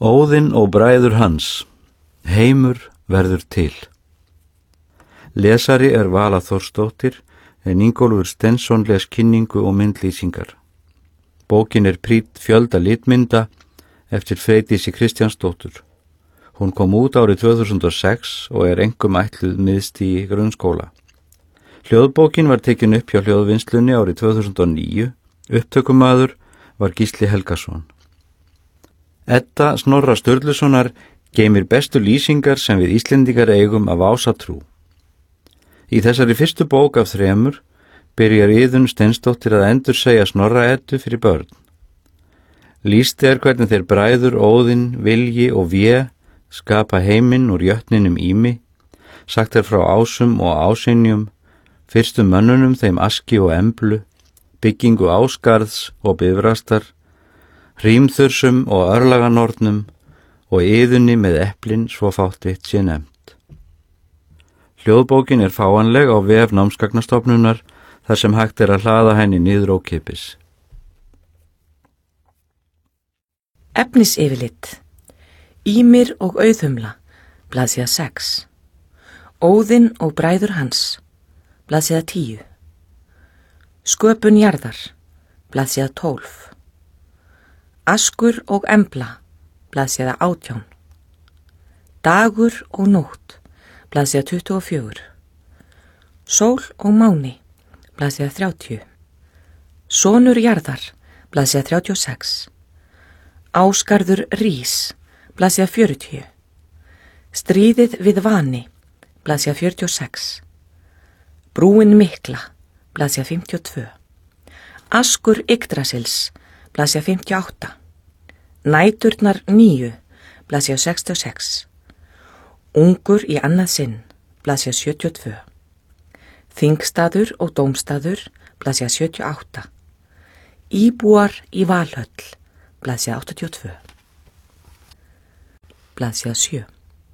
Óðinn og bræður hans, heimur verður til. Lesari er Vala Þórsdóttir en Ingólfur Stensson les kynningu og myndlýsingar. Bókin er prýdd fjölda litmynda eftir Freydísi Kristjánsdóttur. Hún kom út árið 2006 og er einkum ætluð miðstigi grunnskóla. Hljóðbókin var tekin upp hjá Hljóðvinnslunni árið 2009. Upptökumaður var Gísli Helgason. Edda Snorra Sturlusonar geymir bestu lýsingar sem við Íslendingar eigum af ásatrú. Í þessari fyrstu bók af 3 byrjar Iðunn Steinsdóttir að endursegja Snorra Eddu fyrir börn. Lýst er hvernig þeir bræður Óðinn, Vilji og Vé skapa heiminn úr jötninum Ými, sagt er frá ásum og ásynjum, fyrstum mönnunum þeim Aski og Emblu, byggingu Ásgarðs og Bifrastar, Hrímþursum og Örlaganornum og Iðunni með eplin svo fátt eitt sé nefnt. Hljóðbókin er fáanleg á vef Námsgagnastofnunar þar sem hægt er að hlaða henni niður ókeypis. Efnisyfirlit. Ýmir og Auðhumla, blaðsíða 6. Óðinn og bræður hans, blaðsíða 10. Sköpun jarðar, blaðsíða 12. Askur og Embla, blaðsíða 18. Dagur og nótt, blaðsíða 24. Sól og máni, blaðsíða 30. Sonur jarðar, blaðsíða 36. Ásgarður rís, blaðsíða 40. Stríðið við vani, blaðsíða 46. Brúin mikla, blaðsíða 52. Askur Yggdrasils, blaðsíða 58. Næturnar 9, blaðsíða 66. Ungur í annað sinn, blaðsíða 72. Þingstaður og dómstaður, blaðsíða 78. Íbúar í Valhöll, blaðsíða 82. Blaðsíða 7.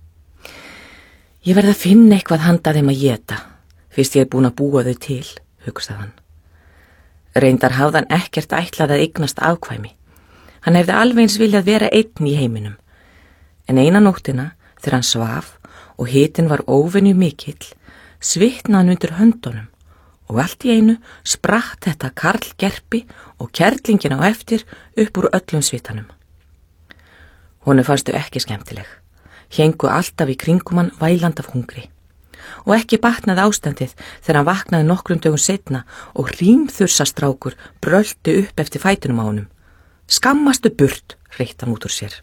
Ég verð að finna eitthvað handa þeim að éta, fyrst ég er búin að búa þau til, hugsaði hann. Reyndar hafði hann ekkert ætlað að eignast afkvæmi. Hann hefði alveg eins viljað vera einn í heiminum. En eina nóttina, þegar hann svaf og hitinn var óvenju mikill, svitnaði hann undir höndunum og allt í einu spratt þetta karlgerpi og kerlingin á eftir upp úr öllum svitanum. Honum fannst þau ekki skemmtileg, héngu alltaf í kringum hann væland af hungri. Og ekki batnaði ástandið þegar hann vaknaði nokkrum dögum seinna og hrímþursastrákur brölti upp eftir fætunum á honum. Skammastu burt, hreytti hann út úr sér.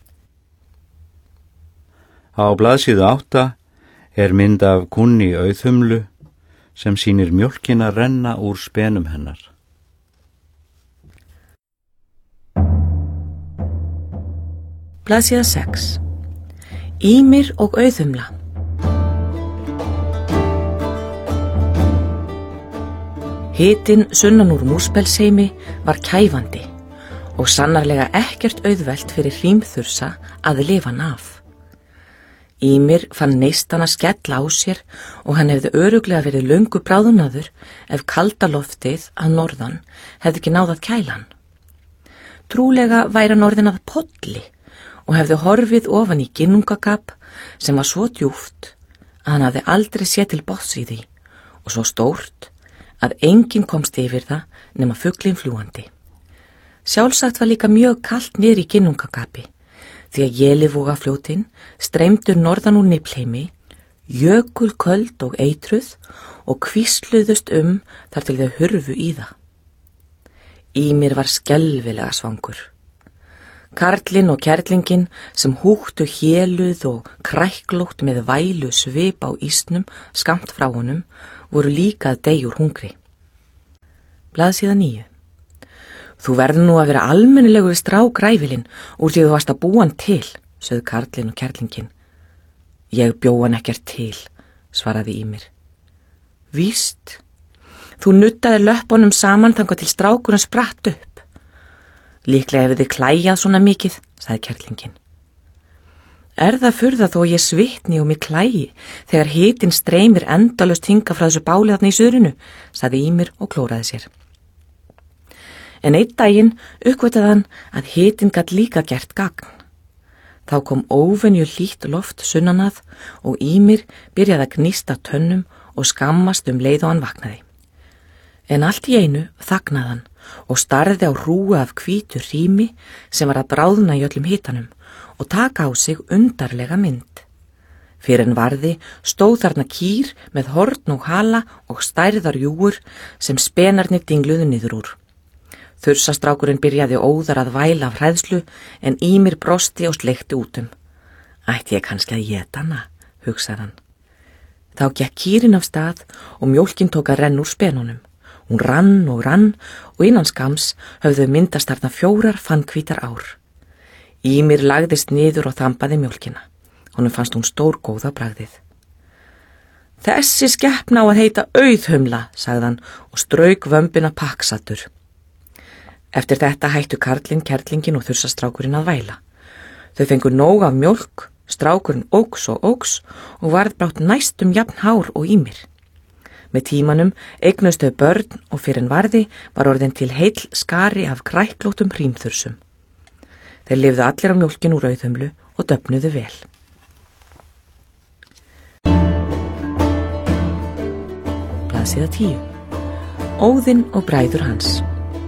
Á blaðsíðu 8 er mynd af kúnni Auðhumlu sem sýnir mjólkina renna úr spenum hennar. Blaðsíða 6. Ýmir og Auðhumla. Hitinn sunnan úr Múrspelsheimi var kæfandi og sannarlega ekkert auðvelt fyrir Hrímþursa að lifa hann af. Ýmir fann neistana skella á sér og hann hefði örugglega verið löngu bráðunaður ef kalda loftið að norðan hefði ekki náð að kæla hann. Trúlega væri hann orðin að polli og hefði horfið ofan í ginnungagap sem var svo djúpt að hann hafði aldrei séð til botns í því og svo stórt að enginn komst yfir það nema fuglinn fljúandi. Sjálfsagt var líka mjög kalt niður í ginnungagapi því að Jelivogafljótin streymdu norðan úr Niflheimi, jökulköld og eitruð og hvísluðust þar til þau hurfu í það. Ýmir var skelfilega svangur. Karlinn og kerlingin sem húktu héluð og kræklótt með vælu svip á ísnum skammt frá honum voru líka að deyja úr hungri. Blaðsíða 9. Þú verður nú að vera almennilegur við strákræfilinn úr því þú varst að búa hann til, sögðu karlinn og kerlingin. Ég bjó hann ekkert til, svaraði Ýmir. Víst, þú nuttaði löppunum saman þangað til strákurinn spratt upp. Líklega hefur þið klæjað svona mikið, sagði kerlingin. Er það furða þó ég svitni og mig klæji þegar hitinn streymir endalaust hingað frá þessu báli þarna í suðrinu, sagði Ýmir og klóraði sér. En einn daginn uppgötaði hann að hitinn gat líka gert gagn. Þá kom óvenju hlýtt loft sunnanað og Ýmir byrjaði að gnýsta tönnum og skammast leið og hann vaknaði. En allt í einu þagnaði hann og starði á hrúgu af hvítu hrími sem var að bráðna í öllum hitanum og taka á sig undarlega mynd. Fyrir en varði stóð þarna kýr með horn og hala og stærðar júgur sem spenarnir dingluðu niður úr. Þursastrákurinn byrjaði óðar að væla af hræðslu en Ýmir brosti og sleikti út Ætti ég kannski að éta hana, hugsaði hann. Þá gekk kýrin af stað og mjólkin tók að renna úr spenunum. Hún rann og innan skams höfðu myndast þarna 4 fannhvítar ár. Ýmir lagðist niður og þambaði mjólkina. Honum fannst hún stórgóð á bragðið. Þessi skepna á að heita Auðhumla, sagði hann og strauk vömbina pakksattur. Eftir þetta hættu karlinn, kerlingin og þursastrákurinn að væla. Þau fengu nóg af mjólk, strákurinn óks og varð brátt næstum jafn hár og Ýmir. Með tímanum eignuðust þau börn og fyrir en varði var orðin til heill skari af kræklóttum hrímþursum. Þeir lifðu allir á mjólkin úr Auðhumlu og döfnuðu vel. Blaðsíða 10. Óðinn og bræður hans.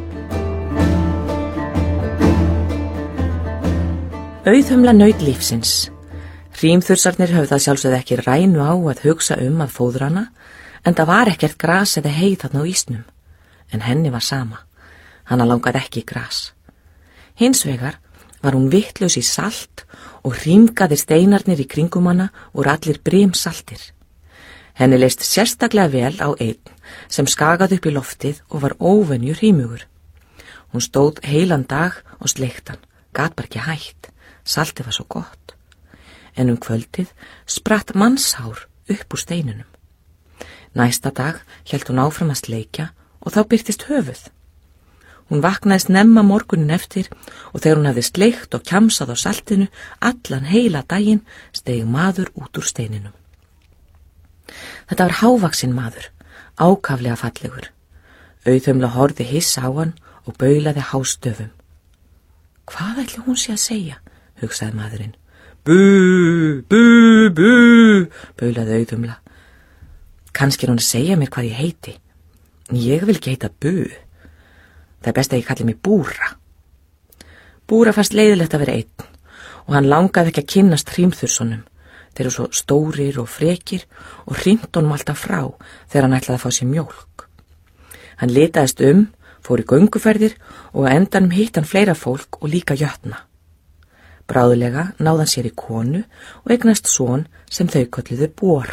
Auðhumla naut lífsins. Hrímþursarnir höfðu að sjálfsögðu ekki rænu á að hugsa að fóðra hana, en það var ekkert gras eða hey þarna á ísnum. En henni var sama. Hana langaði ekki í gras. Hins vegar var hún vitlaus í salt og hrímgaðir steinarnir í kringum hana voru allir brimsaltir. Henni leist sérstaklega vel á einn sem skagaði upp í loftið og var óvenju hrímugur. Hún stóð heilan dag og sleikti hann, gat bara ekki hætt. Saltið var svo gott. En kvöldið spratt mannshár upp úr steinunum. Næsta dag hélt hún áfram að sleikja og þá birtist höfuð. Hún vaknaði snemma morgunin eftir og þegar hún hafði sleikt og kjamsað á saltinu allan heila daginn steig maður út úr steininum. Þetta var hávaxinn maður, ákaflega fallegur. Auðhumla horfði hissa á hann og baulaði hástöfum. Hvað ætli hún sé að segja, hugsaði maðurinn. Bú, bú, bú, baulaði Auðhumla. Kannski hún að segja mér hvað ég heiti. Ég vil ekki heita Bú. Það best að ég kalli mig Búra. Búra fannst leiðilegt að vera einn og hann langaði ekki að kynnast hrímþursunum. Þeir eru svo stórir og frekir og hrímt honum alltaf frá þegar hann ætlaði að fá sér mjólk. Hann litaðist fór í gönguferðir og á endanum hitt hann fleira fólk og líka jötna. Bráðulega náði hann sér í konu og eignast son sem þau kölluðu Bor.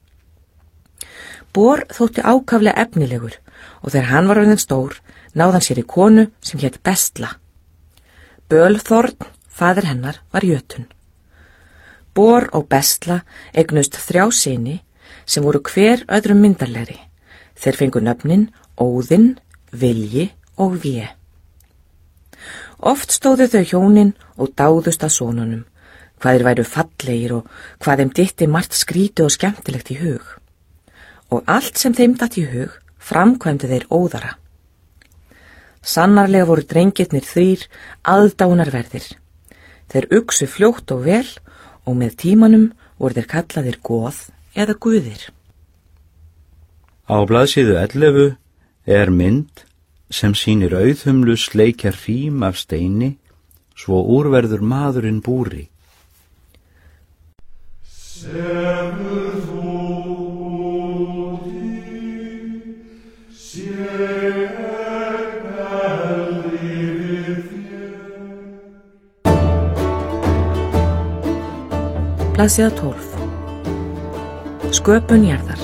Bor þótti ákaflega efnilegur og þegar hann var orðinn stór náði hann sér í konu sem hét Bestla. Bölþorn, faðir hennar, var jötun. Bor og Bestla eignuðust 3 syni sem voru hver öðrum myndarlegri. Þeir fengu nöfnin Óðinn, Vilji og Vé. Oft stóðu þau hjónin og dáðust að sonunum, hvað þeir væru fallegir og hvað þeim dytti margt skrítið og skemmtilegt í hug. Og allt sem þeim datt í hug framkvæmdu þeir óðara. Sannarlega voru drengirnir 3 aðdánarverðir. Þeir uxu fljótt og vel og með tímanum voru þeir kallaðir goð eða guðir. Á blaðsíðu 11 er mynd sem sýnir Auðhumlu sleikja hrím af steini, svo úrverður maðurinn Búri. Blaðsíða 12. Sköpun jarðar.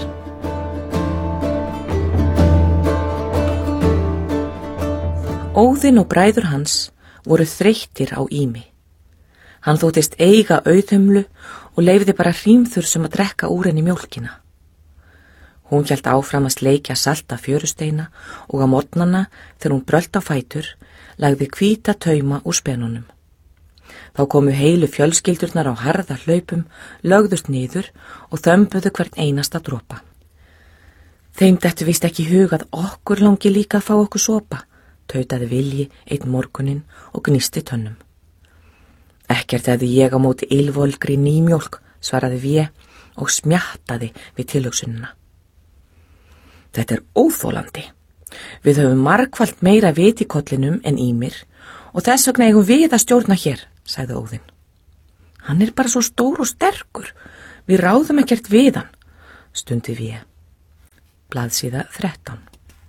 Óðinn og bræður hans voru þreyttir á Ými. Hann þóttist eiga Auðhumlu og leyfði bara hrímþursum að drekka úr henni mjólkina. Hún hélt áfram að sleikja salta fjörusteina og á morgnana þegar hún brölt á fætur lagði hvíta tauma úr spenunum. Þá komu heilu fjölskyldurnar á harða hlaupum, lögðust niður og þömbuðu hvern einasta dropa. Þeim dettu víst ekki í hug að okkur langi líka að fá okkur sopa, tautaði Vilji einn morguninn og gnisti tönnum. Ekkert hefði ég á móti ylvolgri nýmjólk, svaraði Vé og smjattaði við tilhugsunina. Þetta er óþolandi. Við höfum margfalt meira vit í kollinum en Ýmir og þess vegna eigum við að stjórna hér, sagði Óðinn. Hann er bara svo stór og sterkur. Við ráðum ekkert við hann, stundi Vé. Blaðsíða 13.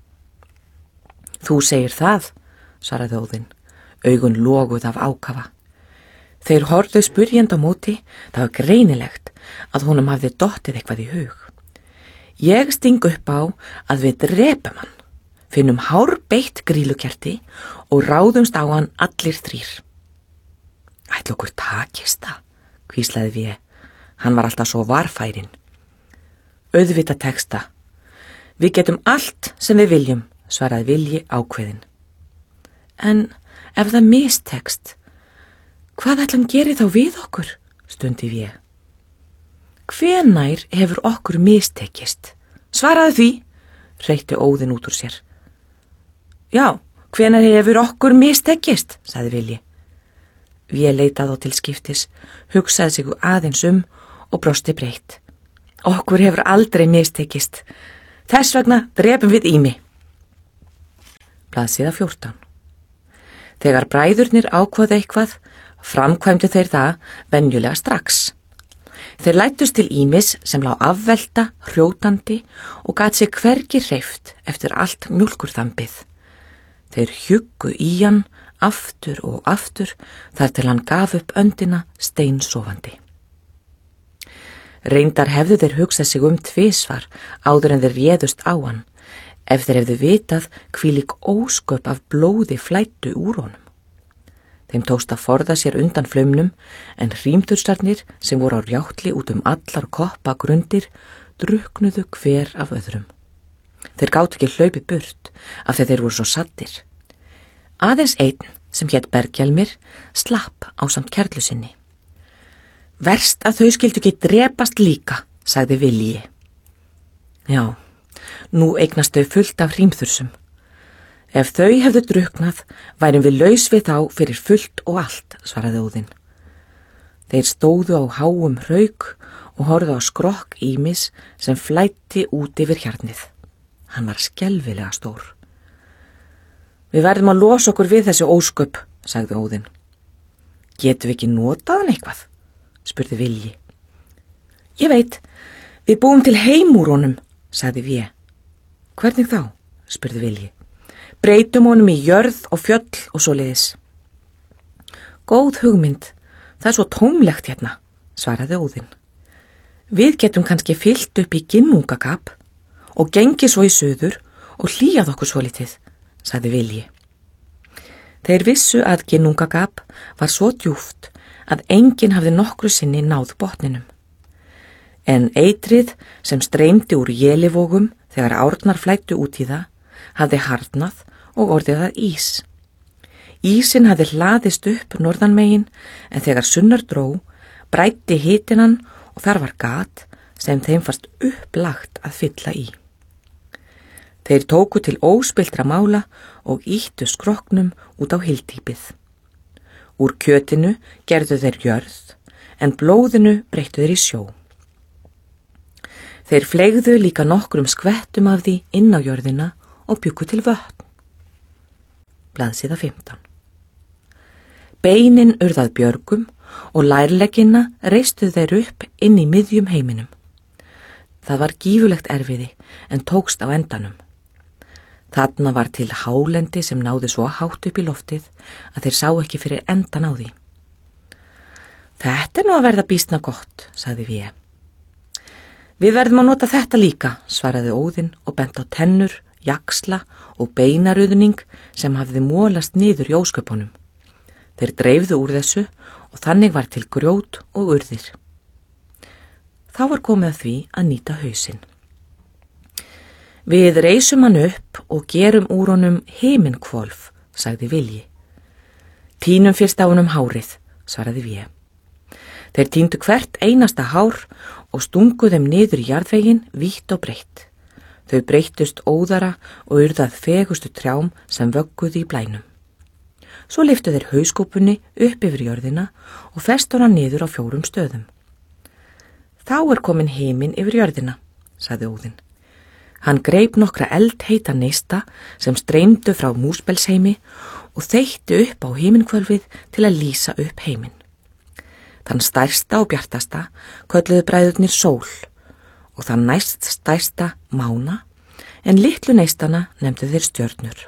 Þú segir það, svaraði Óðinn, augun loguð af ákafa. Þeir horfðu spyrjandi á móti, það var greinilegt að honum hafði dottið eitthvað í hug. Ég sting upp á að við drepum hann, finnum hárbeitt grýlukerti og ráðumst á hann allir þrír. Ætli okkur takist það, hvíslaði Vé. Hann var alltaf svo varfærin. Auðvitað tekst það. Við getum allt sem við viljum, svaraði Vilji ákveðin. En ef það mistekst, hvað ætli hann geri þá við okkur, stundi Vé. Hvenær hefur okkur mistekist? Svaraði því, hreytti Óðinn út úr sér. Já, hvenær hefur okkur mistekist, sagði Vilji. Vé leitaði á til skiptis, hugsaði sig aðeins og brosti breitt. Okkur hefur aldrei mistekist. Þess vegna drepum við Ými. Blaðsíða 14. Þegar bræðurnir ákváðu eitthvað, framkvæmdu þeir það venjulega strax. Þeir læddust til Ýmis sem lá afvelta, hrjótandi og gat sig hvergi hreyft eftir allt mjólkurþambið. Þeir hjuggu í hann aftur og aftur þar til hann gaf upp öndina steinsofandi. Reyndar hefðu þeir hugsað sig tvisvar áður en þeir réðust á hann, ef þeir hefðu vitað hvílík ósköp af blóði flæddu úr honum. Þeim tókst að forða sér undan flaumnum, en hrímtursarnir sem voru á rjátli út allar koppagrundir druknuðu hver af öðrum. Þeir gátu ekki hlaupi burt af því þeir voru svo saddir. Aðeins einn sem hét Bergjálmir slapp ásamt kerlu sinni. Verst að þau skildu ekki drepast líka, sagði Vilji. Já, nú eignast þau fullt af hrímþursum. Ef þau hefðu druknað, værum við laus við þá fyrir fullt og allt, svaraði Óðinn. Þeir stóðu á háum hrauk og horfðu á skrokk Ýmis sem flæddi út yfir hjarnið. Hann var skelfilega stór. Við verðum að losa okkur við þessi ósköp, sagði Óðinn. Getum við ekki notað hann eitthvað? Spurði Vilji. Ég veit, við búum til heim úr honum, sagði Vé. Hvernig þá? Spurði Vilji. Breytum honum í jörð og fjöll og svoleiðis. Góð hugmynd, það er svo tómlegt hérna, svaraði Óðinn. Við getum kannski fyllt upp í ginnungagap og gengið svo í suður og hlýjað okkur svolítið, sagði Vilji. Þeir vissu að ginnungagap var svo djúpt að enginn hafði nokkru sinni náð botninum. En eitrið sem streymdi úr élivogum þegar árnar flæddu út í það hafði harðnað og orðið að ís. Ísinn hafði hlaðist upp norðanmegin, en þegar sunnar dró, bræddi hitinn hann og þar var gat sem þeim fannst upplagt að fylla í. Þeir tóku til óspilltra mála og ýttu skrokknum út á hyldýpið. Úr kjötinu gerðu þeir jörð, en blóðinu breyttu þeir í sjó. Þeir fleygðu líka nokkrum skvettum af því inn á jörðina og bjuggu til vötn. Blaðsíða 15. Beinin urðað björgum og lærleggina reistu þeir upp inn í miðjum heiminum. Það var gífulegt erfiði en tókst á endanum. Þarna var til hálendi sem náði svo hátt upp í loftið að þeir sá ekki fyrir endan á því. Þetta er nú að verða býsna gott, sagði Vé. Við verðum að nota þetta líka, svaraði Óðinn og bent á tennur, jaxla og beinaruðning sem hafði mólast niður í ósköpunum. Þeir dreifðu úr þessu og þannig var til grjót og urðir. Þá var komið að því að nýta hausinn. Við reisum hann upp og gerum úr honum himinhvolf, sagði Vilji. Tínum fyrst á honum hárið, svaraði Vé. Þeir tíndu hvert einasta hár og stungu þeim niður í jarðveginn vítt og breitt. Þau breyttust óðara og urðað fegustu trjám sem vögguðu í blænum. Svo lyftu þeir hauskúpunni upp yfir jörðina og festu hana niður á 4 stöðum. Þá komin himinn yfir jörðina, sagði Óðinn. Hann greip nokkra eldheita neista sem streymdu frá Múspelsheimi og þeytti upp á himinkvölfið til að lýsa upp heiminn. Þann stærsta og bjartasta kölluðu bræðurnir sól og þann næst stærsta mána, en litlu neistana nefndu þeir stjörnur.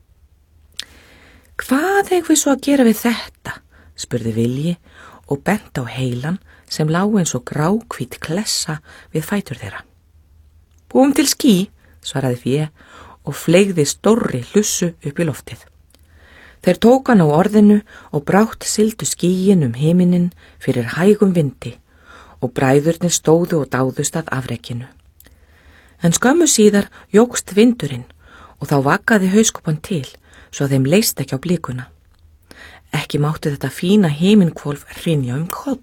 Hvað eigum við svo að gera við þetta? Spurði Vilji og benti á heilan sem lá eins og gráhvít klessa við fætur þeirra. Búum til ský, svaraði Fé og fleygði stórri hlussu upp í loftið. Þeir tók hann á orðinu og brátt sigldu skýin himinin fyrir hægum vindi og bræðurnir stóðu og dáðust að afrekinu. En skömmu síðar jókst vindurinn og þá vaggaði hauskúpan til svo þeim leist ekki á blikuna. Ekki mátti þetta fína himinkvolf hrynja koll.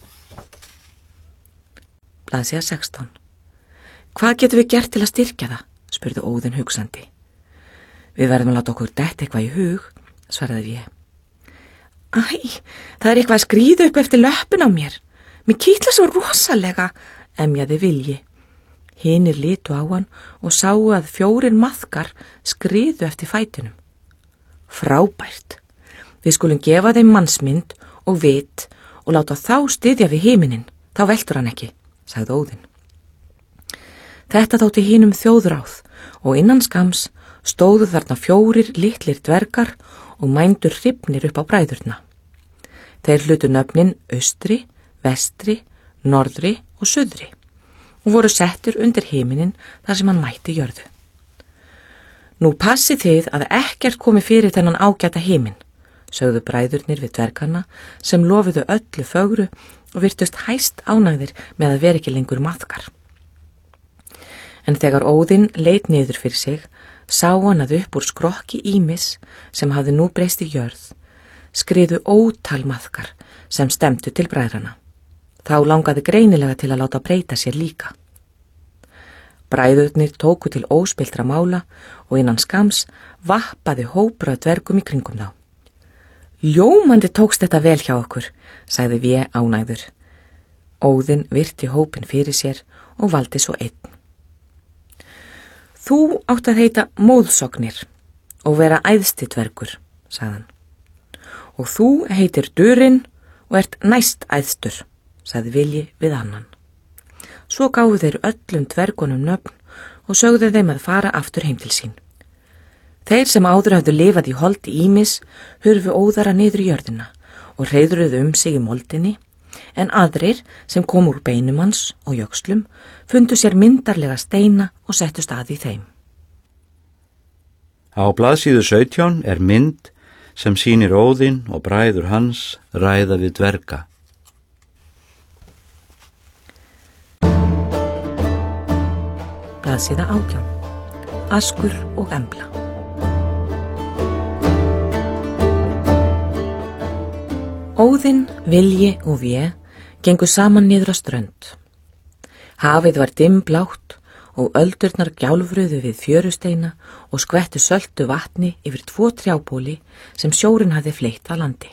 Blaðsíða 16. Hvað getum við gert til að styrkja það? Spurði Óðinn hugsandi. Við verðum að láta okkur detta eitthvað í hug, svaraði ég. Æ, það eitthvað að skríða upp eftir löppin á mér. Mér kitla svo rosalega, emjaði Vilji. Hinir litu á hann og sáu að 4 maðkar skriðu eftir fætinum. Frábært. Við skulum gefa þeim mannsmynd og vit og láta þá styðja við himinin, þá veltur hann ekki, sagði Óðinn. Þetta þótti hinum þjóðráð og innan skams stóðu þarna 4 litlir dvergar og mændu hrifnir upp á bræðurna. Þeir hlutu nöfnin austri, vestri, norðri og suðri og voru settur undir himinin þar sem hann mætti jörðu. Nú passi þið að ekkert komi fyrir þennan ágæta himin, sögðu bræðurnir við dvergana sem lofuðu öllu fögru og virtust hæst ánægðir með að vera ekki lengur maðkar. En þegar Óðinn leit niður fyrir sig, sá hann að upp úr skrokki ýmis sem hafði nú breyst í jörð, skriðu ótal maðkar sem stemdu til bræðrana. Þá langaði greinilega til að láta breyta sér líka. Bræðurnir tóku til óspilltra mála og innan skams vappaði hópur af dvergum í kringum þá. Ljómandi tókst þetta vel hjá okkur, sagði Vé ánægður. Óðinn virti hópin fyrir sér og valdi svo einn. Þú átt að heita Móðsognir og vera æðsti dvergur, sagði hann. Og þú heitir Durin og ert næst æðstur, sagði Vilji við annan. Svo gáfu þeir öllum dvergunum nöfn og sögðu þeim að fara aftur heim til sín. Þeir sem áður hafðu lifað í holdi ýmis hurfu óðara niður í jörðina og hreiðruðu sig í moldinni, en aðrir sem kom úr beinum hans og jöxlum fundu sér myndarlega steina og settu stað í þeim. Á blaðsíðu 17 mynd sem sýnir Óðinn og bræður hans ræða við dverga. Blaðsíða 18. Askur og Embla. Óðinn, Vilji og Vé gengu saman niður á strönd. Hafið var dimmblátt og öldurnar gjálfruðu við fjörusteina og skvettu söltu vatni yfir 2 trjábóli sem sjórinn hafði fleytt að landi.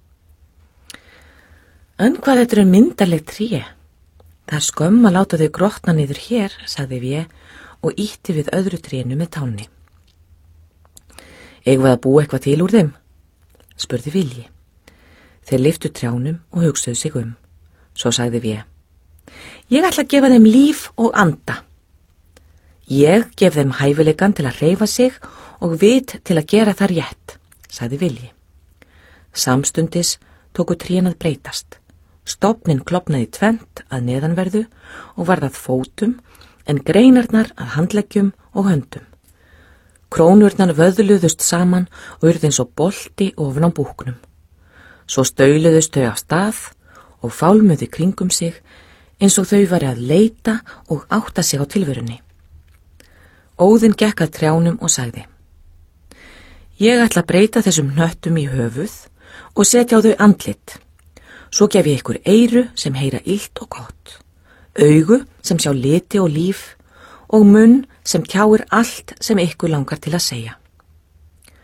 En hvað þetta myndarleg tré? Það skömm að láta þau grotna niður hér, sagði Vé og ýtti við öðru trénu með tánni. Eigum við að búa eitthvað til úr þeim? Spurði Vilji. Þeir lyftu trjánum og hugsuðu sig Svo sagði Vé. Ég ætla að gefa þeim líf og anda. Ég gef þeim hæfileikan til að hreyfa sig og vit til að gera það rétt, sagði Vilji. Samstundis tóku trén að breytast. Stofnin klofnaði tvennt að neðanverðu og varð að fótum, en greinarnar að handleggjum og höndum. Krónurnar vöðluðust saman og urðu eins og bolti ofan á búknum. Svo stauluðust þau af stað og fálmuðu kringum sig eins og þau væri að leita og átta sig á tilverunni. Óðinn gekk að trjánum og sagði: Ég ætla að breyta þessum hnöttum í höfuð og setja á þau andlit. Svo gef ég ykkur eyru sem heyra illt og gott, augu sem sjá liti og líf og munn sem tjáir allt sem ykkur langar til að segja.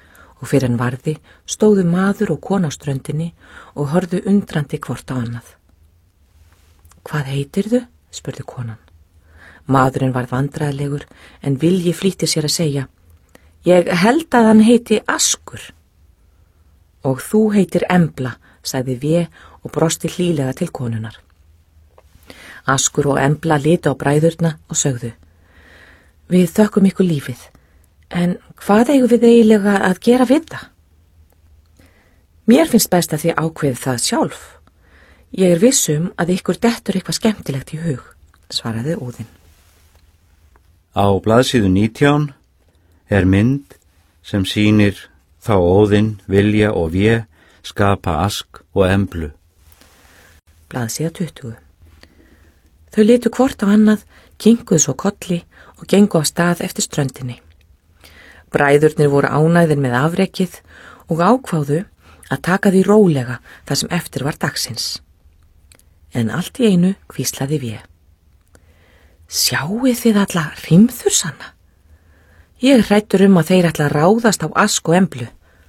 og fyrir en varði stóðu maður og kona á ströndinni og horfðu undrandi hvort á annað. Hvað heitirðu? Spurði konan. Maðurinn varð vandræðlegur en vilji flýtti sér að segja: Ég held að hann heiti Askur. Og þú heitir Embla, sagði Vé og brosti hlýlega til konunar. Askur og Embla litu á bræðurna og sögðu: Við þökkum ykkur lífið, en hvað eigum við eiginlega að gera við það? Mér finnst best að þið ákveðið það sjálf. Ég vissum að ykkur dettur eitthvað skemmtilegt í hug, svaraði Óðinn. Á blaðsíðu 19 er mynd sem sýnir þá Óðinn, Vilja og Vé skapa Ask og Emblu. Blaðsíða 20. Þau litu hvort á annað, kinkuðu svo kolli og gengu af stað eftir ströndinni. Bræðurnir voru ánægðir með afrekið og ákváðu að taka því rólega þar sem eftir var dagsins. En allt í einu hvíslaði Vé: Sjáið þið alla hrímþursanna? Ég hræddur að þeir ætla að ráðast á Ask og Emblu.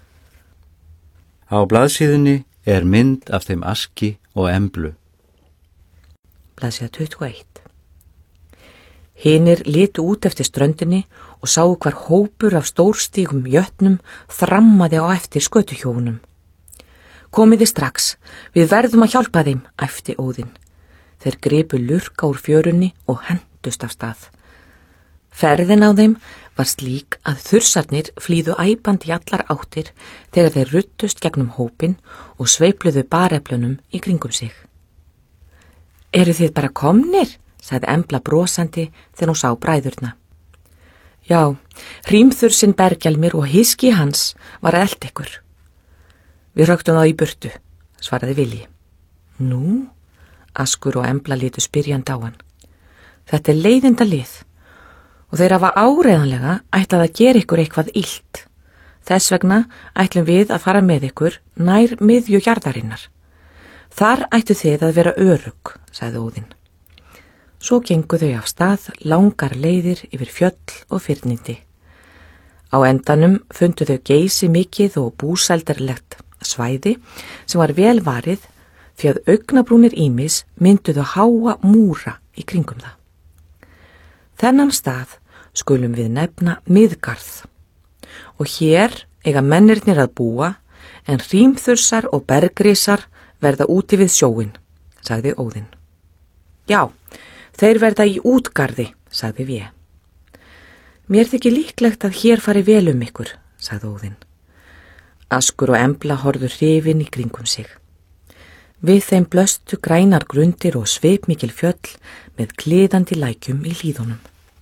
Á blaðsíðunni er mynd af þeim Aski og Emblu. Blaðsíða 21. Hinir litu út eftir ströndinni og sáu hvar hópur af stórstígum jötnum þrammaði á eftir skötuhjófunum. Komiði strax, við verðum að hjálpa þeim, æpti Óðinn. Þeir gripu lurka úr fjörunni og hendust af stað. Ferðin á þeim var slík að þursarnir flýðu æpandi í allar áttir þegar þeir ruttust gegnum hópin og sveifluðu bareflunum í kringum sig. Eru þið bara komnir? Sagði Embla brosandi þegar hún sá bræðurna. Já, hrímþursinn Bergjálmir og hiski hans var að elta ykkur. Við röktum þá í burtu, svaraði Vilji. Nú? Askur og Embla litu spyrjandi á hann. Þetta er leiðinda lið og þeir hafa áreiðanlega ætlað að gera ykkur eitthvað illt. Þess vegna ætlum við að fara með ykkur nær miðju jarðarinnar. Þar ættu þið að vera örugg, sagði Óðinn. Svo gengu þau af stað langar leiðir yfir fjöll og fyrnindi. Á endanum fundu þau geysi mikið og búsældarlegt svæði sem var vel varið því að augnabrúnir ýmis mynduðu háa múra í kringum það. Þennan stað skulum við nefna Miðgarð og hér eiga mennirnir að búa en hrímþursar og bergrisar verða úti við sjóin, sagði Óðinn. Já, þeir verða í útgarði, sagði Vé. Mér þykir líklegt að hér fari vel ykkur, sagði Óðinn. Askur og Embla horfðu hrifin í kringum sig. Við þeim blöstu grænar grundir og sveipmikil fjöll með kliðandi lækjum í hlíðunum.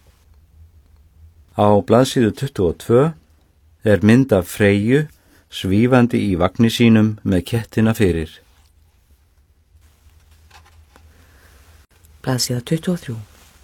Á blaðsíðu 22 er mynd af Freyju svífandi í vagni sínum með kettina fyrir. Blaðsíða 23.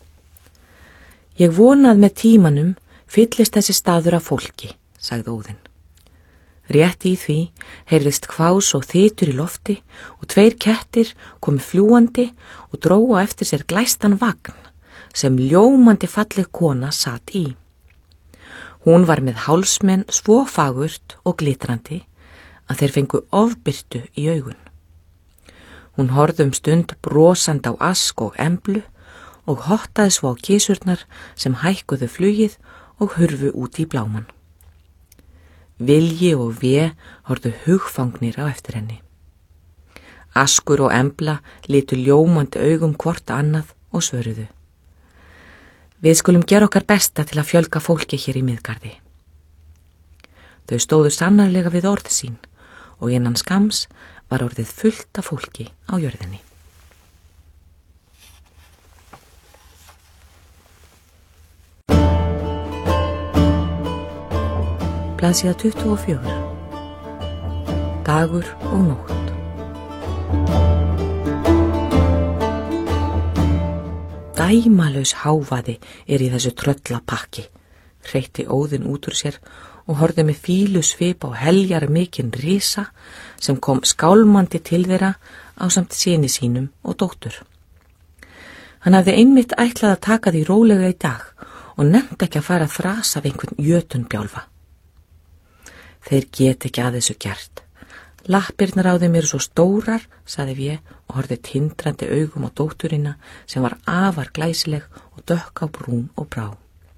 Ég vona að með tímanum fyllist þessi staður af fólki, sagði Óðinn. Rétt í því heyrðist hvás og þytur í lofti og 2 kettir komu fljúandi og dróa eftir sér glæstan vagn sem ljómandi falleg kona satt í. Hún var með hálsmenn svo fagurt og glitrandi að þeir fengu ofbirtu í augun. Hún horfði stund brosand á Ask og Emblu og hottaði svo á kisurnar sem hækkuðu flugið og hurfu út í bláman. Vilji og Vé horfðu hugfangnir á eftir henni. Askur og Embla litu ljómandi augum hvort annað og svöruðu. Við skulum gera okkar besta til að fjölga fólki hér í Miðgarði. Þau stóðu sannarlega við orð sín og innan skams var orðið fullt af fólki á jörðinni. Blaðsíða 24. Dagur og nótt. Dæmalaus hávaði er í þessu tröllapakki, hreytti Óðinn út úr sér og horfði með fílu svip á heljar mikinn risa sem kom skálmandi til þeirra ásamt syni sínum og dóttur. Hann hafði einmitt ætlað að taka því rólega í dag og nefndi ekki að fara að þrasa af einhvern jötunbjálfa. Þeir get ekki að þessu gert. Lappirnar á þeim eru svo stórar, sagði Vé og horfði tindrandi augum á dótturina sem var afar glæsileg og dökk á brún og brá.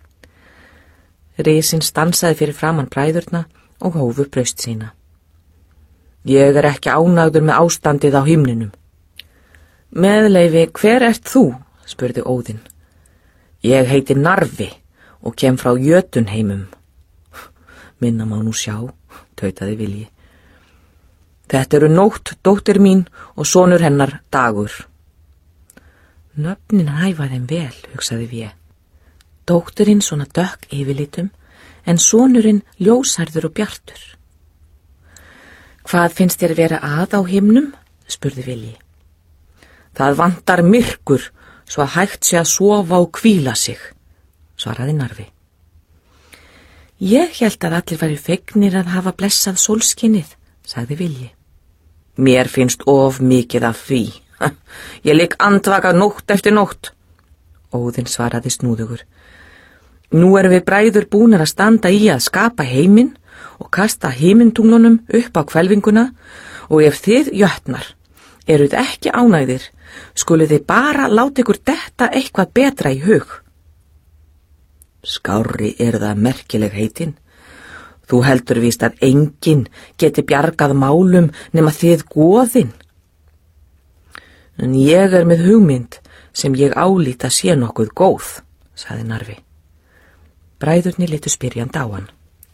Risinn stansaði fyrir framan bræðurna og hóf upp braust sína. Ég er ekki ánægður með ástandið á himninum. Meðleifi, hver ert þú? Spurði Óðinn. Ég heiti Narfi og kem frá Jötunheimum. Minna má nú sjá, tautaði Vilji. Þetta eru Nótt, dóttir mín, og sonur hennar Dagur. Nöfnin hæfa þeim vel, hugsaði Vé. Dótturinn svona dökk yfirlitum, en sonurinn ljósærður og bjartur. Hvað finnst þér vera að á himnum? Spurði Vilji. Það vantar myrkur, svo að hægt sé að sofa og hvíla sig, svaraði Narfi. Ég hélt að allir væru fegnir að hafa blessað sólskinnið, sagði Vilji. Mér finnst of mikið af því. Ég ligg andvaka nótt eftir nótt. Óðinn svaraði snúðugur. Nú erum við bræður búnir að standa í að skapa heiminn og kasta himintunglunum upp á hvelfinguna og ef þið jötnar eruð ekki ánægðir, skuluð þið bara láta ykkur detta eitthvað betra í hug. Skárri það merkileg heitin. Þú heldur víst að enginn geti bjargað málum nema þið goðin. En ég er með hugmynd sem ég álíta sé nokkuð góð, sagði Narfi. Bræðurnir litu spyrjandi á hann.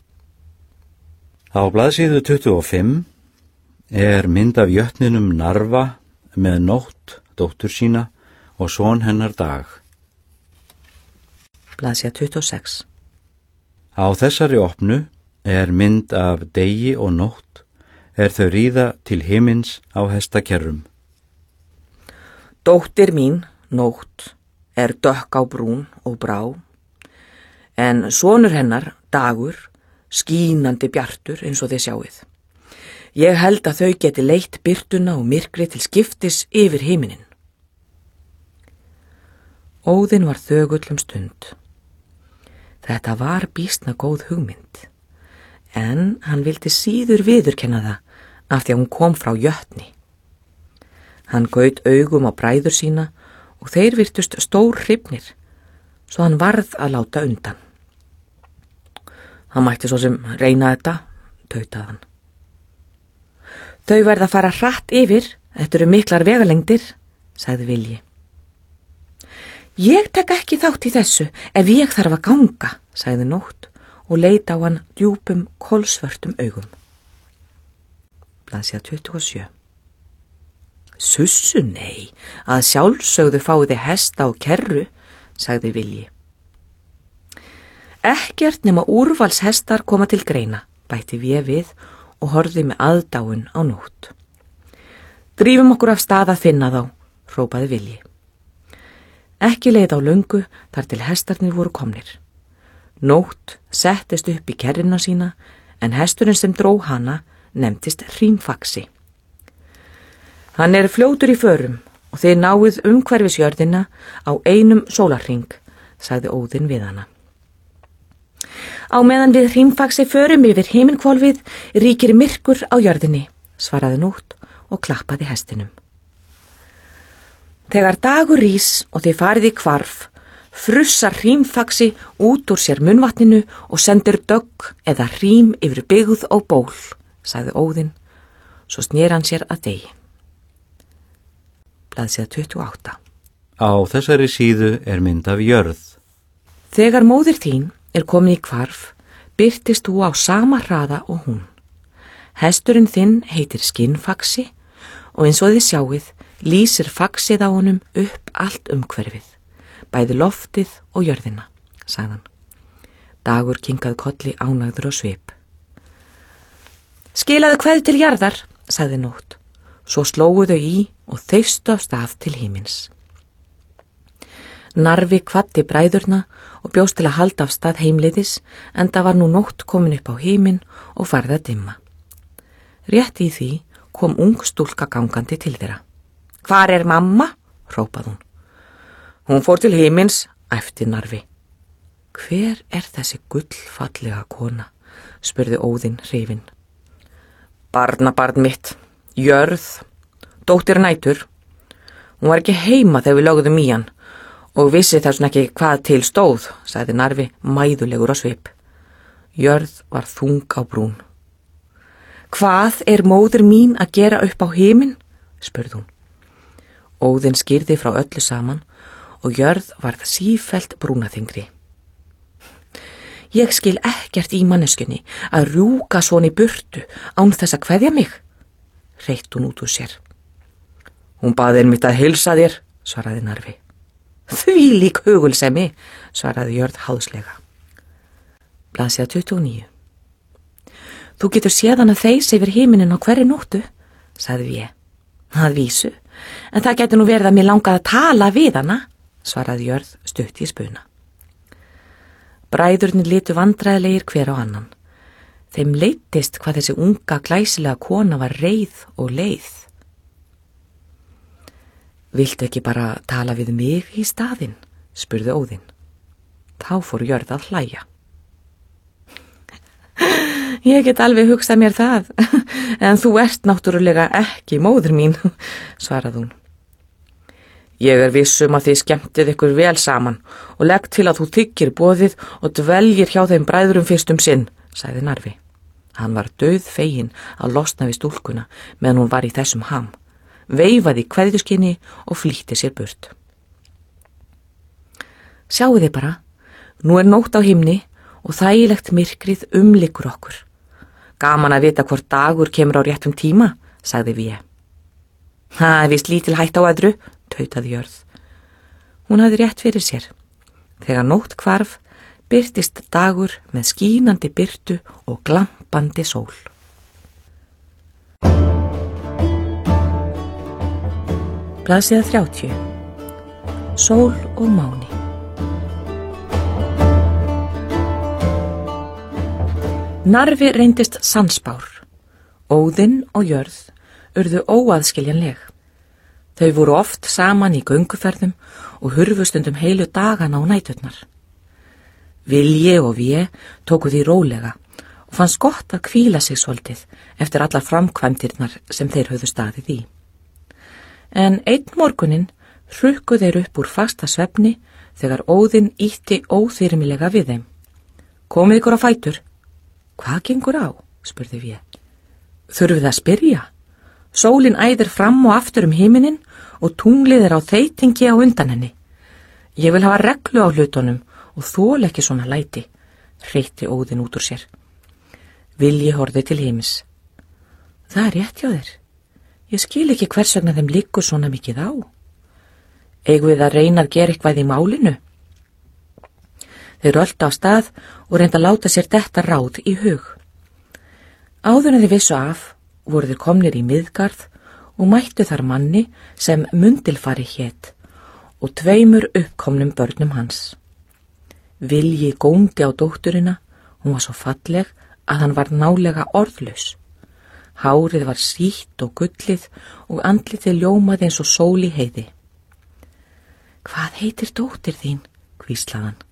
Á blaðsíðu 25 er mynd af jötninum Narfa með Nótt, dóttur sína, og son hennar Dag. Blaðsíða 26. Á þessari opnu er mynd af Degi og Nótt þau ríða til himins á hestakerrum. Dóttir mín, Nótt, dökk á brún og brá, en sonur hennar, Dagur, skínandi bjartur eins og þið sjáið. Ég held að þau geti leitt birtuna og myrkri til skiptis yfir himinin. Óðinn var þögull stund. Þetta var býsna góð hugmynd, en hann vildi síður viðurkenna það af því að hún kom frá jötni. Hann gaut augum á bræður sína og þeir virtust stór hrifnir, svo hann varð að láta undan. Hann mætti svo sem reyna þetta, tautaði hann. Þau verða að fara hratt yfir, þetta eru miklar vegalengdir, sagði Vilji. Ég tek ekki þátt í þessu ef ég þarf að ganga, sagði Nótt og leit á hann djúpum kolsvörtum augum. Blaðsíða 27. Sussu, nei, að sjálfsögðu fáiði hesta og kerru, sagði Vilji. Ekkert nema úrvalshestar koma til greina, bætti Vé við og horfði með aðdáun á Nótt. Drífum okkur af stað að finna þá, hrópaði Vilji. Ekki leið á löngu þar til hestarnir voru komnir. Nótt settist upp í kerrina sína en hesturinn sem dró hana nefndist Hrímfaxi. Hann fljótur í förum og þið náið umhverfisjörðina á einum sólarhring, sagði Óðinn við hana. Á meðan við Hrímfaxi förum yfir himinhvolfið ríkir myrkur á jörðinni, svaraði Nótt og klappaði hestinum. Þegar Dagur rís og þið farið í hvarf, frussar Hrímfaxi út úr sér munnvatninu og sendir dögg eða hrím yfir byggð og ból, sagði Óðinn, svo snér hann sér að Degi. Blaðsíða 28. Á þessari síðu er mynd af jörð. Þegar móðir þín komin í hvarf, birtist þú á sama hraða og hún. Hesturinn þinn heitir Skinnfaxi og eins og þið sjáið lýsir faxið á honum upp allt umhverfið, bæði loftið og jörðina, sagði hann. Dagur kinkaði kolli ánægður á svip. Skilaðu kveðju til jarðar, sagði Nótt. Svo slógu þau í og þeystu af stað til himins. Narfi kvaddi bræðurna og bjóst til að halda af stað heimleiðis, enda var nú Nótt komin upp á himin og farði að dimma. Rétt í því kom ung stúlka gangandi til þeirra. Hvar er mamma? Hrópaði hún. Hún fór til himins, æpti Narfi. Hver er þessi gullfallega kona? spurði Óðinn hrifinn. Barnabarn mitt, Jörð, dóttir Nætur. Hún var ekki heima þegar við lögðum í hann og vissi þess vegna ekki hvað til stóð, sagði Narfi mæðulegur á svip. Jörð var þung á brún. Hvað móðir mín að gera upp á himinn? Spurði hún. Óðinn skýrði frá öllu saman og Jörð varð sífellt brúnaþyngri. Ég skil ekkert í manneskjunni að rjúka svona í burtu án þess að kveðja mig, reitt hún út úr sér. Hún baði einmitt að heilsa þér, svaraði Narfi. Þvílík hugulsemi, svaraði Jörð háðslega. Blaðsíða 29. Þú getur séð hana þeysa yfir himinin á hverri nóttu, sagði ég. Að vísu, en það getur nú verið að mér langaði að tala við hana, svaraði Jörð stutt í spuna. Bræðurnir litu vandræðilegir hver á annan. Þeim leiddist hvað þessi unga glæsilega kona var reið og leið. Viltu ekki bara tala við mig í staðinn? Spurði Óðinn. Þá fór Jörð að hlæja. Ég get alveg hugsað mér það, en þú ert náttúrulega ekki móðir mín, svaraði hún. Ég viss að þið skemmtið ykkur vel saman og legg til að þú tyggir boðið og dveljir hjá þeim bræðurum fyrst sinn, sagði Narfi. Hann var dauðfeginn að losna við stúlkuna meðan hún var í þessum ham, veifaði í kveðjuskinni og flýtti sér burt. Sjáu þið bara, nú nótt á himni og þægilegt myrkrið umlykur okkur. Gaman að vita hvort dagur kemur á réttum tíma, sagði við. Það víst lítil hætt á öðru, tautaði Jörð. Hún hafði rétt fyrir sér. Þegar nótt hvarf, birtist dagur með skínandi birtu og glampandi sól. Blaðsíða 30. Sól og máni. Narfi reyndist sannspár. Óðinn og Jörð urðu óaðskiljanleg. Þau voru oft saman í gönguferðum og hurfu stundum heilu dagana og næturnar. Vilji og Vé tóku því rólega og fannst gott að hvíla sig svolítið eftir allar framkvæmdirnar sem þeir höfðu staðið í. En einn morguninn hrukku þeir upp úr fasta svefni þegar Óðinn ýtti óþyrmilega við þeim. Komið ykkur á fætur. Hvað gengur á? Spurði Vé. Þurfið að spyrja. Sólin æðir fram og aftur himinin og tunglið á þeytingi á undan henni. Ég vil hafa reglu á hlutunum og þol ekki svona læti, hreitti Óðinn út úr sér. Vilji horfði til himins. Það rétt hjá þér. Ég skil ekki hvers vegna þeim liggur svona mikið á. Eigum við að reyna að gera eitthvað í málinu? Þeir röltu á stað og reynda að láta sér detta ráð í hug. Áður en þeir vissu af, voru þeir komnir í Miðgarð og mættu þar manni sem Mundilfari hét og 2 uppkomnum börnum hans. Vilji góndi á dótturina, hún var svo falleg að hann var nálega orðlaus. Hárið var sítt og gullið og andlitið ljómaði eins og sól í heiði. Hvað heitir dóttir þín? Hvíslaði hann.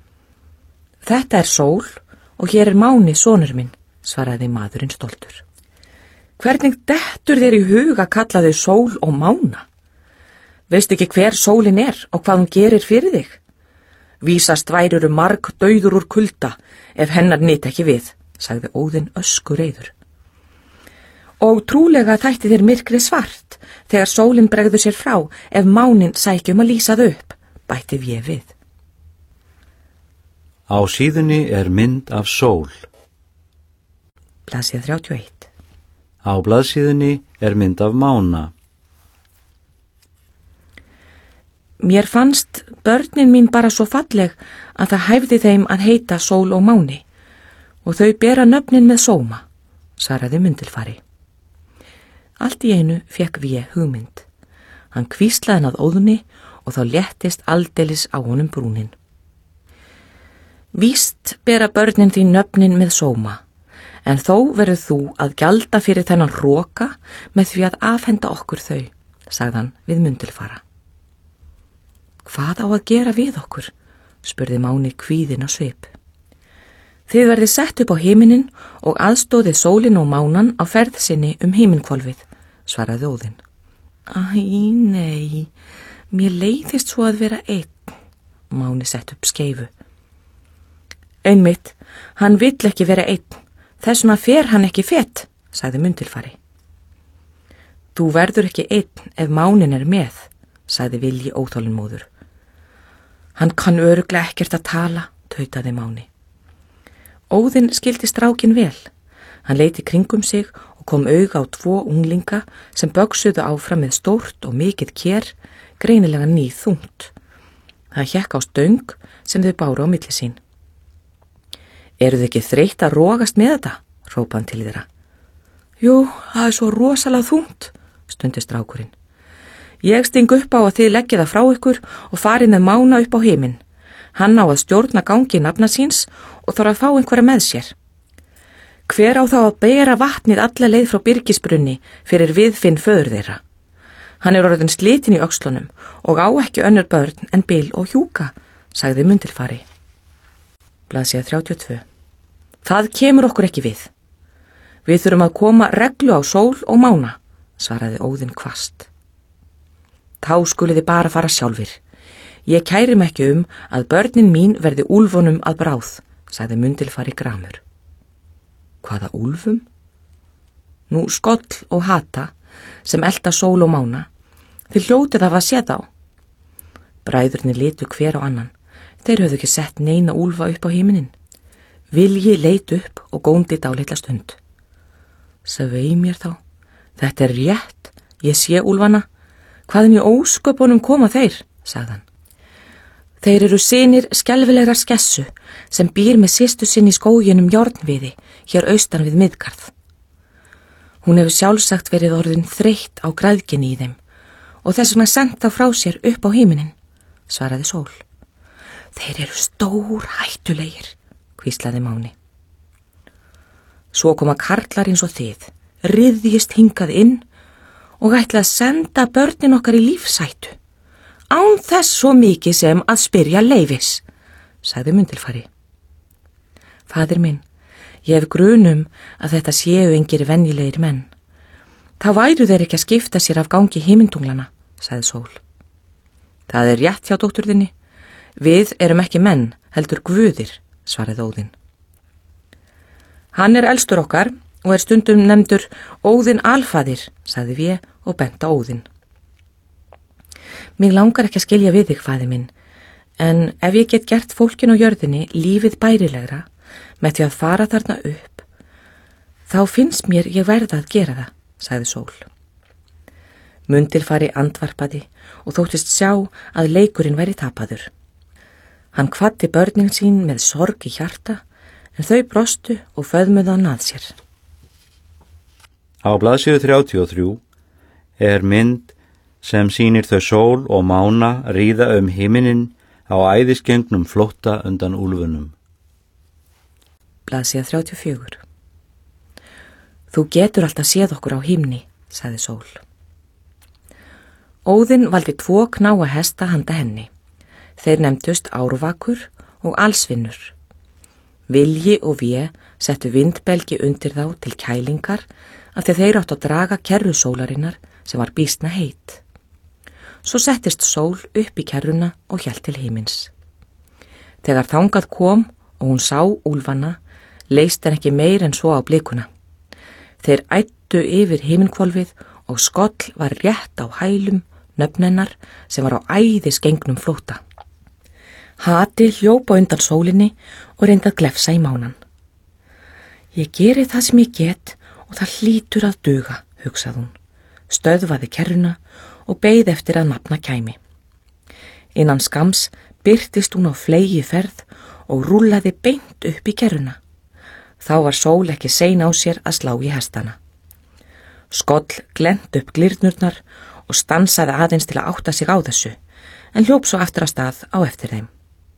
Þetta sól og hér máni sonur minn, svaraði maðurinn stoltur. Hvernig dettur þér í hug að kalla þau sól og mána? Veist ekki hver sólin og hvað hún gerir fyrir þig? Vísast væru marg dauður úr kulda ef hennar nyti ekki við, sagði Óðinn öskureiður. Og trúlega þætti þér myrkrið svart þegar sólin bregður sér frá ef mánin sækjum að lýsa þau upp, bætti Vé við. Á síðunni mynd af sól. Blaðsíða 31. Á blaðsíðunni mynd af mána. Mér fannst börnin mín bara svo falleg að það hæfði þeim að heita sól og máni og þau bera nöfnin með sóma, svaraði Mundilfari. Allt í einu fékk Vé hugmynd. Hann hvíslaði hann að Óðni og þá léttist aldeilis á honum brúnin. Víst bera börnin þín nöfnin með sóma, en þó verður þú að gjalda fyrir þennan hroka með því að afhenda okkur þau, sagði hann við Mundilfara. Hvað á að gera við okkur? Spurði Máni kvíðinn á svip. Þið verðið sett upp á himinin og aðstóðið sólin og mánan á ferð sinni himinkvolfið, svaraði Óðinn. Æ, nei, mér leiðist svo að vera einn, Máni sett upp skeifu. Einmitt, hann vill ekki vera einn, þess vegna fer hann ekki fett, sagði Mundilfari. Þú verður ekki einn ef Mánin er með, sagði Vilji óþolinmóður. Hann kann örugglega ekkert að tala, tautaði Máni. Óðinn skildi strákin vel. Hann leit í kringum sig og kom auga á 2 unglinga sem bögsuðu áfram með stórt og mikið kér, greinilega nýþungt. Það hékk á stöng sem þau báru á milli sín. Eruð ekki þreytt að rogast með þetta? Hrópaði hann til þeirra. Jú, það er svo rosalega þungt, stundi strákurinn. Ég sting upp á að þið leggið það frá ykkur og farið með Mána upp á himin. Hann á að stjórna gangi nafna síns og þarf að fá einhverja með sér. Hver á þá að bera vatnið alla leið frá Byrgisbrunni fyrir Viðfinn föður þeirra? Hann er orðinn slitinn í öxlunum og á ekki önnur börn en Bil og Hjúka, sagði Mundilfari. Blaðsíða 32. Það kemur okkur ekki við. Við þurfum að koma reglu á sól og Mána, svaraði Óðinn hvasst. Þá skuluð þið bara fara sjálfir. Ég kæri mig ekki að börnin mín verði úlfunum að bráð, sagði Mundilfari gramur. Hvaða úlfum? Nú Skoll og Hata, sem elta sól og Mána, þið hljótið af að sé þá. Bræðurnir litu hver á annan. Þeir höfðu ekki sett neina úlfa upp á himinin. Vilji leit upp og góndi dálitla stund. Svei mér þá. Þetta er rétt, ég sé úlfana. Hvaðan í ósköpunum koma þeir, sagði hann. Þeir eru synir skelfilegrar skessu sem býr með systur sinni í skóginum Járnviði, hér austan við Miðgarð. Hún hefur sjálfsagt verið orðin þreytt á græðginni í þeim og þess vegna sent þá frá sér upp á himinin, svaraði Sól. Þeir eru stór hættulegir, hvíslaði Máni. Svo koma karlar eins og þið, ryðjist hingað inn og ætla að senda börnin okkar í lífshættu. Án þess svo mikið sem að spyrja leyfis, sagði Mundilfari. Faðir minn, ég hef grunum að þetta séu engir venjulegir menn. Þá væru þeir ekki að skipta sér af gangi himintunglana, sagði Sól. Það er rétt hjá dóttur þinni. Við erum ekki menn, heldur guðir, svaraði Óðinn. Hann er elstur okkar og er stundum nefndur Óðinn alfaðir, sagði við og benti á Óðinn. Mig langar ekki að skilja við þig, faðir minn, en ef ég get gert fólkin á jörðinni lífið bærilegra með því að fara þarna upp, þá finnst mér ég verða að gera það, sagði Sól. Mundilfari andvarpaði og þóttist sjá að leikurinn væri tapaður. Hann kvaddi börnin sín með sorg í hjarta, en þau brostu og föðmuðu hann að sér. Á blaðsíðu 33 er mynd sem sýnir þau Sól og Mána ríða himinin á æðisgengnum flótta undan úlfunum. Blaðsíða 34. Þú getur alltaf séð okkur á himni, sagði Sól. Óðinn valdi 2 knáa hesta handa henni. Þeir nefndust Árvakur og Alsvinnur. Vilji og Vé settu vindbelgi undir þá til kælingar af því þeir áttu að draga kerru sólarinnar sem var býsna heit. Svo settist Sól upp í kerruna og hélt til himins. Þegar þangað kom og hún sá úlfana, leist henn ekki meir en svo á blikuna. Þeir ættu yfir himinkvolfið og Skoll var rétt á hælum nöfnennar sem var á æðisgengnum flótta. Hati hljópa undan sólinni og reyndi að glefsa í Mánan. Ég geri það sem ég get og það hlýtur að duga, hugsaði hún, stöðvaði kerruna og beið eftir að nafna kæmi. Innan skams birtist hún á fleygi ferð og rúllaði beint upp í kerruna. Þá var Sól ekki sein á sér að slá í hestana. Skoll glent upp glyrnurnar og stansaði aðeins til að átta sig á þessu, en hljóp svo aftur að stað á eftir þeim.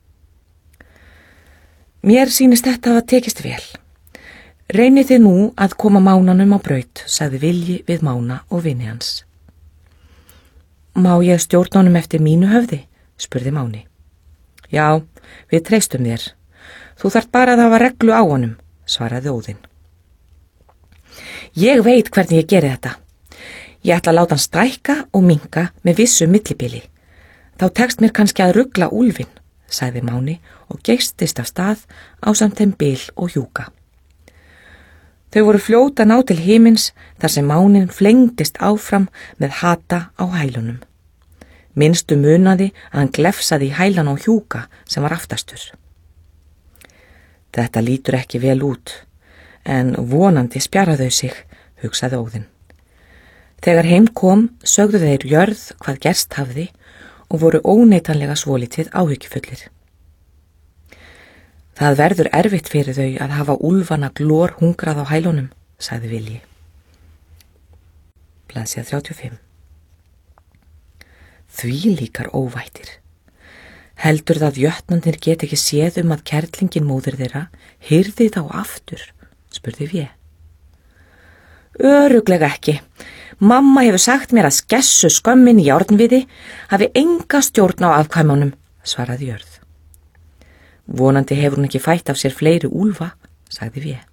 Mér sýnist þetta hafa tekist vel. Reynið þið nú að koma Mánanum á braut, sagði Vilji við Mána og vini hans. Má ég stjórna honum eftir mínu höfði, spurði Máni. Já, við treystum þér. Þú þarft bara að hafa reglu á honum, svaraði Óðinn. Ég veit hvernig ég geri þetta. Ég ætla að láta hann stækka og minnka með vissu millibili. Þá tekst mér kannski að rugla úlfinn, sagði Máni og geistist af stað ásamt þeim Bil og Hjúka. Þau voru fljót að ná til himins þar sem Mánin flengdist áfram með Hata á hælunum. Minnstu munaði að hann glefsaði í hælan á Hjúka sem var aftastur. Þetta lítur ekki vel út, en vonandi spjara þau sig, hugsaði Óðinn. Þegar heim kom, sögðu þeir jörð hvað gerst hafði og voru óneitanlega svolítið áhyggjufullir. Það verður erfitt fyrir þau að hafa úlfana glór hungrað á hælunum, sagði Vilji. Blaðsíða 35. Því líkar óvættir. Heldur það jötnarnir get ekki séð að kerlingin móðir þeirra hyrði þá aftur, spurði Vé. Örugglega ekki. Mamma hefur sagt mér að skessu skömmin í járnviði hafi enga stjórn á afkvæmunum, svaraði jörð. Vonandi hefur hún ekki fætt af sér fleiri úlfa, sagði Vé.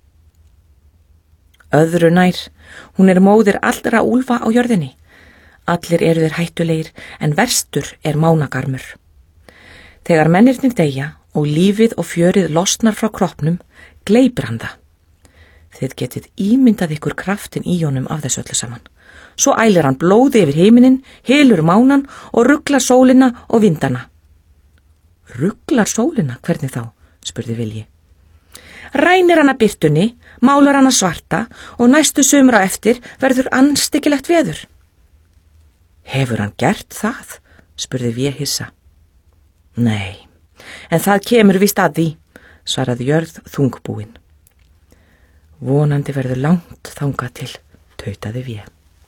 Öðru nær, hún móðir allra úlfa á jörðinni. Allir eru þeir hættulegir en verstur mánagarmur. Þegar mennirnir deyja og lífið og fjörið losnar frá kroppnum, gleypir hann það. Þið getið ímyndað ykkur kraftin í honum af þessu öllu saman. Svo ælir hann blóði yfir himinin, hylur mánan og ruglar sólina og vindana. Ruglar sólina, hvernig þá? Spurði Vilji. Rænir hana birtunni, málar hana svarta og næstu sumra eftir verður anstyggilegt veður. Hefur hann gert það? Spurði Vé hissa. Nei, en það kemur víst að því, svaraði jörð þungbúin. Vonandi verður langt þangað til, tautaði Vé.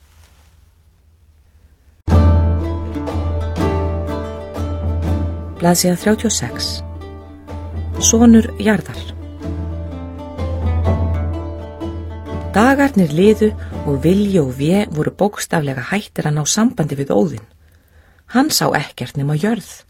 Blaðsíða 36. Sonur jarðar. Dagarnir liðu og Vilji og Vé voru bókstaflega hættir að ná sambandi við Óðinn. Hann sá ekkert nema jörð.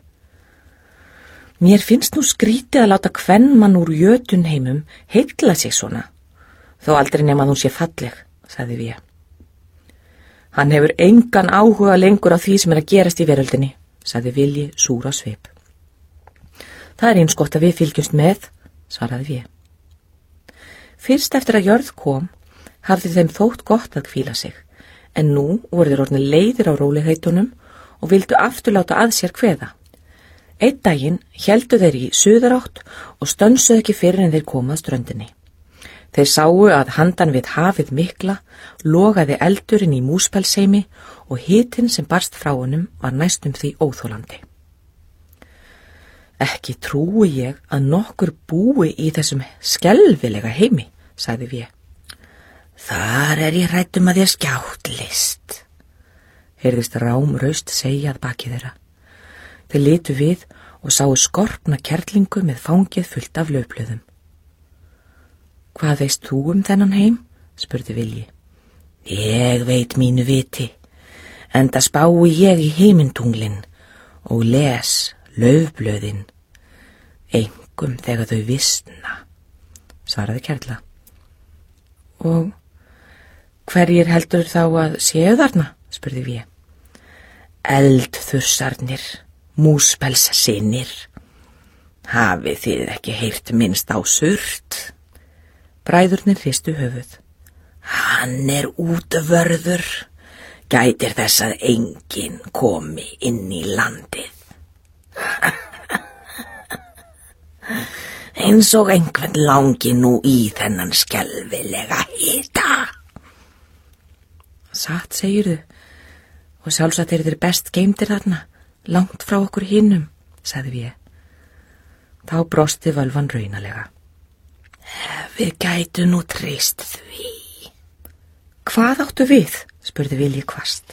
Mér finnst nú skrítið að láta kvenmann úr jötunheimum heilla sig svona, þó aldrei nema hún sé falleg, sagði Vé. Hann hefur engan áhuga lengur á því sem að gerast í veröldinni, sagði Vilji súr á svip. Það eins gott að við fylgjumst með, svaraði Vé. Fyrst eftir að jörð kom, hafði þeim þótt gott að hvíla sig, en nú voru þeir orðnir leiðir á rólegheitunum og vildu aftur láta að sér kveða. Einn daginn héldu þeir í suðarátt og stönsuðu ekki fyrir en þeir komað ströndinni. Þeir sáu að handan við hafið mikla logaði eldurinn í Múspelsheimi og hitinn sem barst frá honum var næstum því óþolandi. Ekki trúi ég að nokkur búi í þessum skelfilega heimi, sagði Vé. Þar ég hrædd að þér skjáttlist, heyrðist rámraust segja að baki þeirra. Þeir litu við og sáu skorpna kerlingu með fangið fullt af laufblöðum. Hvað veist þú þennan heim? Spurði Vilji. Ég veit mínu viti, enda spái ég í heimintunglin og les laufblöðin, einkum þegar þau visna, svaraði kerla. Og hverjir heldur þá að séu þarna? Spurði Vé. Eldþursarnir, Múspelssinnir. Hafið þið ekki heyrt minnst á Surt? Bræðurnir hristu höfuð. Hann útvörður, gætir þess að enginn komi inn í landið. Eins og einhvern langi nú í þennan skelfilega hita. Satt segirðu, og sjálfsagt þeir best geymdir þarna, langt frá okkur hinnum, sagði Vé. Þá brosti völvan raunalega. Við gætu nú treyst því. Hvað áttu við? Spurði Vilji hvasst.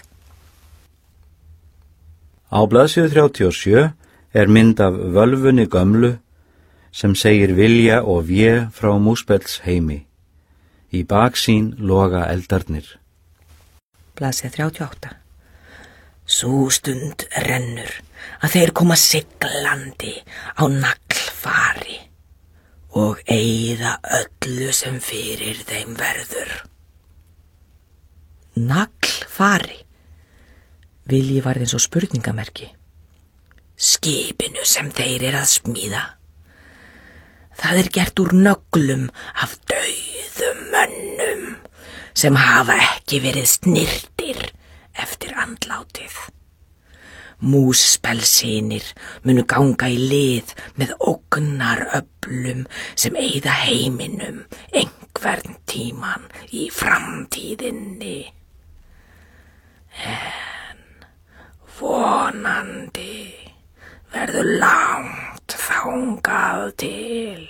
Á blaðsíðu 37 mynd af völvunni gömlu sem segir Vilja og Vé frá Múspelsheimi. Í baksýn loga eldarnir. Blaðsíða 38. Sú stund rennur að þeir koma siglandi á naglfari. og eyða öllu sem fyrir þeim verður. Naglfari. Vilji varð eins og spurningamerki. Skipinu sem þeir að smíða. Það gert úr nöglum af dauðum mönnum sem hafa ekki verið snirtir eftir andlátið. Múspelsynir munu ganga í lið með ógnaröflum sem eyða heiminum einhvern tíman í framtíðinni. En vonandi verður langt þangað til.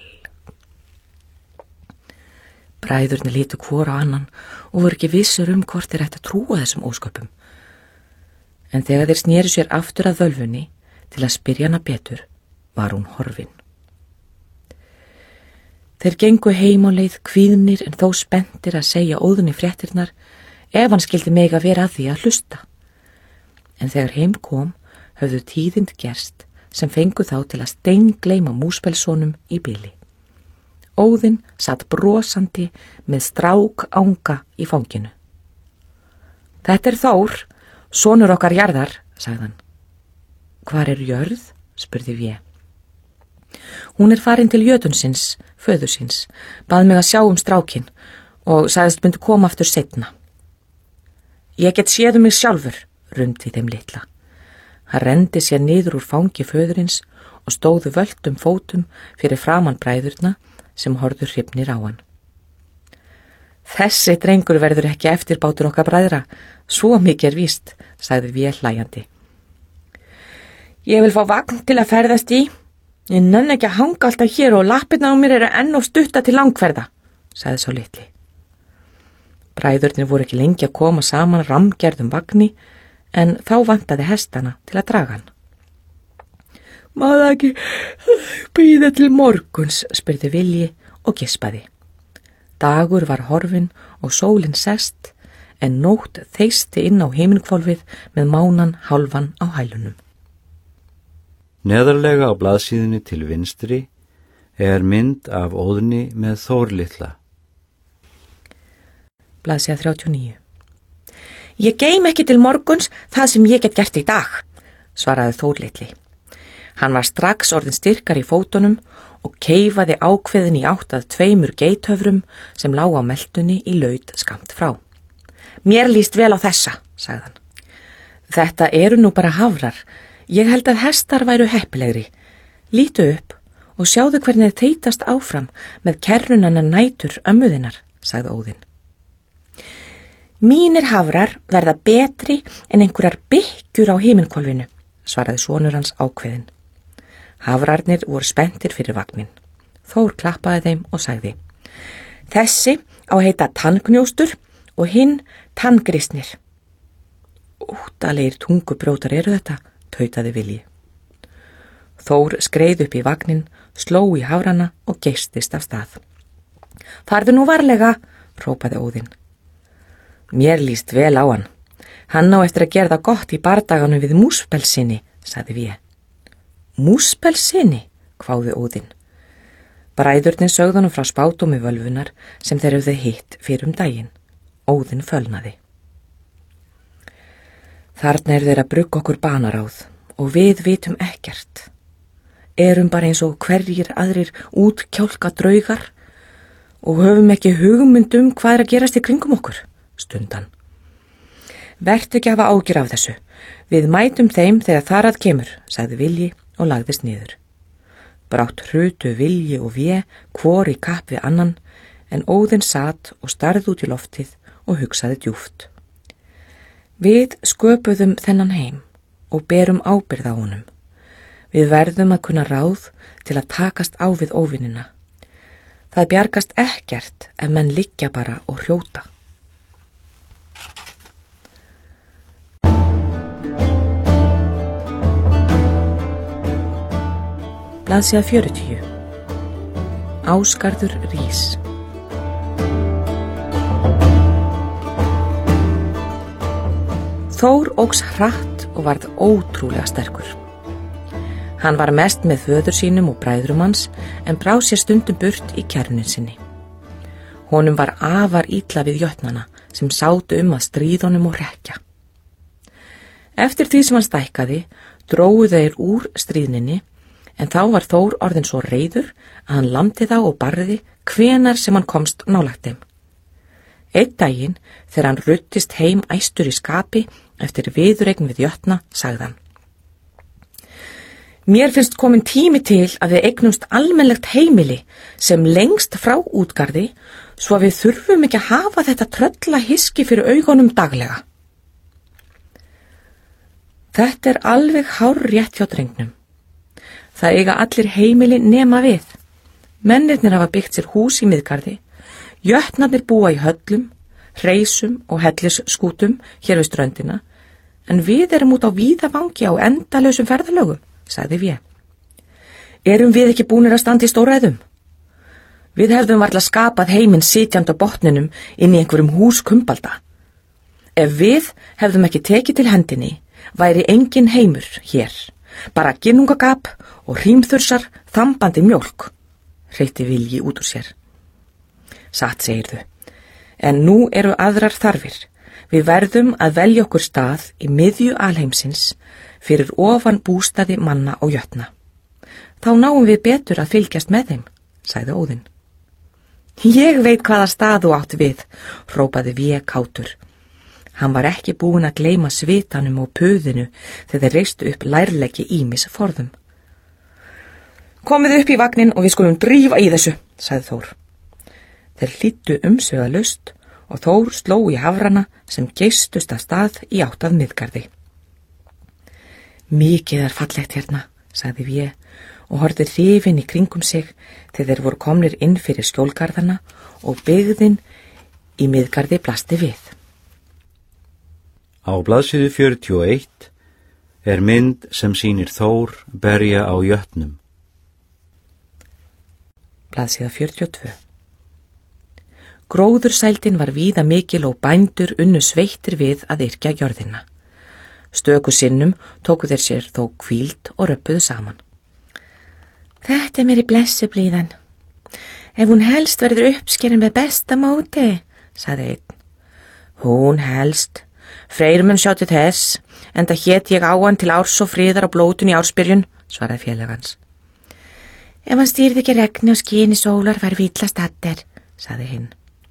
Bræðurnir litu hvor á annan og voru ekki vissir hvort þeir ættu að trúa þessum ósköpum. En þegar þeir snéru sér aftur að völvunni til að spyrja hana betur, var hún horfin. Þeir gengu heim á leið kvíðnir en þó spenntir að segja Óðni fréttirnar ef hann skildi mega vera að því að hlusta. En þegar heim kom, höfðu tíðind gerst sem fengu þá til að steingleyma múspelsonum í bili. Óðinn satt brosandi með strák anga í fanginu. Þetta Þór, sonur okkar jarðar, sagði hann. Hvar jörð? Spurði Vé. Hún farin til jötunsins, föður síns, bað mig að sjá strákinn og sagðist myndi koma aftur seinna. Ég get séð mig sjálfur, rumdi þeim litla. Hann renndi sér niður úr fangi föðurins og stóðu völtum fótum fyrir framan bræðurna sem horfðu hrifnir á hann. Þessi drengur verður ekki eftirbátur okkar bræðra, svo mikið víst, sagði Vé hlæjandi. Ég vil fá vagn til að ferðast í. Ég nenni ekki að hanga alltaf hér og lappirnar á mér enn of stutta til langferða, sagði sá litli. Bræðurnir voru ekki lengi að koma saman rammgerðum vagni, en þá vantaði hestana til að draga hann. Má það ekki bíða til morguns, spurði Vilji og gispaði. Dagur var horfinn og sólin sest, en nótt þeysti inn á himinkvolfið með mánan hálfan á hælunum. Neðarlega á blaðsíðunni til vinstri mynd af Óðni með Þór litla. Blaðsíða 39. Ég geym ekki til morguns það sem ég get gert í dag, svaraði Þór litli. Hann var strax orðin styrkar í fótunum og keifaði ákveðin í átt að 2 geithöfrum sem lágu á meltunni í laut skammt frá. Mér líst vel á þessa, sagði hann. Þetta nú bara hafrar. Ég held að hestar væru heppilegri. Lítu upp og sjáðu hvernig þeir teitast áfram með kerrunana nætur ömmuðinnar, sagði Óðinn. Mínir hafrar verða betri en einhverjar bykkjur á himinkvolfinu, svaraði sonur hans ákveðin. Hafrarnir voru spenntir fyrir vagnin. Þór klappaði þeim og sagði: Þessi á að heita tannknjóstur og hinn tanngrisnir. Óttalegir tungubrjótar þetta, tautaði Vilji. Þór skreið upp í vagnin, sló í hafrana og geistist af stað. Farðu nú varlega, hrópaði Óðinn. Mér líst vel á hann. Hann á eftir að gera það gott í bardaganum við Múspelsinni, sagði Vé. Múspelsinni, hváði Óðinn. Bræðurnir sögðu frá spádómi völvunar sem þeir höfðu hitt fyrir daginn. Óðinn fölnaði. Þarna þeir að brugga okkur banaráð og við vitum ekkert. Bara eins og hverjir aðrir útkjálka draugar og höfum ekki hugmynd hvað að gerast í kringum okkur, stundan. Vertu ekki að hafa ágjur af þessu. Við mætum þeim þegar þar að kemur, sagði Vilji og lagðist niður. Brátt hrutu Vilji og Vé hvor í kapp við annan, en Óðinn sat og starði út í loftið og hugsaði djúpt. Við sköpuðum þennan heim og berum ábyrgð á honum. Við verðum að kunna ráð til að takast á við óvinina. Það bjargast ekkert ef menn liggja bara og hrjóta. Blaðsíða 40. Ásgarður rís. Þór óx hratt og varð ótrúlega sterkur. Hann var mest með föður sínum og bræðrum hans en brá sér stundum burt í kærnin sinni. Honum var afar illa við jötnana sem sátu að stríða honum og hrekkja. Eftir því sem hann stækkaði, drógu þeir úr stríðninni, en þá var Þór orðinn svo reiður að hann lamdi þá og barði hvenar sem hann komst nálægt þeim. Einn daginn, þegar hann ruddist heim æstur í skapi eftir viðureign við jötna, sagði hann: Mér finnst komin tími til að við eignumst almennlegt heimili sem lengst frá útgarði, svo að við þurfum ekki að hafa þetta trölla hiski fyrir augunum daglega. Þetta er alveg hárrétt hjá drengnum. Það eiga allir heimili nema við. Mennirnir hafa byggt sér hús í miðgarði, jötnarnir búa í höllum, hreisum og hellisskútum hér við ströndina, en við erum út á víða vangi á endalausum ferðalögum, sagði Vé. Erum við ekki búnir að standa í stóræðum? Við hefðum varla skapað heiminn sitjandi á botninum inn í einhverjum húskumbalda. Ef við hefðum ekki tekið til hendinni, væri engin heimur hér, bara ginnungagap og hrímþursar þambandi mjólk, hreyti Vilji út úr sér. Satt segirðu, en nú eru aðrar þarfir. Við verðum að velja okkur stað í miðju alheimsins fyrir ofan bústaði manna og jötna. Þá náum við betur að fylgjast með þeim, sagði Óðinn. Ég veit hvaða stað þú átt við, hrópaði Vé kátur. Hann var ekki búinn að gleyma svitanum og puðinu þegar þeir reistu upp lærleggi ýmis forðum. Komið upp í vagnin og við skulum drífa í þessu, sagði Þór. Þeir hlýddu umsvifalaust og Þór sló í hafrana sem geystust af stað í átt að miðgarði. Mikið er fallegt hérna, sagði Vé og horfði hrifinn í kringum sig þegar þeir voru komnir inn fyrir skjólgarðana og byggðin í miðgarði blasti við. Á blaðsíðu 41 er mynd sem sýnir Þór berja á jötnum. Blaðsíða 42. Gróðursældin var víða mikil og bændur unnu sveittir við að yrkja jörðina. Stöku sinnum tóku þeir sér þó hvíld og röppuðu saman. Þetta er mér í blessu blíðan. Ef hún helst verður uppskerin með besta móti, sagði einn. Hún helst. Freyr mun sjá til þess, enda hét ég á hann til árs og friðar á blótun í ársbyrjun, svaraði félagans. Ef hann stýrði ekki regni og skini sólar var við illa staddir, sagði hinn.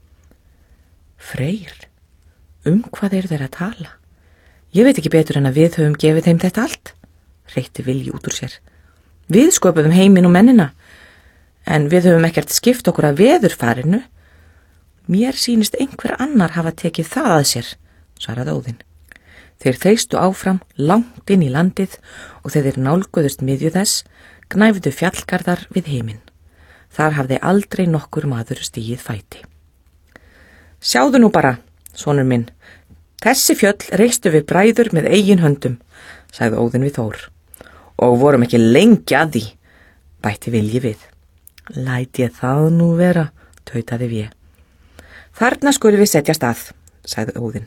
Freyr, hvað eru þeir að tala? Ég veit ekki betur en að við höfum gefið þeim þetta allt, hreytti Vilji út úr sér. Við sköpuðum heiminn og mennina, en við höfum ekkert skipt okkur að veðurfarinu. Mér sýnist einhver annar hafa tekið það að sér, svaraði Óðinn. Þeir þeystu áfram langt inn í landið og þegar þeir nálguðust miðju þess, gnæfðu fjallgarðar við heiminn. Þar hafði aldrei nokkur maður stigið fæti. Sjáðu nú bara, sonur minn, þessi fjöll reistu við bræður með eigin höndum, sagði Óðinn við Þór. Og vorum ekki lengi að því, bætti Vilji við. Læt ég það nú vera, tautaði Vé. Þarna skulum við setjast að, sagði Óðinn.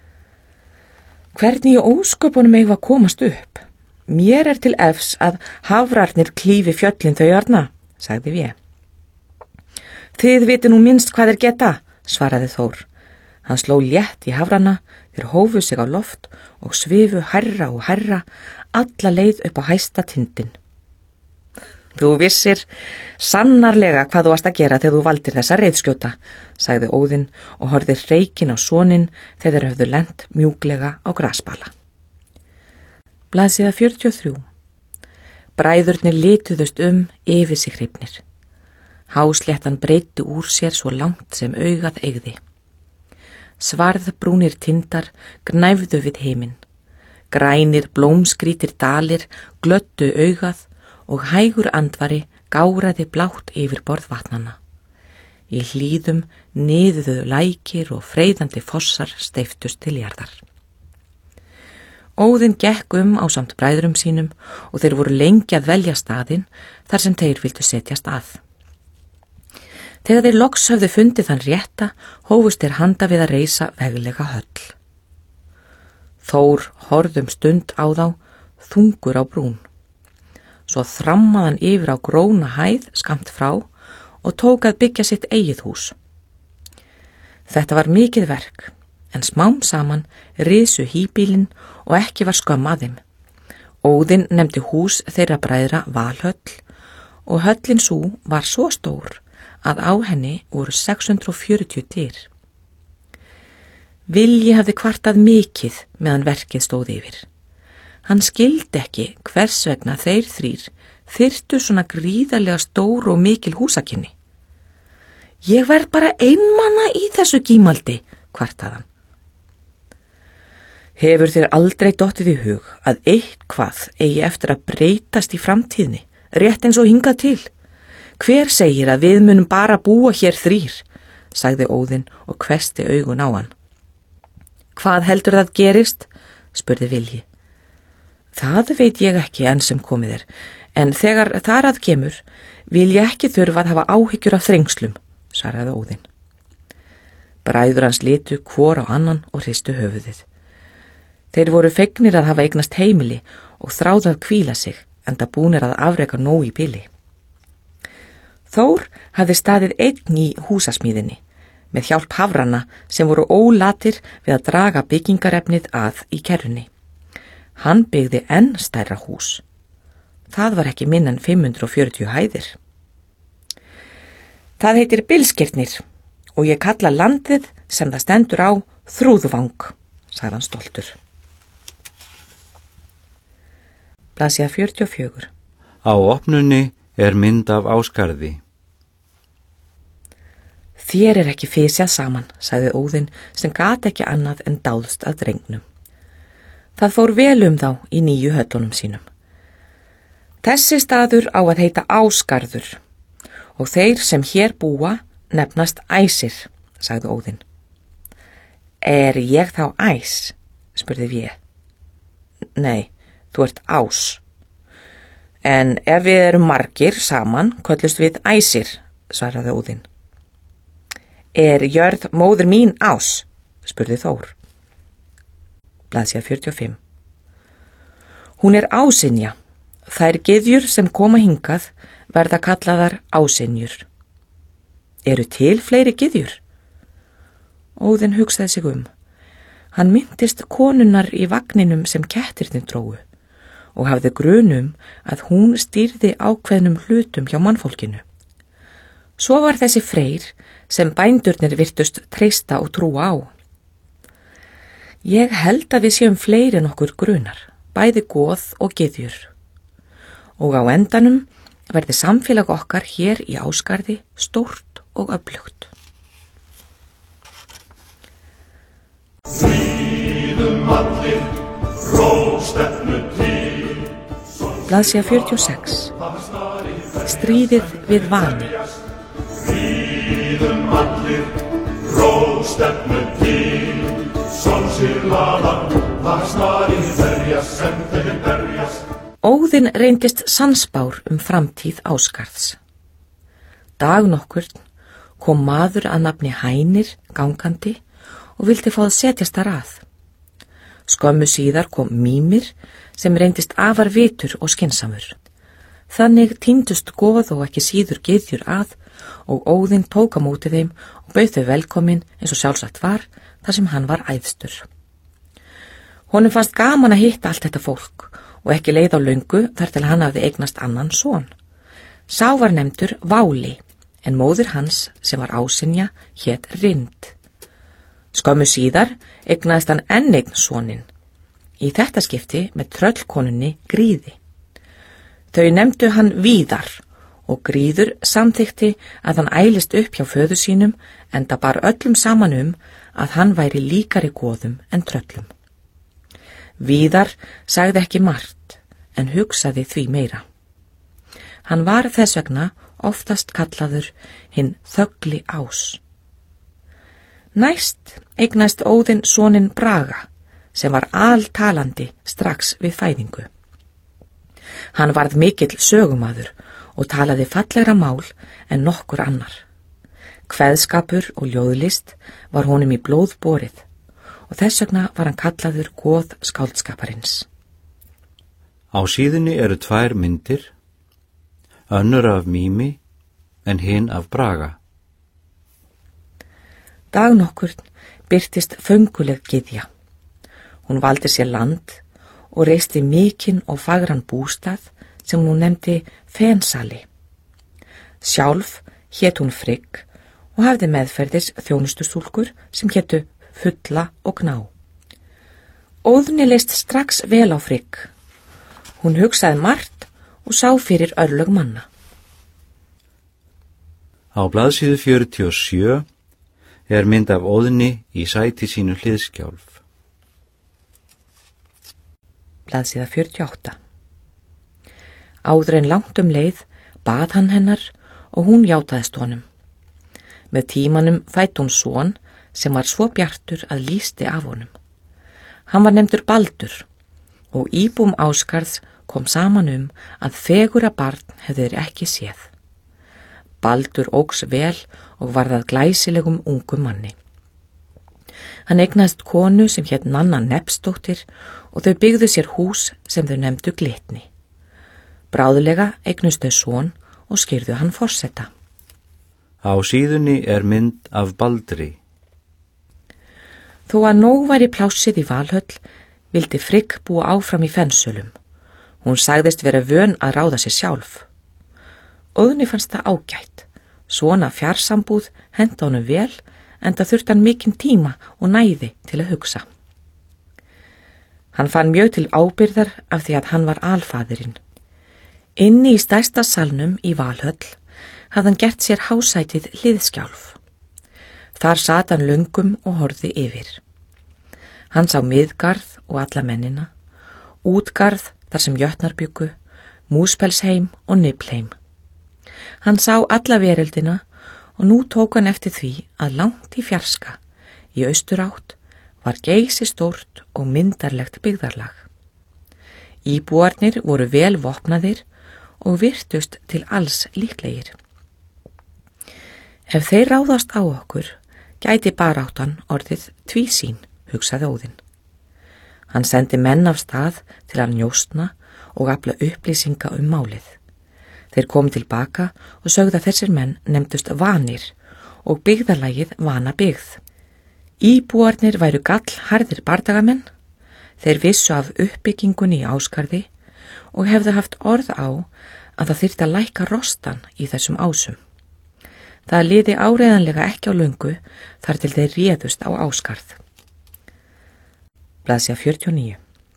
Hvernig í ósköpunum eigum að komast upp? Mér er til efs að hafrarnir klífi fjöllin þau arna, sagði Vé. Þið viti nú minnst hvað þeir geta, svaraði Þór. Hann sló létt í hafrana, þeir hófu sig á loft og svifu hærra og hærra, alla leið upp á hæsta tindin. Þú vissir sannarlega hvað þú varst að gera þegar þú valdir þessa reiðskjóta, sagði Óðinn og horfði hreykinn á soninn þegar þeir höfðu lent mjúklega á grasbala. Blaðsíða 43. Bræðurnir lituðust yfir sig hrifnir. Hásléttan breiddi úr sér svo langt sem augað eygði. Svarðbrúnir tindar gnæfðu við heiminn. Grænir blómskrítir dalir glöddu augað og hægur andvari gáraði blátt yfir borð vatnanna. Í hlíðum niðuðu lækir og freyðandi fossar steyftust til jarðar. Óðinn gekk ásamt bræðrum sínum og þeir voru lengi að velja staðinn þar sem þeir vildu setjast að. Þegar þeir loks höfðu fundið þann rétta, hófust þeir handa við að reisa veglega höll. Þór horfði stund á þá, þungur á brún. svo þrammaði hann yfir á gróna hæð skammt frá og tók að byggja sitt eigið hús. Þetta var mikið verk, en smám saman risu híbýlin og ekki var skömm að þeim. Óðinn nefndi hús þeirra bræðra Valhöll og höllin sú var svo stór að á henni voru 640 dyr. Vilji hafði kvartað mikið meðan verkið stóð yfir. Hann skildi ekki hvers vegna þeir þrír þyrftu svona gríðarlega stór og mikil húsakynni. Ég verð bara einmana í þessu gímaldi, kvartaði hann. Hefur þér aldrei dottið í hug að eitthvað eigi eftir að breytast í framtíðni, rétt eins og hingað til? Hver segir að við munum bara búa hér þrír, sagði Óðinn og hvessti augun á hann. Hvað heldur það gerist? Spurði Vilji. Það veit ég ekki enn sem komið er, en þegar þar að kemur vil ég ekki þurfa að hafa áhyggjur af þrengslum, svaraði Óðinn. Bræður hans litu hvor á annan og hristu höfuðið. Þeir voru fegnir að hafa eignast heimili og þráðu að hvíla sig, enda búnir að afreka nóg í bili. Þór hafði staðið einn í húsasmíðinni, með hjálp hafranna sem voru ólatir við að draga byggingarefnið að í kerrunni. Hann byggði enn stærra hús. Það var ekki minna en 540 hæðir. Það heitir Bilskirnir og ég kalla landið sem það stendur á Þrúðvang, sagði hann stoltur. Blaðsíða 44. Á opnunni er mynd af Ásgarði. Þér er ekki fisjað saman, sagði Óðinn sem gat ekki annað en dáðst að drengnum. Það fór vel þá í nýju höllunum sínum. Þessi staður á að heita Ásgarður og þeir sem hér búa nefnast Æsir, sagði Óðinn. Er ég þá Æs? Spurði Vé. Nei, þú ert Ás. En ef við erum margir saman, köllust við Æsir, svaraði Óðinn. Er jörð móður mín Ás? Spurði Þór. Blaðsíða 45. Hún er ásynja. Þær gyðjur sem koma hingað verða kallaðar ásynjur. Eru til fleiri gyðjur? Óðinn hugsaði sig Hann minntist konunnar í vagninum sem kettirnir drógu og hafði grunum að hún stýrði ákveðnum hlutum hjá mannfólkinu. Svo var þessi Freyr sem bændurnir virtust treysta og trúa á. Ég held að við séum fleiri en okkur grunar, bæði goð og gyðjur. Og á endanum verði samfélag okkar hér í Ásgarði stórt og öflugt. Fríðum allir, róstefnu til. Blaðsíða 46. Stríðið við vani. Fríðum allir, róstefnu til. Sonsirlaðan, það snarið berjast sem þeir berjast. Óðinn reyndist sannspár framtíð Ásgarðs. Dag nokkurn kom maður að nafni Hænir gangandi og vildi fá að setjast þar að. Skömmu síðar kom Mímir sem reyndist afar vitur og skynsamur. Þannig tíndust goð og ekki síður gyðjur að og Óðinn tók á móti þeim og bauð þau velkomin eins og sjálfsagt var þar sem hann var æðstur. Honum fannst gaman að hitta allt þetta fólk og ekki leið á löngu þar til hann hafði eignast annan son. Sá var nefndur Váli en móðir hans sem var ásynja hét Rind. Skömmu síðar eignaðist hann enn einn soninn. Í þetta skipti með tröllkonunni Gríði. Þau nefndu hann Víðar og Gríður samþykti að hann ælist upp hjá föður sínum enda bar öllum saman að hann væri líkari goðum en tröllum. Víðar sagði ekki margt en hugsaði því meira. Hann var þess vegna oftast kallaður hinn þögli Ás. Næst eignaðist Óðinn soninn Braga sem var altalandi strax við fæðingu. Hann varð mikill sögumaður og talaði fallegra mál en nokkur annar. Kveðskapur og ljóðlist var honum í blóð borið og þess vegna var hann kallaður goð skáldskaparins. Á síðunni eru 2 myndir önnur af Mými en hinn af Braga. Dag nokkurn birtist fönguleg gyðja. Hún valdi sér land og reisti mikinn og fagran bústað sem hún nefndi Fensali. Sjálf hét hún Frigg og hafði meðferðis þjónustustúlkur sem hétu Fulla og Gná. Óðni leist strax vel á Frigg. Hún hugsaði margt og sá fyrir örlög manna. Á blaðsíðu 47 er mynd af Óðni í sæti sínu hliðskjálf. Blaðsíða 48. Áður en langt leið bað hann hennar og hún játaðist honum. Með tímanum fætti hún son sem var svo bjartur að lýsti af honum. Hann var nefndur Baldur og íbúum Ásgarðs kom saman að fegura barn hefði þeir ekki séð. Baldur óx vel og varð að glæsilegum ungum manni. Hann eignaðist konu sem hét Nanna Nepsdóttir og þau byggðu sér hús sem þau nefndu Glitni. Bráðlega eignust þau son og skýrðu hann forseta. Á síðunni er mynd af Baldri. Þó að nóg væri plássið í Valhöll, vildi Frigg búa áfram í Fensölum. Hún sagðist vera vön að ráða sér sjálf. Óðni fannst það ágætt. Svona fjarsambúð henta honum vel, enda þurfti hann mikinn tíma og næði til að hugsa. Hann fann mjög til ábyrgðar af því að hann var alfaðirinn. Inni í stærsta salnum í Valhöll hafði hann gert sér hásætið hliðskjálf. Þar sat hann löngum og horfði yfir. Hann sá Miðgarð og alla mennina, Útgarð þar sem jötnar bjuggu, Múspelsheim og Niflheim. Hann sá alla veröldina og nú tók hann eftir því að langt í fjarska, í austurátt, var geysistórt og myndarlegt byggðarlag. Íbúarnir voru vel vopnaðir og virtust til alls líklegir. Ef þeir ráðast á okkur, gæti baráttan orðið tvísýn, hugsaði Óðinn. Hann sendi menn af stað til að njósna og afla upplýsinga málið. Þeir komu tilbaka og sögðu að þessir menn nefndust Vanir og byggðarlagið Vanabyggð. Íbúarnir væru gallharðir bardagamenn, þeir vissu af uppbyggingunni í Ásgarði og hefðu haft orð á að það þyrfti að lækka rostan í þessum ásum. Það liði áreiðanlega ekki á löngu þar til þeir réðust á Ásgarð. Blaðsíða 49.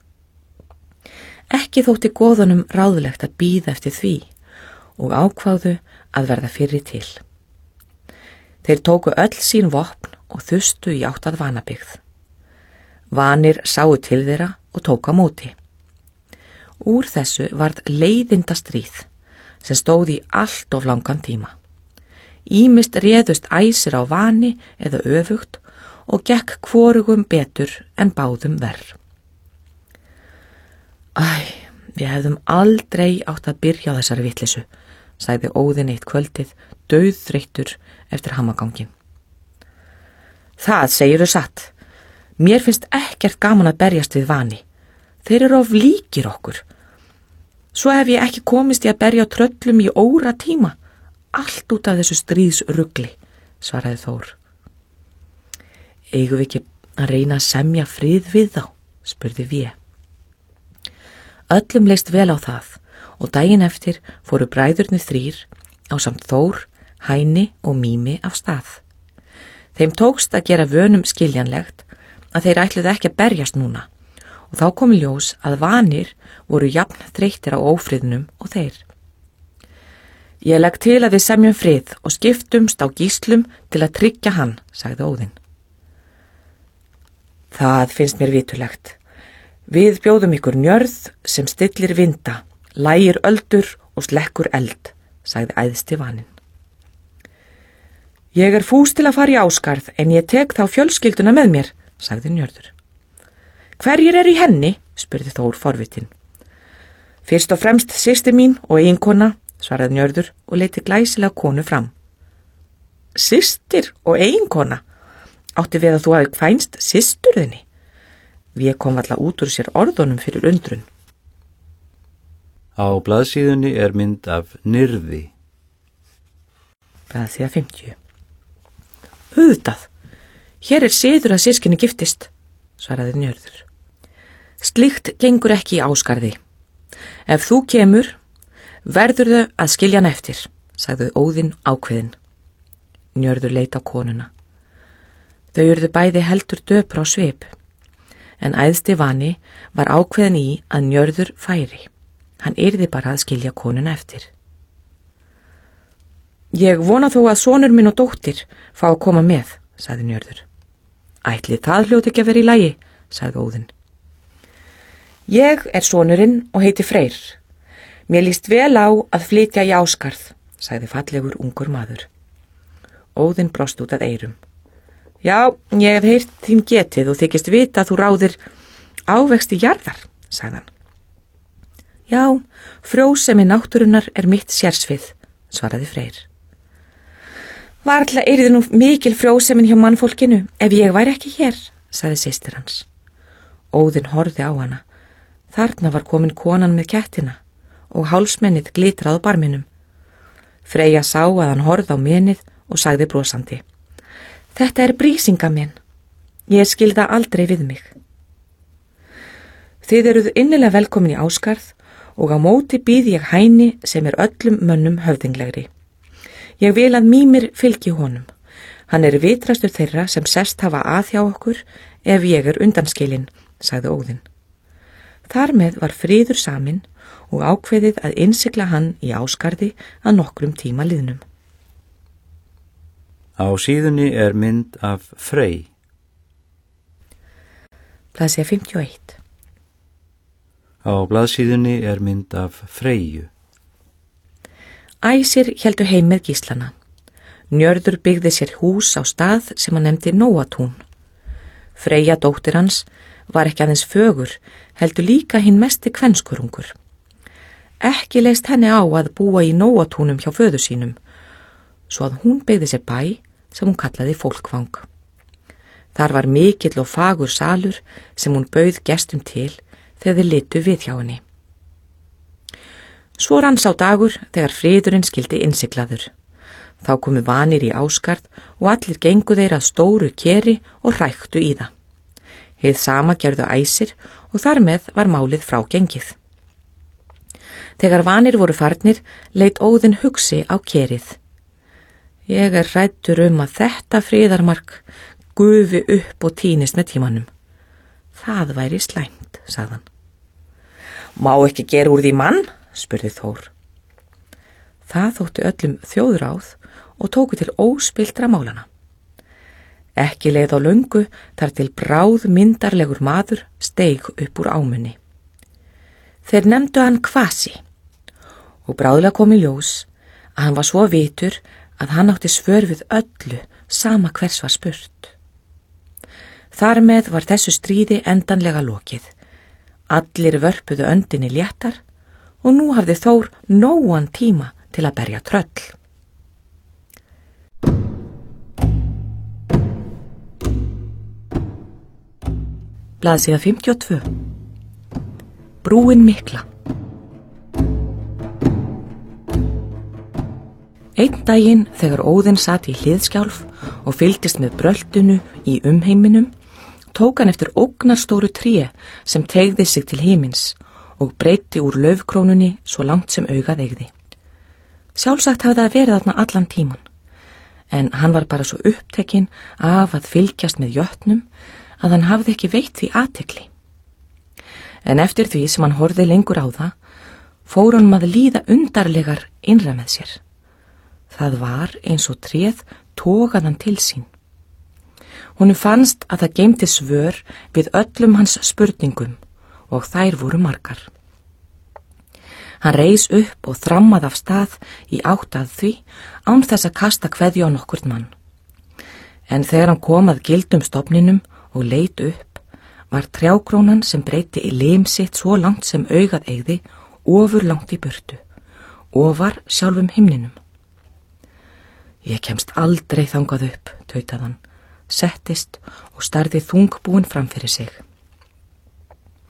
Ekki þótti goðunum ráðlegt að bíða eftir því og ákváðu að verða fyrri til. Þeir tóku öll sín vopn og þustu í átt að Vanabyggð. Vanir sáu til þeirra og tóku á móti. Úr þessu varð leiðinda stríð sem stóð í allt of langan tíma. Ýmist réðust æsir á Vani eða öfugt og gekk hvorugum betur en báðum verr. Æ, við hefðum aldrei átt að byrja á þessari vitleysu, sagði Óðinn eitt kvöldið, dauðþreyttur eftir hamagangin. Það segirðu satt. Mér finnst ekkert gaman að berjast við Vani. Þeir eru of líkir okkur. Svo hef ég ekki komist í að berja á tröllum í óra tíma. Allt út af þessu stríðsrugli, svaraði Þór. Eigum við ekki að reyna að semja frið við þá, spurði Vé. Öllum leist vel á það og daginn eftir fóru bræðurnir 3 ásamt Þór, Hæni og Mými af stað. Þeim tókst að gera vönum skiljanlegt að þeir ætluðu ekki að berjast núna og þá kom í ljós að Vanir voru jafn þreyttir á ófriðnum og þeir. Ég legg til að við semjum frið og skiptumst á gíslum til að tryggja hann, sagði Óðinn. Það finnst mér vitulegt. Við bjóðum ykkur njörð sem stillir vinda, lægir öldur og slekkur eld, sagði æðsti Vaninn. Ég er fús til að fara í Ásgarð en ég tek þá fjölskylduna með mér, sagði Njörður. Hverjir eru í henni? Spurði Þór forvitinn. Fyrst og fremst systir mín og eiginkona, svaraði Njörður og leiti glæsilega konu fram. Systir og eiginkona? Átti við að þú hafi kvænst systurðinni? Við kom alltaf út úr sér orðunum fyrir undrun. Á blaðsíðunni er mynd af nyrði. Blaðsíða 50. Auðvitað, hér er siður að systkini giftist, svaraði Njörður. Slíkt gengur ekki í Ásgarði. Ef þú kemur, verðurðu að skilja hann eftir, sagði Óðinn ákveðinn. Njörður leit á konuna. Þau urðu bæði heldur döpur á svip, en æðsti vani var ákveðin í að Njörður færi. Hann yrði bara að skilja konuna eftir. Ég vona þó að sonur minn og dóttir fá að koma með, sagði Njörður. Ætli það hljóti ekki að vera í lagi, sagði Óðinn. Ég er sonurinn og heiti Freyr. Mér líst vel á að flytja í Ásgarð, sagði fallegur ungur maður. Óðinn brost út að eyrum. Já, ég hef heyrt þín getið og þykist vita að þú ráðir ávexti jarðar, sagði hann. Já, frjósemi náttúrunnar er mitt sérsvið, svaraði Freyr. Varla yrði nú mikil frjósemin hjá mannfólkinu ef ég væri ekki hér, sagði systir hans. Óðinn horfði á hana. Þarna var komin konan með kettina og hálsmennið glitrað á barminum. Freyja sá að hann horfði á menið og sagði brosandi. Þetta er brísinga minn. Ég skilða aldrei við mig. Þið eruð innilega velkomin í Ásgarð og á móti býð ég Hæni sem er öllum mönnum höfðinglegri. Ég vil að Mímir fylgi honum. Hann er vitrastur þeirra sem sest hafa að hjá okkur ef ég er undanskilinn, sagði Óðinn. Þar með var friður saminn og ákveðið að innsigla hann í Ásgarði að nokkrum tíma liðnum. Á síðunni er mynd af Frey. Blaðsíða 51. Á blaðsíðunni er mynd af Freyju. Æsir héldu heim með gíslana. Njörður byggði sér hús á stað sem hann nefndi Nóatún. Freyja dóttir hans var ekki aðeins fögur, heldur líka hinn mesti kvenskurungur. Ekki leist henni á að búa í Nóatúnum hjá föður sínum, svo að hún byggði sér bæ sem hún kallaði Fólkvang. Þar var mikill og fagur salur sem hún bauð gestum til þegar þeir litu við hjá henni. Svo rann sá dagur þegar friðurinn skildi innsiglaður. Þá komu vanir í Ásgarð og allir gengu þeir að stóru keri og hræktu í það. Hið sama gerðu Æsir og þar með var málið frágengið. Þegar vanir voru farnir, leit Óðinn hugsi á kerið. Ég er hræddur að þetta friðarmark gufi upp og tínist með tímanum. Það væri slæmt, sagðan. Má ekki gera úr því mann? Spurði Þór. Það þótti öllum þjóðráð og tóku til óspiltra málana. Ekki leið á löngu þar til bráð myndarlegur maður steig upp úr ámunni. Þeir nefndu hann Kvasi og bráðlega kom í ljós að hann var svo vitur að hann átti svör við öllu sama hvers var spurt. Þar með var þessu stríði endanlega lokið. Allir vörpuðu öndinni léttar og nú hafði Þór nógan tíma til að berja tröll. Blaðsíða 52. Brúin mikla. Einn daginn þegar Óðinn sat í hliðskjálf og fylgdist með bröltunu í umheiminum, tók hann eftir ógnarstóru tré sem teygði sig til himins og breyti úr laufkrónunni svo langt sem augað eygði. Sjálfsagt hafði það verið þarna allan tíman, en hann var bara svo upptekinn af að fylgjast með jötnum að hann hafði ekki veitt því athygli. En eftir því sem hann horfði lengur á það, fór honum að líða undarlegar innra með sér. Það var eins og tréð tógað hann til sín. Honum fannst að það geymdi svör við öllum hans spurningum og þær voru margar. Hann reis upp og þrammaði af stað í átt að því án þess að kasta kveðju á nokkurt mann. En þegar hann kom að gildum stofninum og leit upp, var trjákrónan sem breyti í lim sitt svo langt sem augað eygði ofur langt í burtu, ofar sjálfum himninum. Ég kemst aldrei þangað upp, tautaði hann, settist og starði þungbúinn fram fyrir sig.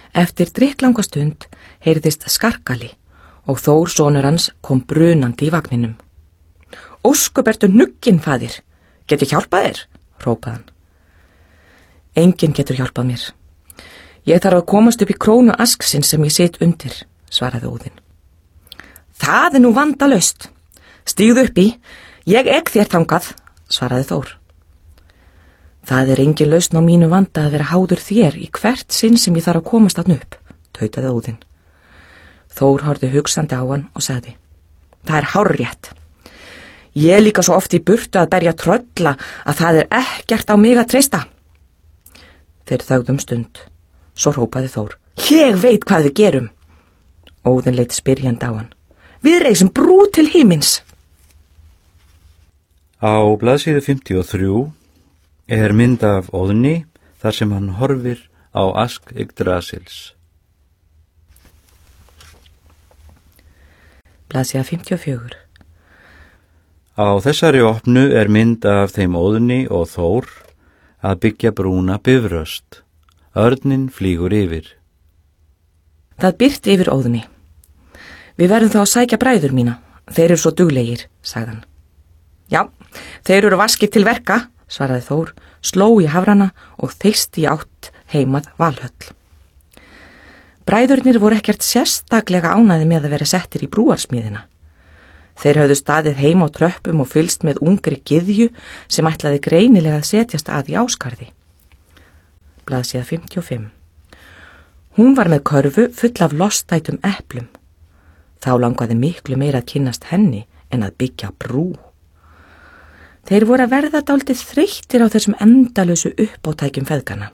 Eftir drykklanga stund heyrðist skarkali og Þór sonur hans kom brunandi í vagninum. Óskup ertu nugginn, faðir. Get ég hjálpað þér? Hrópaði hann. Enginn getur hjálpað mér. Ég þarf að komast upp í krónu asksinn sem ég sit undir, svaraði Óðinn. Það nú vandalaust. Stígðu upp í, ég ekk þér þangað, svaraði Þór. Það engin lausn á mínu vanda að vera háður þér í hvert sinn sem ég þarf að komast þarna upp, tautaði Óðinn. Þór horfði hugsandi á hann og sagði, það hárrétt. Ég líka svo oft í burtu að berja trölla að það ekkert á mig að treysta. Þeir þögðu stund. Svo hrópaði Þór, ég veit hvað við gerum. Óðinn leit spyrjandi á hann. Við reisum brú til himins. Á blaðsíðu 53 mynd af Óðni þar sem hann horfir á Ask Yggdrasils. Blaðsíða 54. Á þessari opnu mynd af þeim Óðni og Þór að byggja brúna Bifröst. Örninn flýgur yfir. Það birti yfir Óðni. Við verðum þá að sækja bræður mína. Þeir eru svo duglegir, sagði hann. Já, þeir eru vaskir til verka, svaraði Þór, sló í hafrana og þeysti í átt heimað Valhöll. Bræðurnir voru ekkert sérstaklega ánægði með að vera settir í brúarsmíðina. Þeir höfðu staðið heima á tröppum og fylgst með ungri gyðju sem ætlaði greinilega að setjast að í Ásgarði. Blaðsíða 55. Hún var með körfu full af lostætum eplum. Þá langaði miklu meira að kynnast henni en að byggja brú. Þeir voru að verða dálítið þreyttir á þessum endalausu uppátækjum feðgana.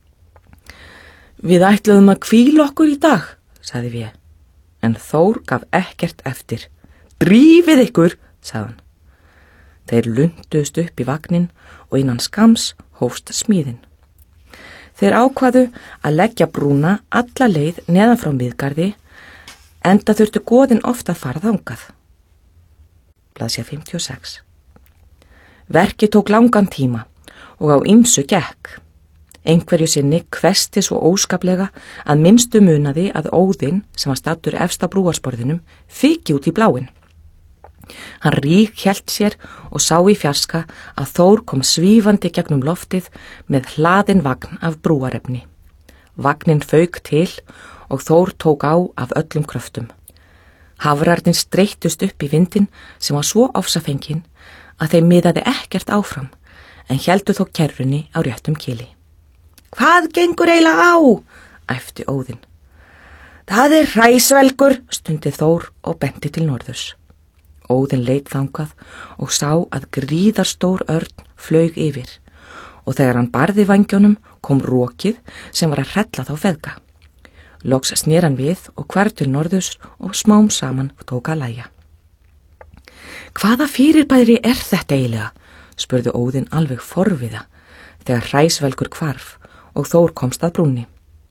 Við ætluðum að hvíla okkur í dag, sagði við, en Þór gaf ekkert eftir. Drífið ykkur, sagði hann. Þeir lunduðust upp í vagnin og innan skams hófst smíðin. Þeir ákvaðu að leggja brúna alla leið neðan frá Miðgarði, enda þurftu goðin oft að fara þangað. Blaðsíða 56. Verkið tók langan tíma og á ýmsu gekk. Einhverju sinni hvesti svo óskaplega að minnstu munaði að Óðinn, sem var staddur efst á brúarsporðinum, fyki út í bláinn. Hann ríkhélt sér og sá í fjarska að Þór kom svífandi gegnum loftið með hlaðinn vagn af brúarefni. Vagnin fauk til og Þór tók á af öllum kröftum. Hafrarnir streittust upp í vindin sem var svo ofsafengin að þeim miðaði ekkert áfram, en héldu þó kerrunni á réttum kili. Hvað gengur eiginlega á? Æpti Óðinn. Það hræsvelgur, stundi Þór og benti til norðurs. Óðinn leit þangað og sá að gríðarstór örn flaug yfir og þegar hann barði vængjónum kom rokið sem var að hrella þá feðga. Loks snér hann við og hvarf til norðurs og smám saman tók að lægja. Hvaða fyrirbæri þetta eiginlega? Spurði Óðinn alveg forviða þegar hræsvelgur hvarf og Þór komst að brúnni.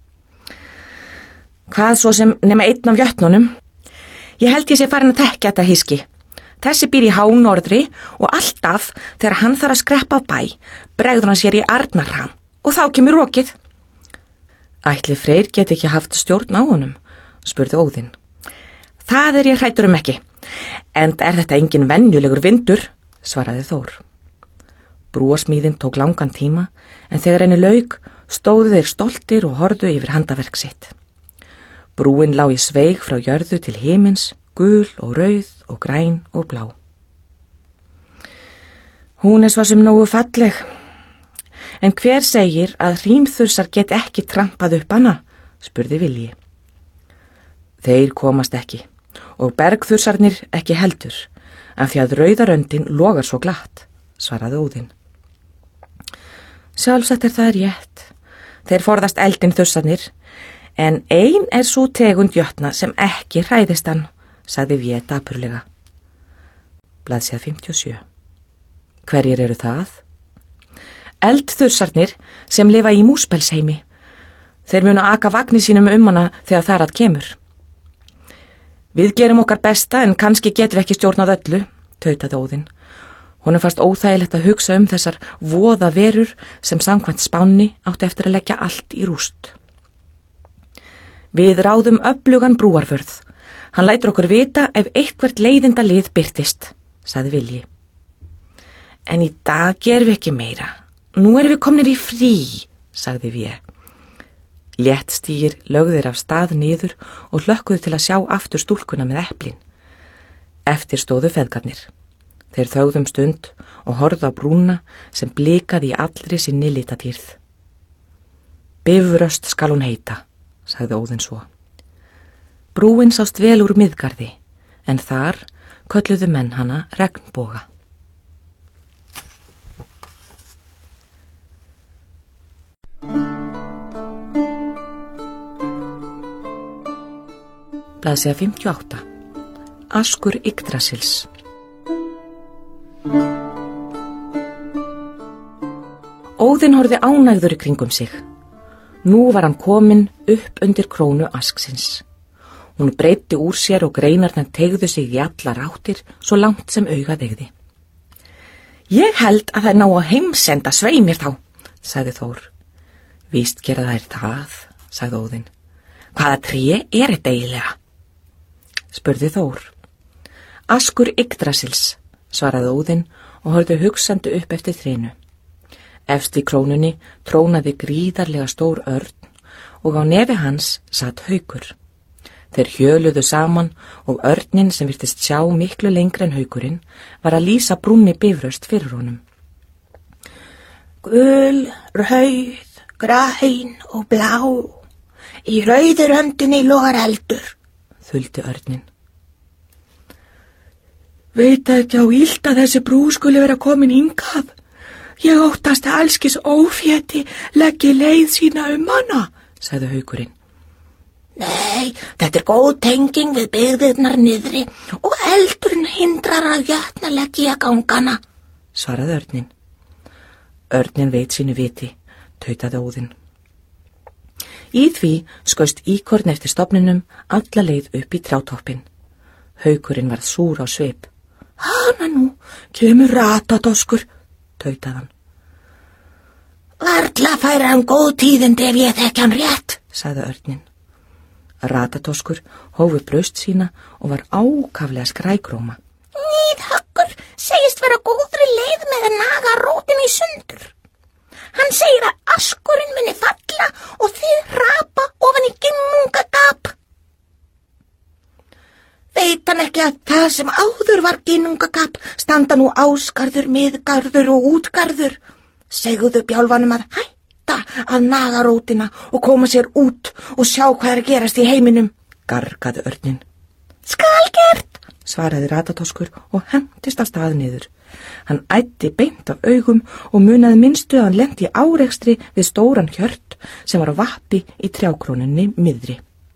Hvað svo sem nema einn af jötnunum? Ég held ég sé farin að tekja þetta hiski. Þessi býr í hánorðri og alltaf þegar hann þarf að skreppa á bæ, bregður hann sér í Arnarham og þá kemur rokið. Ætli Freyr geti ekki haft stjórn á honum, spurði Óðinn. Það ég hræddur ekki, enda þetta engin venjulegur vindur, svaraði Þór. Brúarsmíðin tók langan tíma, en þegar henni lauk stóðu þeir stoltir og horfðu yfir handaverk sitt. Brúin lá í sveig frá jörðu til himins, gul og rauð og græn og blá. Hún svo sem nógu falleg, en hver segir að hrímþursar get ekki trampað upp hana, spurði Vilji. Þeir komast ekki og bergþursarnir ekki heldur, af því að rauðaröndin logar svo glatt, svaraði Óðinn. Sjálfsagt það rétt. Þeir forðast eldin þursarnir, en ein sú tegund jötna sem ekki hræðist hann, sagði Vé dapurlega. Blaðsíða 57. Hverjir eru það? Eldþursarnir sem lifa í Múspelsheimi. Þeir munu aka vagni sínum hana þegar þar að kemur. Við gerum okkar besta en kannski getum við ekki stjórnað öllu, tautaði Óðinn. Honum fannst óþægilegt að hugsa þessar voða verur sem samkvæmt spánni átti eftir að leggja allt í rúst. Við ráðum öflugan brúarvörð. Hann lætur okkur vita ef eitthvert leiðinda lið birtist, sagði Vilji. En í dag gerum við ekki meira. Nú erum við komnir í frí, sagði Vé. Léttstígir lögðir af stað niður og hlökkuðu til að sjá aftur stúlkuna með eplin. Eftir stóðu feðgarnir. Þeir þögðum stund og horfðu á brúna sem blikaði í allri sinni litatýrð. Bifröst skal hún heita, sagði Óðinn svo. Brúin sást vel úr miðgarði, en þar kölluðu menn hana Regnboga. Blaðsíða 58. Askur Yggdrasils. Óðinn horfði ánægður í kringum sig. Nú var hann kominn upp undir krónu asksins. Hún breiddi úr sér og greinarnar teygðu sig í allar áttir svo langt sem augað eygði. Ég held að það ná að heimsenda svei mér þá, sagði Þór. Víst gera þær það, sagði Óðinn. Hvaða tré er þetta eiginlega? Spurði Þór. Askur Yggdrasils, svaraði Óðinn og horfði hugsandi upp eftir trénu. Efst í krónunni trónaði gríðarlega stór örn og á nefi hans satt haukur. Þeir hjöluðu saman og örnin sem virtist sjá miklu lengri en haukurinn var að lýsa brúnni bifröst fyrir honum. Gul, rauð, græn og blá, í rauðuröndinni logar eldur, þuldi örnin. Veit ekki á illt að þessi brú skuli vera komin hingað. Ég óttast að alskis óféti leggi leið sína hana, sagði haukurinn. Nei, þetta góð tenging við byggðirnar niðri og eldurinn hindrar að jötna leggja gangana, svaraði örnin. Örnin veit sínu viti, tautaði Óðinn. Í því skaust íkorn eftir stofninum alla leið upp í trjátoppinn. Haukurinn varð súr á svip. Hana nú, kemur Ratadoskur, tautaði hann. Varla færi hann góð tíðindi ef ég þekki hann rétt, sagði örnin. Ratadoskur hóf upp raust sína og var ákaflega skrækróma. Nýðhöggur segist vera góðri leið með að naga rótin í sundur. Hann segir að askurinn muni falla og þið rapa ofan í ginnungagap. Veit hann ekki að það sem áður var ginnungagap standa nú ásgarður, miðgarður og útgarður? Segðu bjálfanum að hætta að naga rótina og koma sér út og sjá hvað er að gerast í heiminum, gargaði örnin. Skal gert, svaraði Ratadoskur og hentist af stað niður. Hann æddi beint af augum og munaði minnstu að hann lenti í árekstri við stóran hjört sem var á vappi í trjákrónunni miðri.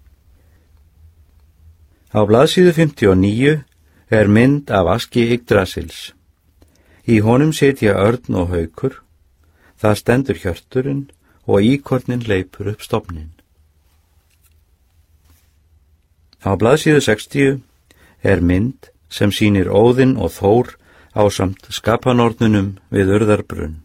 Á blaðsíðu 59 er mynd af aski Yggdrasils. Í honum sitja örn og haukur. Það stendur hjörturinn og íkornin leipur upp stofnin. Á blaðsíðu 60 er mynd sem sýnir Óðinn og Þór ásamt skapanornunum við Urðarbrunn.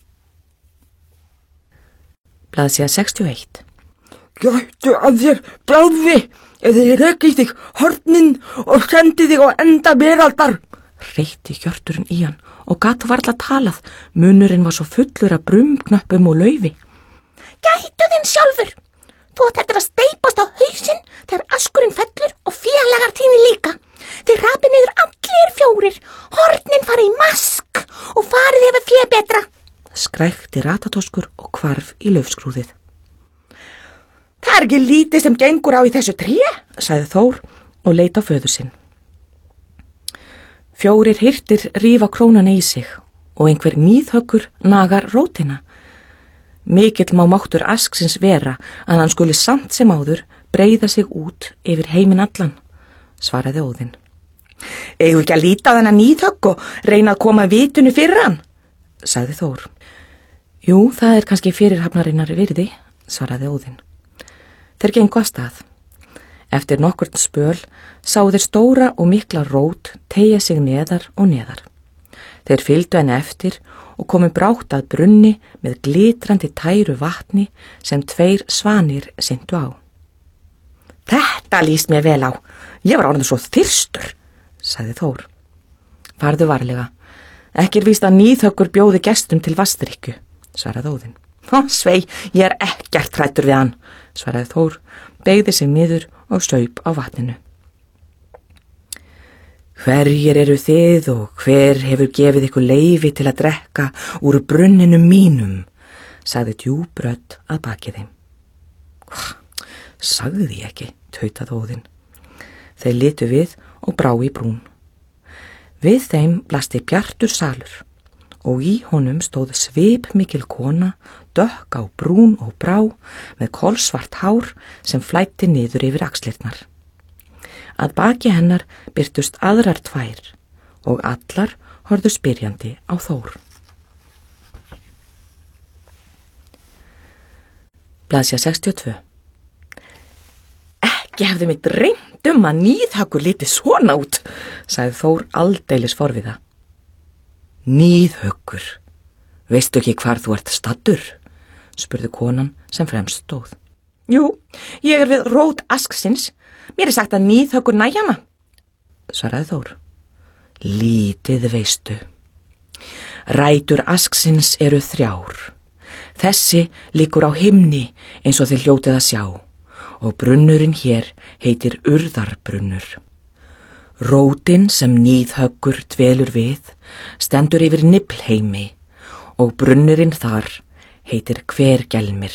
Blaðsíða 61. Gættu að þér bjálfi eða þið rekist þig hornin og sendi þig á enda veraldar, Reytti hjörturinn í hann og gat varla talað. Munurinn var svo fullur af brumknöppum og laufi. Gættu þinn sjálfur. Þú átt eftir að steypast á hausinn þegar askurinn fellur og félagar þínir líka. Þið rapi niður allir fjórir. Hornin fari í mask og farið yfir fé betra, skrækti Ratadoskur og hvarf í laufskrúðið. Það er ekki lítið sem gengur á í þessu tré, sagði Þór og leit á föður sinn. Fjórir hirtir rífa krónuna í sig og einhver nýðhöggur nagar rótina. Mikill má máttur asksins vera að hann skuli samt sem áður breiða sig út yfir heiminn allan, svaraði Óðinn. Eigum ekki að líta á þennan nýðhögg og reyna að koma vitunu fyrir hann, sagði Þór. Jú, það er kannski fyrirhafnarinnar virði, svaraði Óðinn. Þeir gengu af stað. Eftir nokkurn spöl sáu þeir stóra og mikla rót teygja sig neðar og neðar. Þeir fylgdu henni eftir og komu brátt að brunni með glitrandi tæru vatni sem 2 svanir syntu á. Þetta líst mér vel á. Ég var orðinn svo þyrstur, sagði Þór. Farðu varlega. Ekki víst að Níðhöggur bjóði gestum til vastrykju, svaraði Óðinn. Svei, ég ekkert hræddur við hann, svaraði Þór, beygði sig niður og saup á vatninu. Hverjir eru þið og hver hefur gefið ykkur leyfi til að drekka úr brunninum mínum, sagði djúp rödd að baki þeim. Sagði ég ekki, tautaði Óðinn. Þeir litu við og brá í brún. Við þeim blasti bjartur salur og í honum stóð svipmikil kona, dökk á brún og brá með kolsvart hár sem flæddi niður yfir axlirnar. Að baki hennar birtust aðrar tvær og allar horfðu spyrjandi á Þór. Blaðsíða 62. Ekki hefði mig dreymt að Níðhöggur liti svona út, sagði Þór aldeilis forviða. Níðhöggur, veistu ekki hvar þú ert staddur? Spurði konan sem fremst stóð. Jú, ég við rót asksins. Mér sagt að Níðhöggur næjana, svaraði Þór. Lítið veistu. Rætur asksins eru 3. Þessi liggur á himni eins og þið hljótið að sjá og brunnurinn hér heitir Urðarbrunnur. Rótin sem Níðhöggur dvelur við stendur yfir Niflheimi og brunnurinn þar heitir Hvergelmir.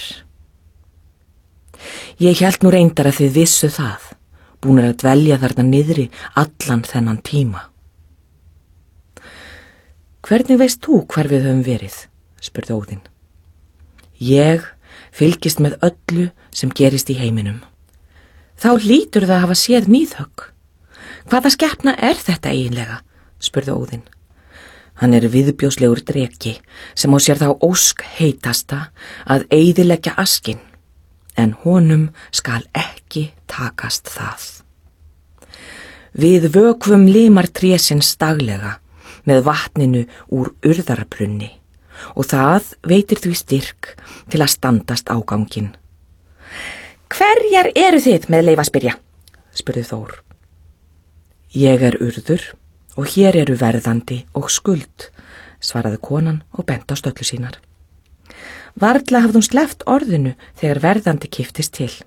Ég hélt nú reyndar að þið vissu það, búnir að dvelja þarna niðri allan þennan tíma. Hvernig veist þú hvar við höfum verið? Spurði Óðinn. Ég fylgist með öllu sem gerist í heiminum. Þá hlýtur það að hafa séð Níðhögg. Hvaða skepna þetta eiginlega? Spurði Óðinn. Hann viðbjóslegur dreki sem á sér þá ósk heitasta að eyðileggja askinn, en honum skal ekki takast það. Við vökvum limar trésins daglega með vatninu úr Urðarbrunni og það veitir því styrk til að standast áganginn. Hverjar eru þið með leyfi að spyrja? Spurði Þór. Ég Urður og hér eru verðandi og skuld, svaraði konan og benti á stöllu sínar. Varla hafði hún sleppt orðinu þegar verðandi kiftist til.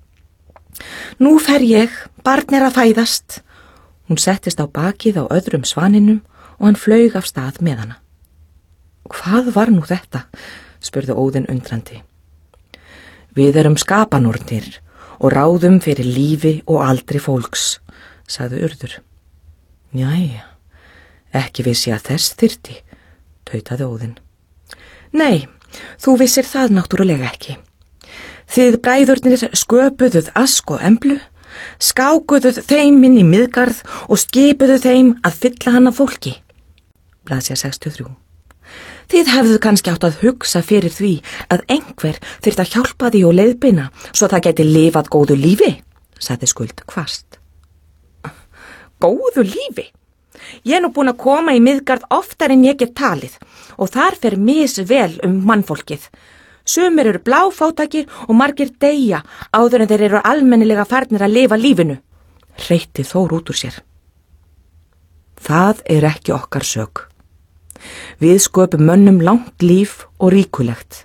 Nú fer ég, barn að fæðast. Hún settist á bakið á öðrum svaninum og hann flaug af stað með hana. Hvað var nú þetta? Spurði Óðinn undrandi. Við erum skapanornir og ráðum fyrir lífi og aldri fólks, sagði Urður. Jæja, ekki vissi að þess þyrfti, tautaði Óðinn. Nei, þú vissir það náttúrulega ekki. Þið bræðurnir sköpuðuð ask og emblu, skákuðuð þeim inn í Miðgarð og skipuðuð þeim að fylla hana fólki. Blaðsíða 63. Þið hefðuð kannski átt að hugsa fyrir því að einhver þyrfti að hjálpa því og leiðbeina svo það gæti lifað góðu lífi, sagði Skuld hvasst. Góðu lífi? Ég nú búin að koma í Miðgarð oftar en ég get talið og þar fer misvel mannfólkið. Sumir eru bláfátækir og margir deyja áður en þeir eru almennilega farnir að lifa lífinu, hreytti Þór út úr sér. Það ekki okkar sök. Við sköpum mönnum langt líf og ríkulegt.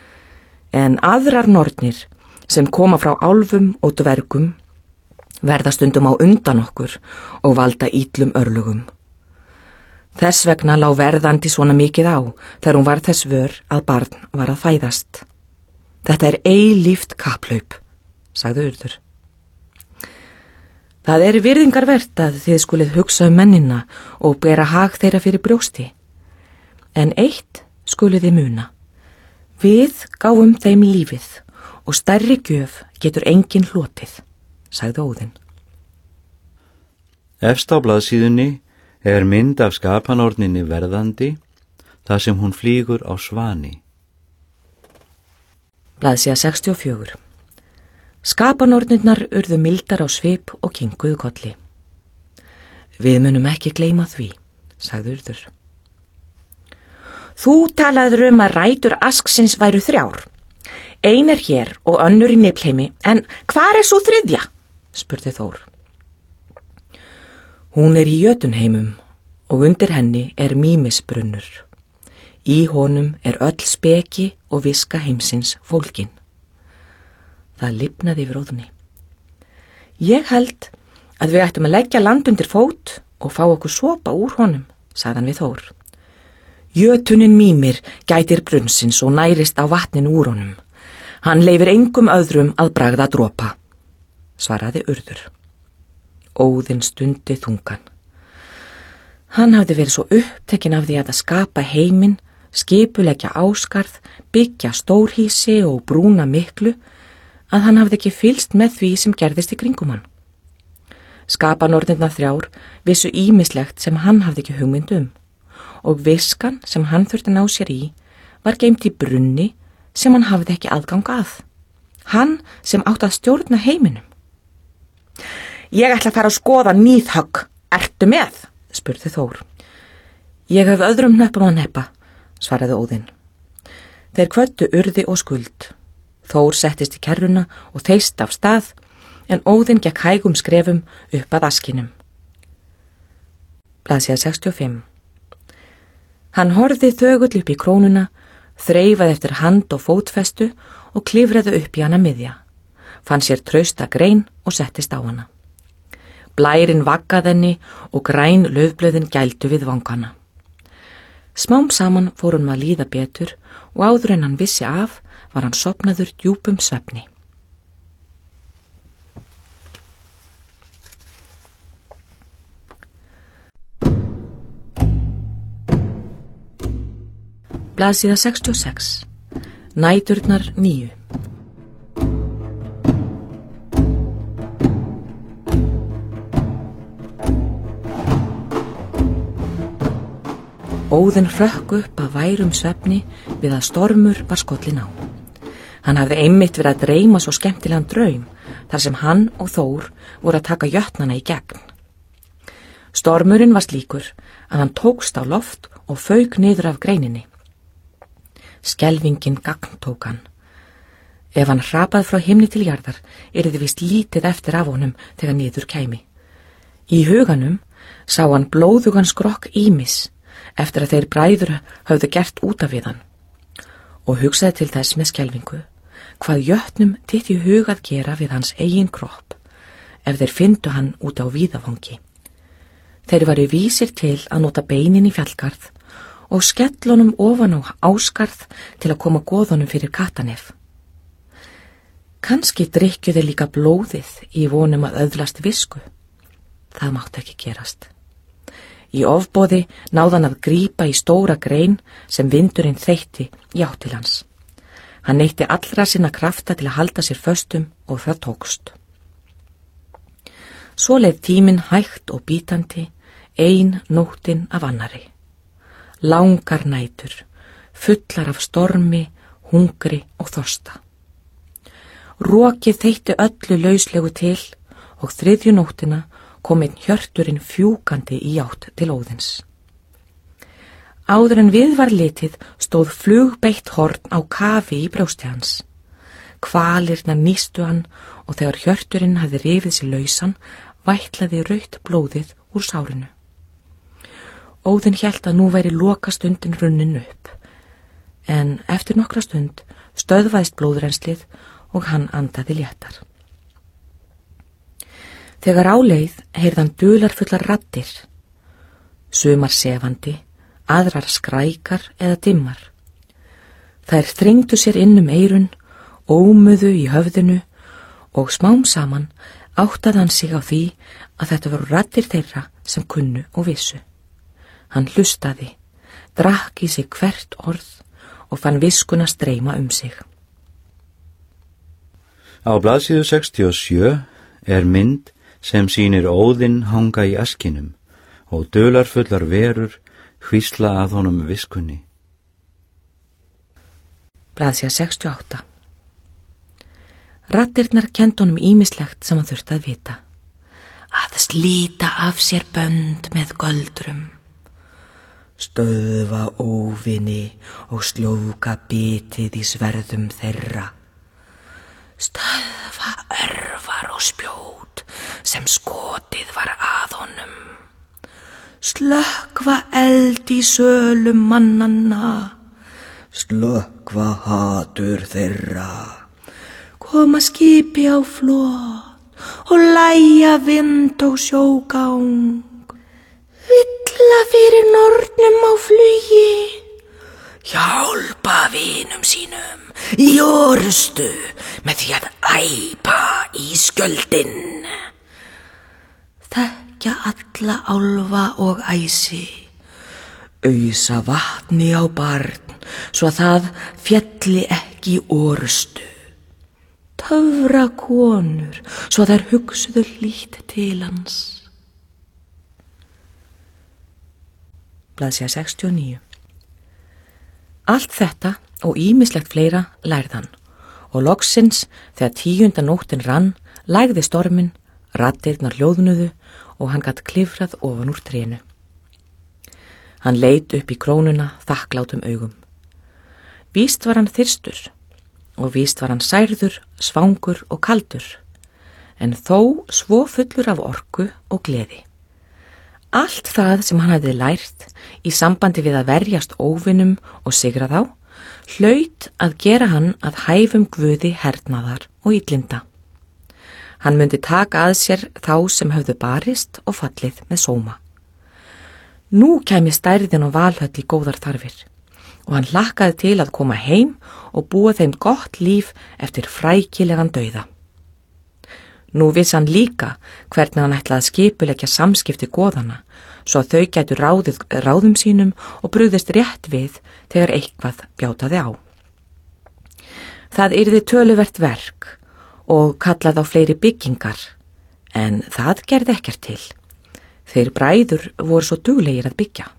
En aðrar nornir sem koma frá álfum og dvergum verða stundum á undan okkur og valda illum örlögum. Þess vegna lá verðandi svona mikið á þegar hún var þess vör að barn var að fæðast. Þetta eilíft kapplaup, sagði Urður. Það virðingarvert að þið skulið hugsa mennina og bera hag þeirra fyrir brjósti. En eitt skulið þið muna. Við gáfum þeim lífið og stærri gjöf getur enginn hlotið, sagði Óðinn. Efst á blaðsíðunni mynd af skapanorninni verðandi, þar sem hún flýgur á svani. Blaðsíða 64. Skapanornirnar urðu mildar á svip og kinkuðu kolli. Við munum ekki gleyma því, sagði Urður. Þú talaður að rætur asksins væru 3. Ein hér og önnur í Niflheimi, en hvar svo 3? spurði Þór. Hún í Jötunheimum og undir henni Mímisbrunnur. Í honum öll speki og viska heimsins fólkin. Það lifnaði yfir Óðni. Ég held að við ættum að leggja land undir fót og fá okkur sopa úr honum, sagði hann við Þór. Jötunin Mímir gætir brunnsins og nærist á vatninu úr honum. Hann leyfir engum öðrum að bragða dropa, svaraði Urður. Óðinn stundi þungan. Hann hafði verið svo upptekinn af því að skapa heiminn, skipuleggja áskarð, byggja stórhýsi og brúna miklu, að hann hafði ekki fylgst með því sem gerðist í kringum hann. Skapanornirnar 3 vissu ýmislegt sem hann hafði ekki hugmynd og viskan sem hann þurfti ná sér í var geymt í brunni sem hann hafði ekki aðgang að. Hann sem átti að stjórna heiminum. Ég ætla að fara að skoða Nýðhögg. Ertu með? Spurði Þór. Ég hef öðrum hneppum að neppa, svaraði Óðinn. Þeir kvöddu Urði og Skuld. Þór settist í kerruna og þeysti af stað, en Óðinn gekk hægum skrefum upp að askinum. Blaðsíða 65. Hann horfði þögull upp í krónuna, þreifaði eftir hand og fótfestu og klifraði upp í hana miðja. Fann sér trausta grein og settist á hana. Blærinn vaggaði henni og græn laufblöðin gældu við vangana. Smám saman fór hann að líða betur og áður en hann vissi af var hann sofnaður djúpum svefni. Blaðsíða 66. Næturnar 9. Óðinn hrökk upp að værum svefni við að stormur var skollin á. Hann hafði einmitt verið að dreyma svo skemmtilegan draum þar sem hann og Þór voru að taka jötnana í gegn. Stormurinn var slíkur að hann tókst á loft og fauk niður af greininni. Skelfingin gagntók hann. Ef hann hrapaði frá himni til jarðar yrði víst lítið eftir af honum þegar niður kæmi. Í huganum sá hann blóðugan skrokk ýmis eftir að þeir bræður höfðu gert út af við hann og hugsaði til þess með skelfingu hvað jötnum dytti í hug að gera við hans eigin kropp ef þeir fyndu hann út á víðavangi. Þeir varu vísir til að nota beinin í fjallgarð og skellunum ofan á áskarð til að koma goðunum fyrir Katanef. Kannski drikkjuðu líka blóðið í vonum að öðlast visku. Það mátti ekki gerast. Í ofboði náði hann að grípa í stóra grein sem vindurinn þeytti í átt til hans. Hann neytti allra sinna krafta til að halda sér föstum og það tókst. Svo leið tíminn hægt og bítandi, ein nóttin af annarri. Langar nætur, fullar af stormi, hungri og þorsta. Rokið þeytti öllu lauslegu til og 3. nóttina kom einn hjörturinn fjúkandi í átt til Óðins. Áður en við var litið stóð flugbeitt horn á kafi í brjósti hans. Kvalirnar nístu hann og þegar hjörturinn hafði rifið sér lausan, vætlaði rautt blóðið úr sárinu. Óðinn hélt að nú væri lokastundin runnin upp, en eftir nokkra stund stöðvaðist blóðrenslið og hann andaði léttar. Þegar áleið heyrði hann dularfullar raddir, sumar sefandi, aðrar skrækar eða dimmar. Þær þrengdu sér inn eyrun, ómuðu í höfðinu og smám saman áttaði hann sig á því að þetta voru raddir þeirra sem kunnu og vissu. Hann hlustaði, drakk í sig hvert orð og fann viskuna streyma sig. Á blaðsíðu 67 mynd sem sýnir Óðinn hanga í askinum og dularfullar verur hvísla að honum viskunni. Blaðsíða 68. Raddirnar kenndi honum ýmislegt sem hann þurfti að vita. Að slíta af sér bönd með göldrum, stöðva óvini og sljóka bitið í sverðum þeirra, stöðva örvar og spjót sem skotið var að honum. Slökkva eld í sölum mannanna, slökkva hatur þeirra, koma skipi á flot og lægja vind og sjógang, villa fyrir nornum á flugi, hjálpa vinum sínum í orustu með því að æpa í skjöldin. Þekkja alla álfa og æsi, ausa vatni á barn svo að það fjalli ekki í orustu, töfra konur svo að þær hugsuðu hlýtt til hans. Blaðsíða 69. Allt þetta og ýmislegt fleira lærði hann og loksins þegar 10. nóttin rann lægði storminn, raddirnar hljóðnuðu og hann gat klifrað ofan úr trénu. Hann leit upp í krónuna þakklátum augum. Víst var hann þyrstur og víst var hann særður, svangur og kaldur, en þó svo fullur af orku og gleði. Allt það sem hann hafði lært í sambandi við að verjast óvinum og sigra þá, hlaut að gera hann að hæfum guði hernaðar og illinda. Hann myndi taka að sér þá sem höfðu barist og fallið með sóma. Nú kæmi stærðin og Valhöll í góðar þarfir og hann hlakkaði til að koma heim og búa þeim gott líf eftir frækilegan dauða. Nú vissi hann líka hvernig hann ætlaði að skipuleggja samskipti goðanna svo að þau gætu ráðið ráðum sínum og brugðist rétt við þegar eitthvað bjátaði á. Það yrði töluvert verk og kallað á fleiri byggingar, en það gerði ekkert til. Þeir bræður voru svo duglegir að byggja.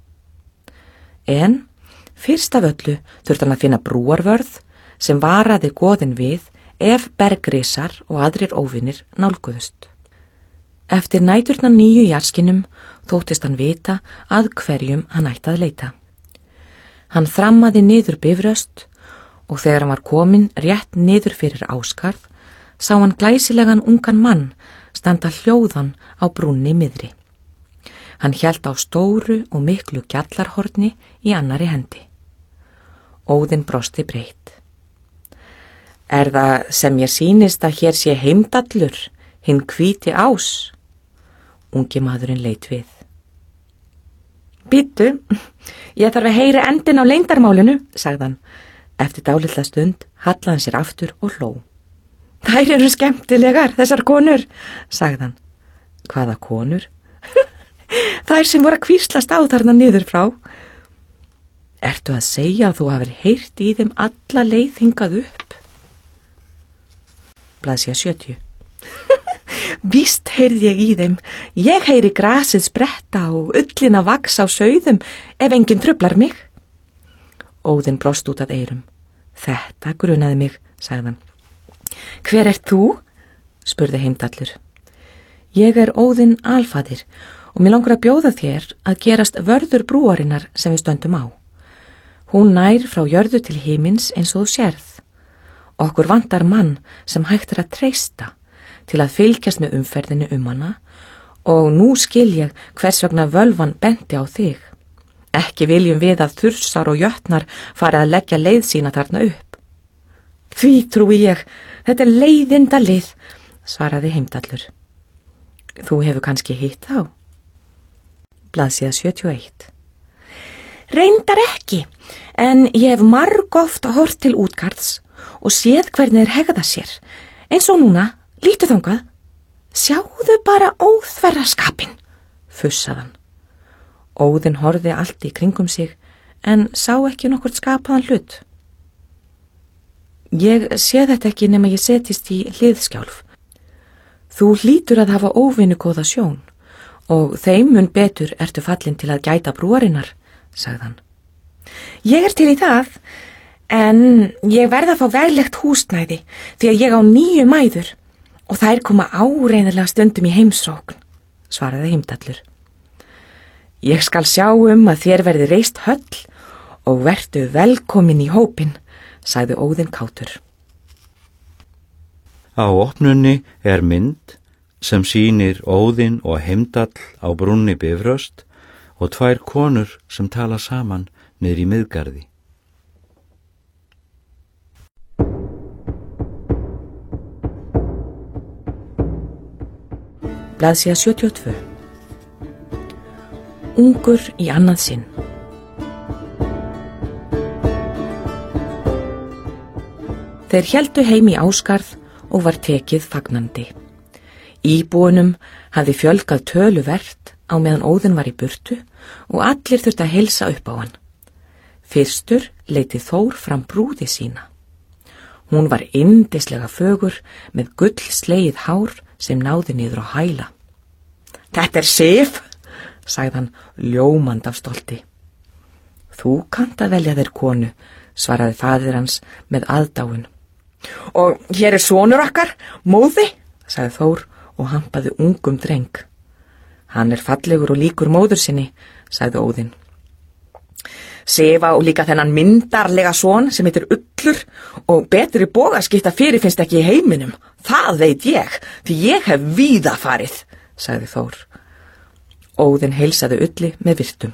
En fyrst af öllu þurfti hann að finna brúarvörð sem varaði goðin við ef bergrisar og aðrir óvinir nálguðust. Eftir næturnar 9 jarðskinum þóttist hann vita að hverjum hann ætti að leita. Hann þrammaði niður Bifröst og þegar hann var kominn rétt niður fyrir Áskarð sá hann glæsilegan ungan mann standa hljóðan á brúnni miðri. Hann hélt á stóru og miklu gjallarhorni í annari hendi. Óðinn brosti breitt. Er það sem ég sýnist að hér sé Heimdallur, hinn hvíti ás? Ungi maðurinn leit við. Bíddu, ég þarf að heyra endin á leyndarmálinu, sagði hann. Eftir dálitla stund hallaði hann sér aftur og hló. Þær eru skemmtilegar, þessar konur, sagði hann. Hvaða konur? Þær sem voru að hvíslast á þarna niður frá. Ertu að segja að þú hafir heyrt í þeim alla leið hingað upp? Blaðsíða 70. Víst heyrði ég í þeim. Ég heyri grasið spretta og ullina vaxa á sauðum ef enginn truflar mig. Óðinn brost út að eyrum. Þetta grunaði mig, sagði hann. Hver ert þú? Spurði Heimdallur. Ég er Óðinn alfaðir og mér langar að bjóða þér að gerast vörður brúarinnar sem við stöndum á. Hún nær frá jörðu til himins eins og þú sérð. Okkur vantar mann sem hægt að treysta til að fylgjast með umferðinu hana og nú skil ég hvers vegna völvan benti á þig. Ekki viljum við að Þursar og Jötnar fari að leggja leið sína þarna upp. Því trúi ég, þetta er leiðinda leið, svaraði Heimdallur. Þú hefur kannski hitt þá? Blaðsíða 71. Reyndar ekki, en ég hef margoft hort til útgarðs og séð hvernig þeir hegða sér. Eins og núna, lítu þangað. Sjáðu bara óþverraskapinn, fussaðan. Óðinn horfði allt í kringum sig, en sá ekki nokkurt skapaðan hlut. Ég sé þetta ekki nema ég setjist í hliðskjálf. Þú hlýtur að hafa óvinnugóða sjón og þeim mun betur ertu fallin til að gæta brúarinnar, sagði hann. Ég er til í það, en ég verð að fá veglegt húsnæði því að ég á 9 mæður og þær koma áreiðanlega stundum í heimsókn, svaraði Heimdallur. Ég skal sjá að þér verði reist höll og vertu velkomin í hópinn, sagði Óðinn kátur. Á opnunni er mynd sem sýnir Óðinn og Heimdall á brúnni Bifröst og 2 konur sem tala saman niður í Miðgarði. Blaðsíða 72. Ungur í annað sinn. Þeir héldu heim í Ásgarð og var tekið fagnandi. Íbúunum hafði fjölgað töluvert á meðan Óðinn var í burtu og allir þurfti að heilsa upp á hann. Fyrstur leiti Þór fram brúði sína. Hún var yndislega fögur með gullslegið hár sem náði niður á hæla. Þetta Sif, sagði hann ljómand af stolti. Þú kannt að velja þér konu, svaraði faðir hans með aðdáun. Og hér sonur okkar, Móði, sagði Þór og hampaði ungum dreng. Hann fallegur og líkur móður sinni, sagði Óðinn. Sif á líka þennan myndarlega son sem heitir Ullur og betri bogaskipta fyrirfinnst ekki í heiminum. Það veit ég, því ég hef víða farið, sagði Þór. Óðinn heilsaði Ulli með virtum.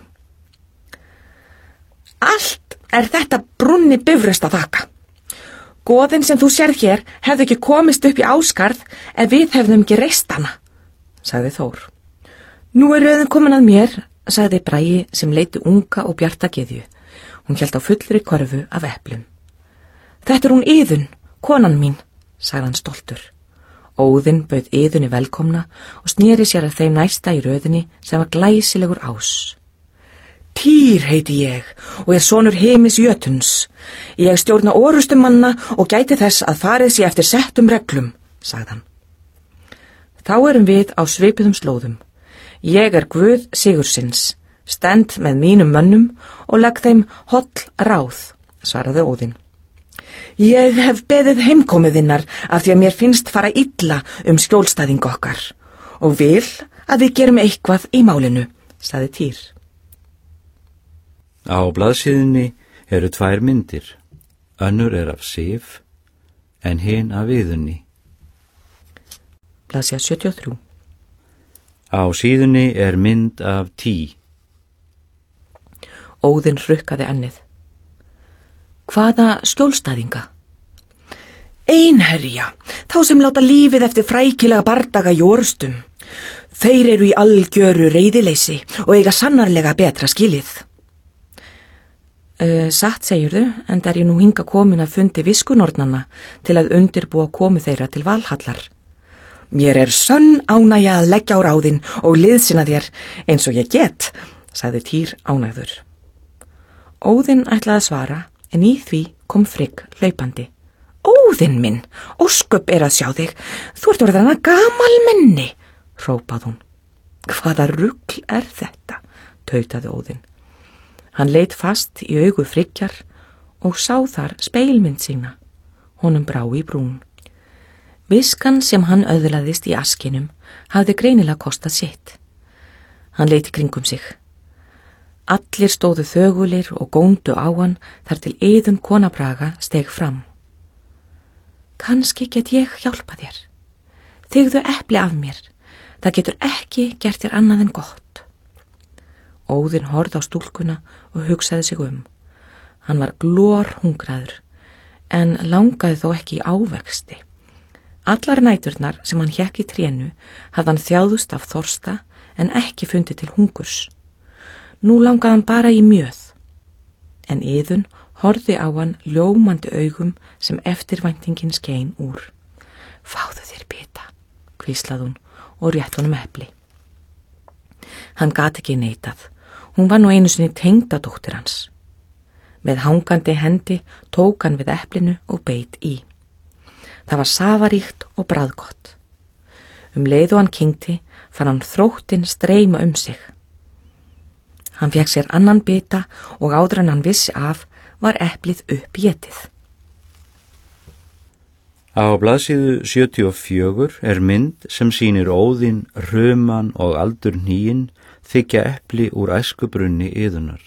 Allt þetta brúnni Bifröst að þakka. Goðin sem þú sérð hér hefðu ekki komist upp í Ásgarð ef við hefðum ekki reist hana, sagði Þór. Nú röðin komin að mér, sagði Bragi sem leiti unga og bjarta gyðju. Hún hélt á fullri korfu af eplum. Þetta hún Iðunn, konan mín, sagði hann stoltur. Óðinn bauð Iðunni velkomna og sneri sér að þeim næsta í röðinni sem var glæsilegur ás. Týr heiti ég og sonur Heimis Jötuns. Ég stjórna orrustum manna og gæti þess að farið sé eftir settum reglum, sagði hann. Þá erum við á svipuðum slóðum. Ég Guð Sigursins, stend með mínum mönnum og legg þeim holl ráð, svaraði Óðinn. Ég hef beðið heimkomiðinnar af því að mér finnst fara illa skjólstæðing okkar og vil að við gerum eitthvað í málinu, sagði Týr. Á blaðsíðunni eru 2 myndir, önnur af Sif en hin af Iðunni. Blaðsíða 73. Á síðunni mynd af Tí. Óðinn hrukkaði ennið. Hvaða skjólstæðinga? Einherja, þá sem láta lífið eftir frækilega bardaga í orrustum. Þeir eru í algjöru reiðileysi og eiga sannarlega betra skilið. Satt segirðu, en ég nú hinga komin að fundi viskunornanna til að undirbúa komu þeirra til Valhallar. Mér sönn ánægja að leggja á ráðin og liðsina þér eins og ég get, sagði Týr ánægður. Óðinn ætlaði að svara, en í því kom Frigg hlaupandi. Óðinn minn, ósköp að sjá þig, þú ert orðin að gamalmenni, hrópað hún. Hvaða rugl þetta, tautaði Óðinn. Hann leit fast í augu Friggjar og sá þar speilmynd sína. Honum brá í brún. Viskan sem hann öðlaðist í askinum hafði greinilega kostað sitt. Hann leit í kringum sig. Allir stóðu þögulir og góndu á hann þar til Iðunn kona Braga steg fram. Kannski get ég hjálpa þér. Þigðu epli af mér. Það getur ekki gert þér annað en gott. Óðinn horfði á stúlkuna og hugsaði sig Hann var glórhungraður, en langaði þó ekki í ávexti. Allar næturnar sem hann hékk í trénu hafði hann þjáðust af þorsta en ekki fundið til hungurs. Nú langaði hann bara í mjöð. En Iðunn horfði á hann ljómandi augum sem eftirvæntingin skein úr. Fáðu þér bita, hvíslaði hún og rétt honum epli. Hann gat ekki neitað. Hún var nú einu sinni tengdadóttir hans. Með hangandi hendi tók hann við eplinu og beit í. Það var safaríkt og bragðgott. Leið og hann kyngti fann hann þróttinn streyma sig. Hann fékk sér annan bita og áður en hann vissi af var eplið uppétið. Á blaðsíðu 74 mynd sem sýnir Óðinn, Hruman og Aldurnýinn þykja epli úr æskubrunni Iðunnar.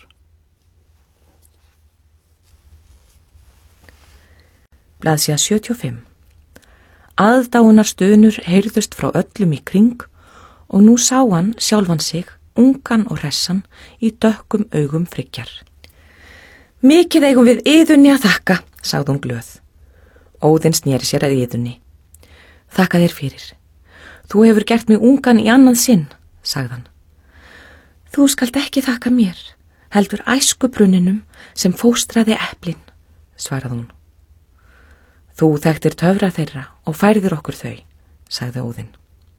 Blaðsíða 75. Aðdáunar stunur heyrðust frá öllum í kring og nú sá hann sjálfan sig, ungan og hressan, í dökkum augum Friggjar. Mikið eigum við Iðunni að þakka, sagði hún glöð. Óðinn sneri sér að Iðunni. Þakka þér fyrir. Þú hefur gert mig ungan í annað sinn, sagði hann. Þú skalt ekki þakka mér, heldur æskubrunninum sem fóstraði eplin, svaraði hún. Þú þekktir töfra þeirra og færðir okkur þau, sagði Óðinn.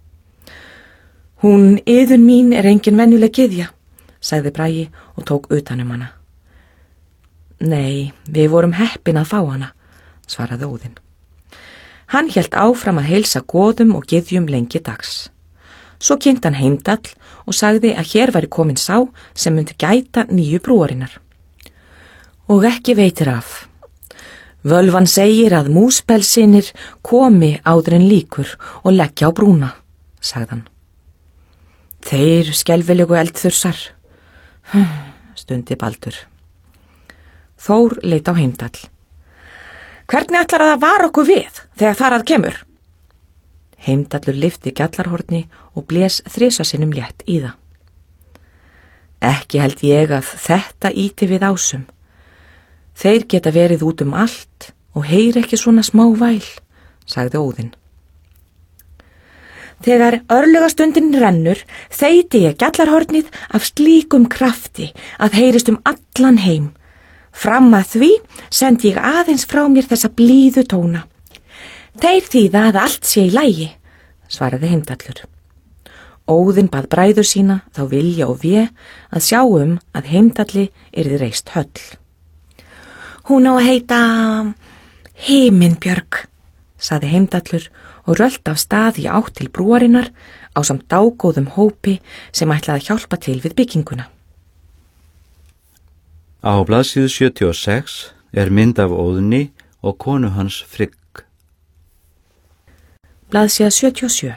Hún Iðunn mín er engin venjuleg gyðja, sagði Bragi og tók utan hana. Nei, við vorum heppin að fá hana, svaraði Óðinn. Hann hélt áfram að heilsa goðum og gyðjum lengi dags. Svo kynnti hann Heimdall og sagði að hér væri komin sá sem myndi gæta nýju brúarinnar. Og ekki veitir af. Völvan segir að múspelsinir komi áður en líkur og leggja á brúna, sagði hann. Þeir skelfilegu eldþursar, stundi Baldur. Þór leit á Heimdall. Hvernig ætlar að það var okkur við þegar þar að kemur? Heimdallur lyfti gjallarhorni og blés 3 sinnum létt í það. Ekki held ég að þetta íti við ásum. Þeir geta verið út allt og heyr ekki svona smá væl, sagði Óðinn. Þegar örlögastundin rennur, þeyti ég gjallarhornið af slíkum krafti að heyrist allan heim. Fram að því sendi ég aðeins frá mér þessa blíðu tóna. Þeir þýða að allt sé í lagi, svaraði Heimdallur. Óðinn bað bræður sína þá vilja og vé að sjá að Heimdalli yrði reist höll. Hún á að heita Himinbjörg, sagði Heimdallur og rölt af stað í átt til brúarinnar ásamt dágóðum hópi sem ætlaði að hjálpa til við bygginguna. Á blaðsíðu 76 er mynd af Óðni og konu hans Frigg. Blaðsíða 77.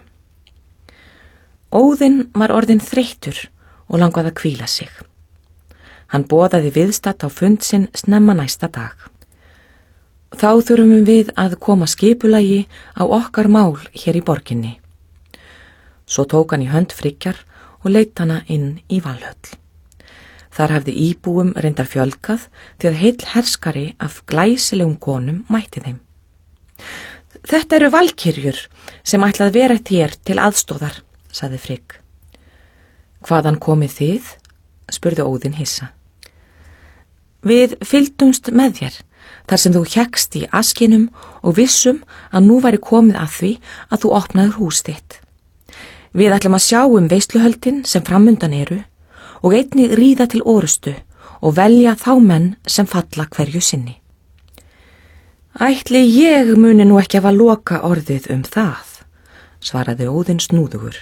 Óðinn var orðinn þreyttur og langaði að hvíla sig. Hann boðaði viðstatt á fund sinn snemma næsta dag. Þá þurfum við að koma skipulagi á okkar mál hér í borginni. Svo tók hann í hönd Friggjar og leit hana inn í Valhöll. Þar hafði íbúum reyndar fjölgað því að heill herskari af glæsilegum konum mætti þeim. Þetta eru valkyrjur sem ætlað vera þér til aðstóðar, sagði Frigg. Hvaðan komið þið? Spurði Óðinn hissa. Við fylgdumst með þér, þar sem þú hékkst í askinum og vissum að nú væri komið að því að þú opnaðir hús þitt. Við ætlum að sjá veisluhöldin sem framundan eru og einnig ríða til orustu og velja þá menn sem falla hverju sinni. Ætli ég muni nú ekki að loka orðið það, svaraði Óðinn snúðugur.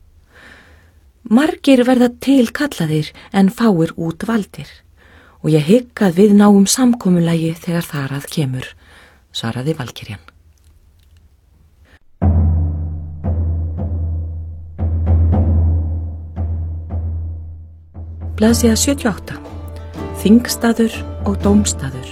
Margir verða til kallaðir en fáir út valdir og ég hygg að við náum samkomulagi þegar þar að kemur, svaraði valkyrjan. Blaðsíða 78. Þingstaður og dómstaður.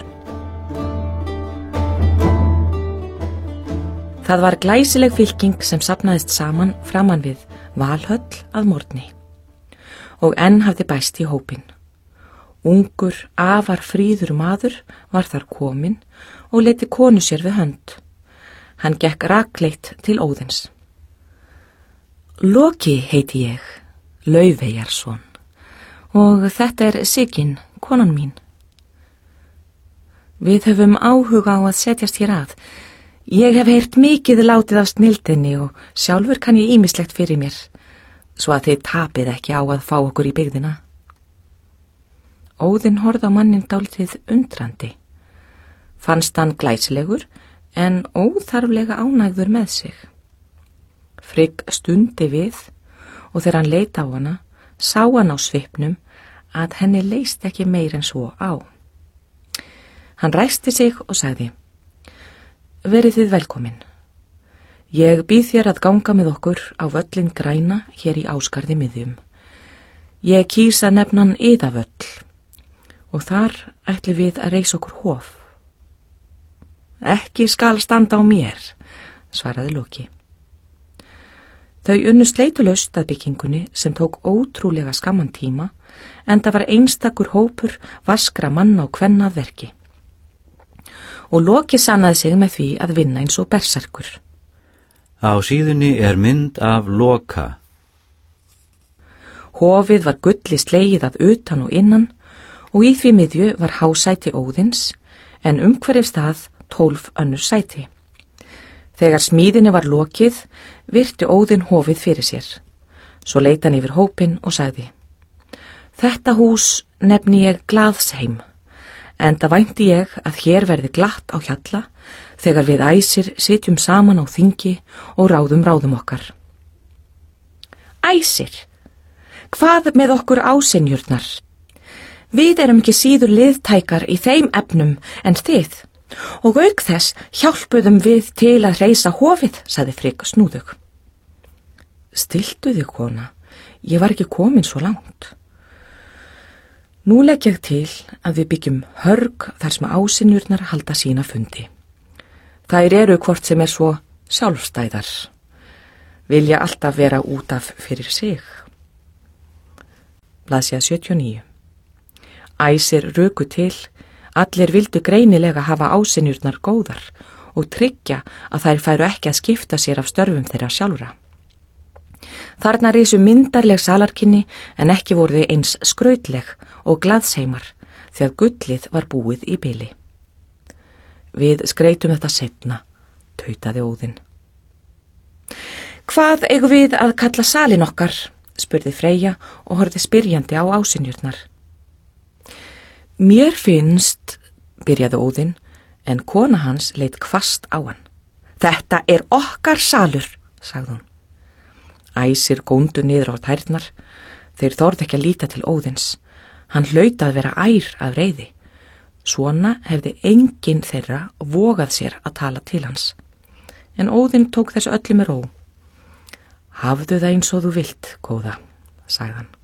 Það var glæsileg fylking sem safnaðist saman framan við Valhöll að morgni og enn hafði bæst í hópinn. Ungur, afar fríður maður var þar kominn og leiddi konu sér við hönd. Hann gekk rakleitt til Óðins. Loki heiti ég, Laufeyjarson. Og þetta er Sigyn, konan mín. Við höfum áhuga á að setjast hér að. Ég hef heyrt mikið látið af snildinni og sjálfur kann ég ýmislegt fyrir mér, svo að þið tapið ekki á að fá okkur í byggðina. Óðinn horfði á mannin dálítið undrandi. Fannst hann glæsilegur en óþarflega ánægður með sig. Frigg stundi við og þegar hann leit á hana, sá hann á svipnum að henni leist ekki meir en svo á. Hann ræsti sig og sagði: Verið þið velkomin. Ég býð þér að ganga með okkur á völlin græna hér í Ásgarði miðjum. Ég kýs að nefna hann Iðavöll og þar ætlum við að reisa okkur hof. Ekki skal standa á mér, svaraði Loki. Þau unnu sleitulaust að byggingunni sem tók ótrúlega skamman tíma, en það var einstakur hópur vaskra manna og kvenna að verki. Og Loki sannaði sig með því að vinna eins og berserkur. Á síðunni er mynd af Loka. Hofið var gulli slegið að utan og innan og í því miðju var hásæti Óðins, en umhverfis það 12 önnur sæti. Þegar smíðinni var lokið, virti Óðinn hofið fyrir sér. Svo leit hann yfir hópinn og sagði: Þetta hús nefni ég Glaðsheim, enda vænti ég að hér verði glatt á hjalla þegar við Æsir sitjum saman á þingi og ráðum okkar. Æsir, hvað með okkur ásynjurnar? Við erum ekki síður liðtækar í þeim efnum en þið, og auk þess hjálpuðum við til að reisa hofið, sagði Frigg snúðug. Stiltu þig, kona, ég var ekki komin svo langt. Nú legg ég til að við byggjum hörg þar sem ásynjurnar halda sína fundi. Þær eru hvort sem er svo sjálfstæðar, vilja alltaf vera út af fyrir sig. Blaðsíða 79. Æsir ruku til, allir vildu greinilega hafa ásynjurnar góðar og tryggja að þær færu ekki að skipta sér af störfum þeirra sjálfra. Þarna risu myndarleg salarkynni en ekki voru þau eins skrautleg og glaðseimar því að gullið var búið í bili. Við skreitum þetta seinna, tautaði Óðinn. Hvað eigum við að kalla salin okkar? Spurði Freyja og horfði spyrjandi á ásynjurnar. Mér finnst, byrjaði Óðinn, en kona hans leit hvasst á hann. Þetta er okkar salur, sagði hún. Æsir góndu niður á tærnar, þeir þorðu ekki að líta til Óðins. Hann hlaut að vera ær af reiði. Svona hefði enginn þeirra vogað sér að tala til hans. En Óðinn tók þessu öllu með ró. Hafðu það eins og þú vilt, góða, sagði hann.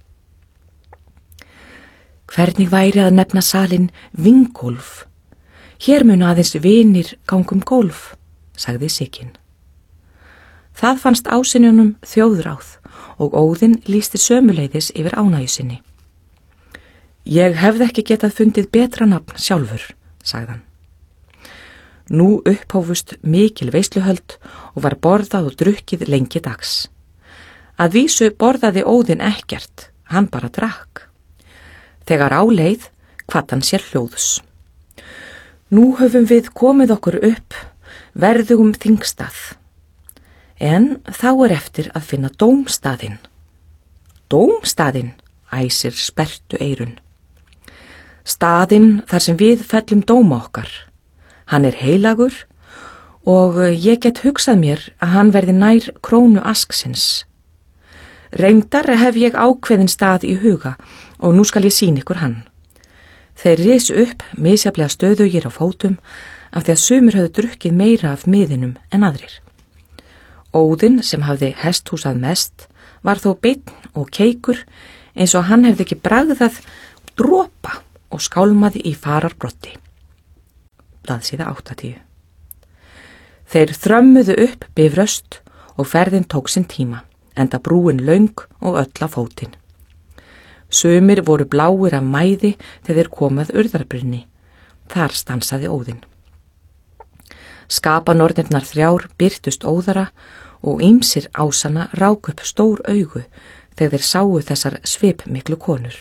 Hvernig væri að nefna salin Vingólf? Hér munu aðeins vinir gangum gólf, sagði Siggin. Það fannst ásynjunum þjóðráð og Óðinn lýsti sömuleiðis yfir ánægju sinni. Ég hefði ekki getað fundið betra nafn sjálfur, sagði hann. Nú upphófust mikil veisluhöld og var borðað og drukkið lengi dags. Að vísu borðaði Óðinn ekkert, hann bara drakk. Þegar áleið kvatt hann sér hljóðs. Nú höfum við komið okkur upp verðugum þingstað, en þá er eftir að finna dómstaðinn. Dómstaðinn, Æsir sperrtu eyrun. Staðinn þar sem við fellum dóma okkar. Hann er heilagur og ég get hugsað mér að hann verði nær krónu asksins. Reyndar hef ég ákveðin stað í huga og nú skal ég sýna ykkur hann. Þeir risu upp misjaflega stöðugir á fótum af því að sumir höfðu drukkið meira af miðinum en aðrir. Óðinn sem hafði hesthúsað mest var þó beinn og keikur eins og hann hefði ekki bragðað dropa og skálmaði í fararbrotti. Blaðsíða 80. Þeir þrömmuðu upp bifröst og ferðin tók sinn tíma, enda brúin löng og öll á fótinn. Sumir voru bláir af mæði þegar þeir komað urðarbrunni. Þar stansaði Óðinn. Skapanornirnar 3 birtust óðara og ýmsir ásanna rák upp stór augu þegar þeir sáu þessar svipmiklu konur.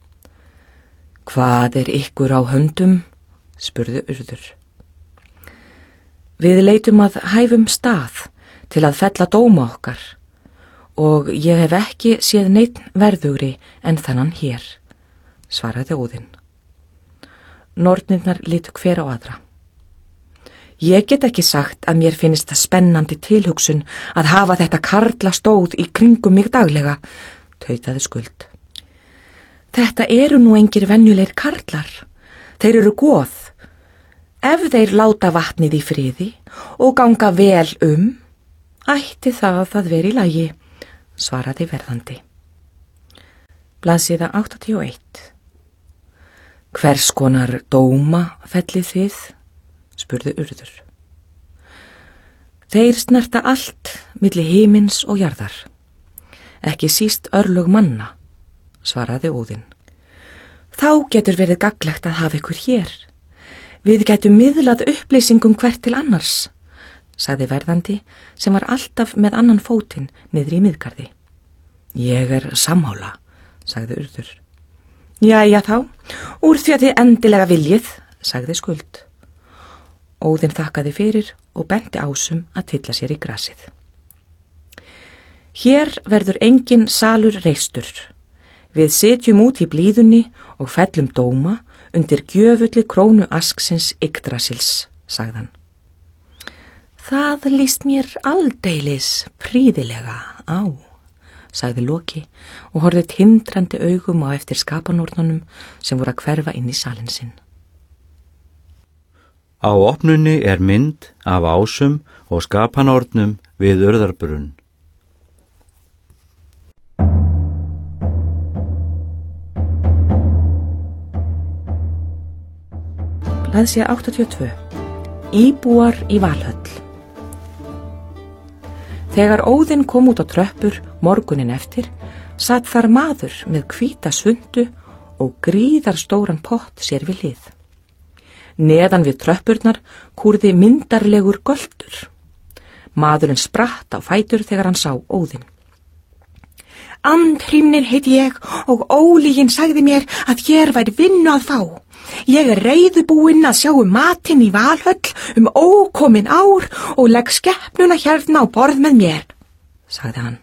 Hvað er ykkur á höndum? Spurðu urður. Við leitum að hæfum stað til að fella dóma okkar og ég hef ekki séð neinn verðugri en þennan hér, svaraði Óðinn. Nornirnar litu hver á aðra. Ég get ekki sagt að mér finnist það spennandi tilhugsun að hafa þetta karlastóð í kringum mig daglega, tautaði Skuld. Þetta eru nú engir venjulegir karlar, þeir eru goð. Ef þeir láta vatnið í friði og ganga vel ætti það að vera í lagi, svaraði verðandi. Blaðsíða 81. Hvers konar dóma fellið þið? Spurði urður. Þeir snerta allt milli himins og jarðar. Ekki síst örlög manna, svaraði Óðinn. Þá getur verið gagnlegt að hafa ykkur hér. Við getum miðlað upplýsingum hvert til annars, sagði verðandi sem var alltaf með annan fótinn niðri í miðgarði. Ég sammála, sagði Urður. Jæja þá, úr því að þið endilega viljið, sagði Skuld. Óðinn þakkaði fyrir og benti Ásum að tylla sér í grasið. Hér verður engin salur reistur. Við sitjum út í blíðunni og fellum dóma undir gjöfulli krónu asksins Yggdrasils, sagðan. Það líst mér aldeilis prýðilega á, sagði Loki og horfði tindrandi augum á eftir skapanórnunum sem voru að hverfa inn í salin sinn. Á opnunni mynd af Ásum og skapanórnum við Urðarbrunn. Blaðsíða 82. Íbúar í Valhöll. Þegar Óðinn kom út á tröppur morgunin eftir, satt þar maður með hvíta svundu og gríðarstóran pott sér við hlið. Neðan við tröppurnar kúrði myndarlegur göldur. Maðurinn spratt á fætur þegar hann sá Óðinn. Andhrímnir heiti ég og ólíginn sagði mér að hér væri vinnu að fá. Ég reiðubúinn að sjá matinn í Valhöll ókomin ár og legg skepnuna hérna á borð með mér, sagði hann.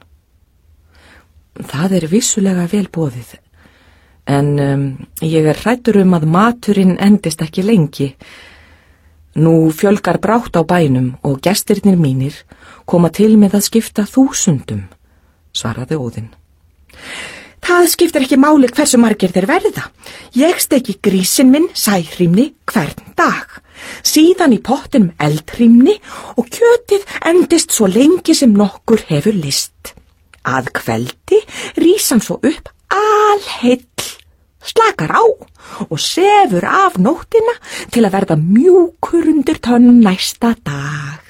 Það vissulega vel boðið, en ég hræddur að maturinn endist ekki lengi. Nú fjölgar brátt á bænum og gestirnir mínir koma til með að skipta 1000, svaraði Óðinn. Það skiptir ekki máli hversu margir þeir verða. Ég steki grísinn minn Sæhrímni hvern dag. Síðan í pottinum Eldhrímni og kjötið endist svo lengi sem nokkur hefur lyst. Að kveldi rís hann svo upp alheill, slakar á og sefur af nóttina til að verða mjúkur undir tönn næsta dag.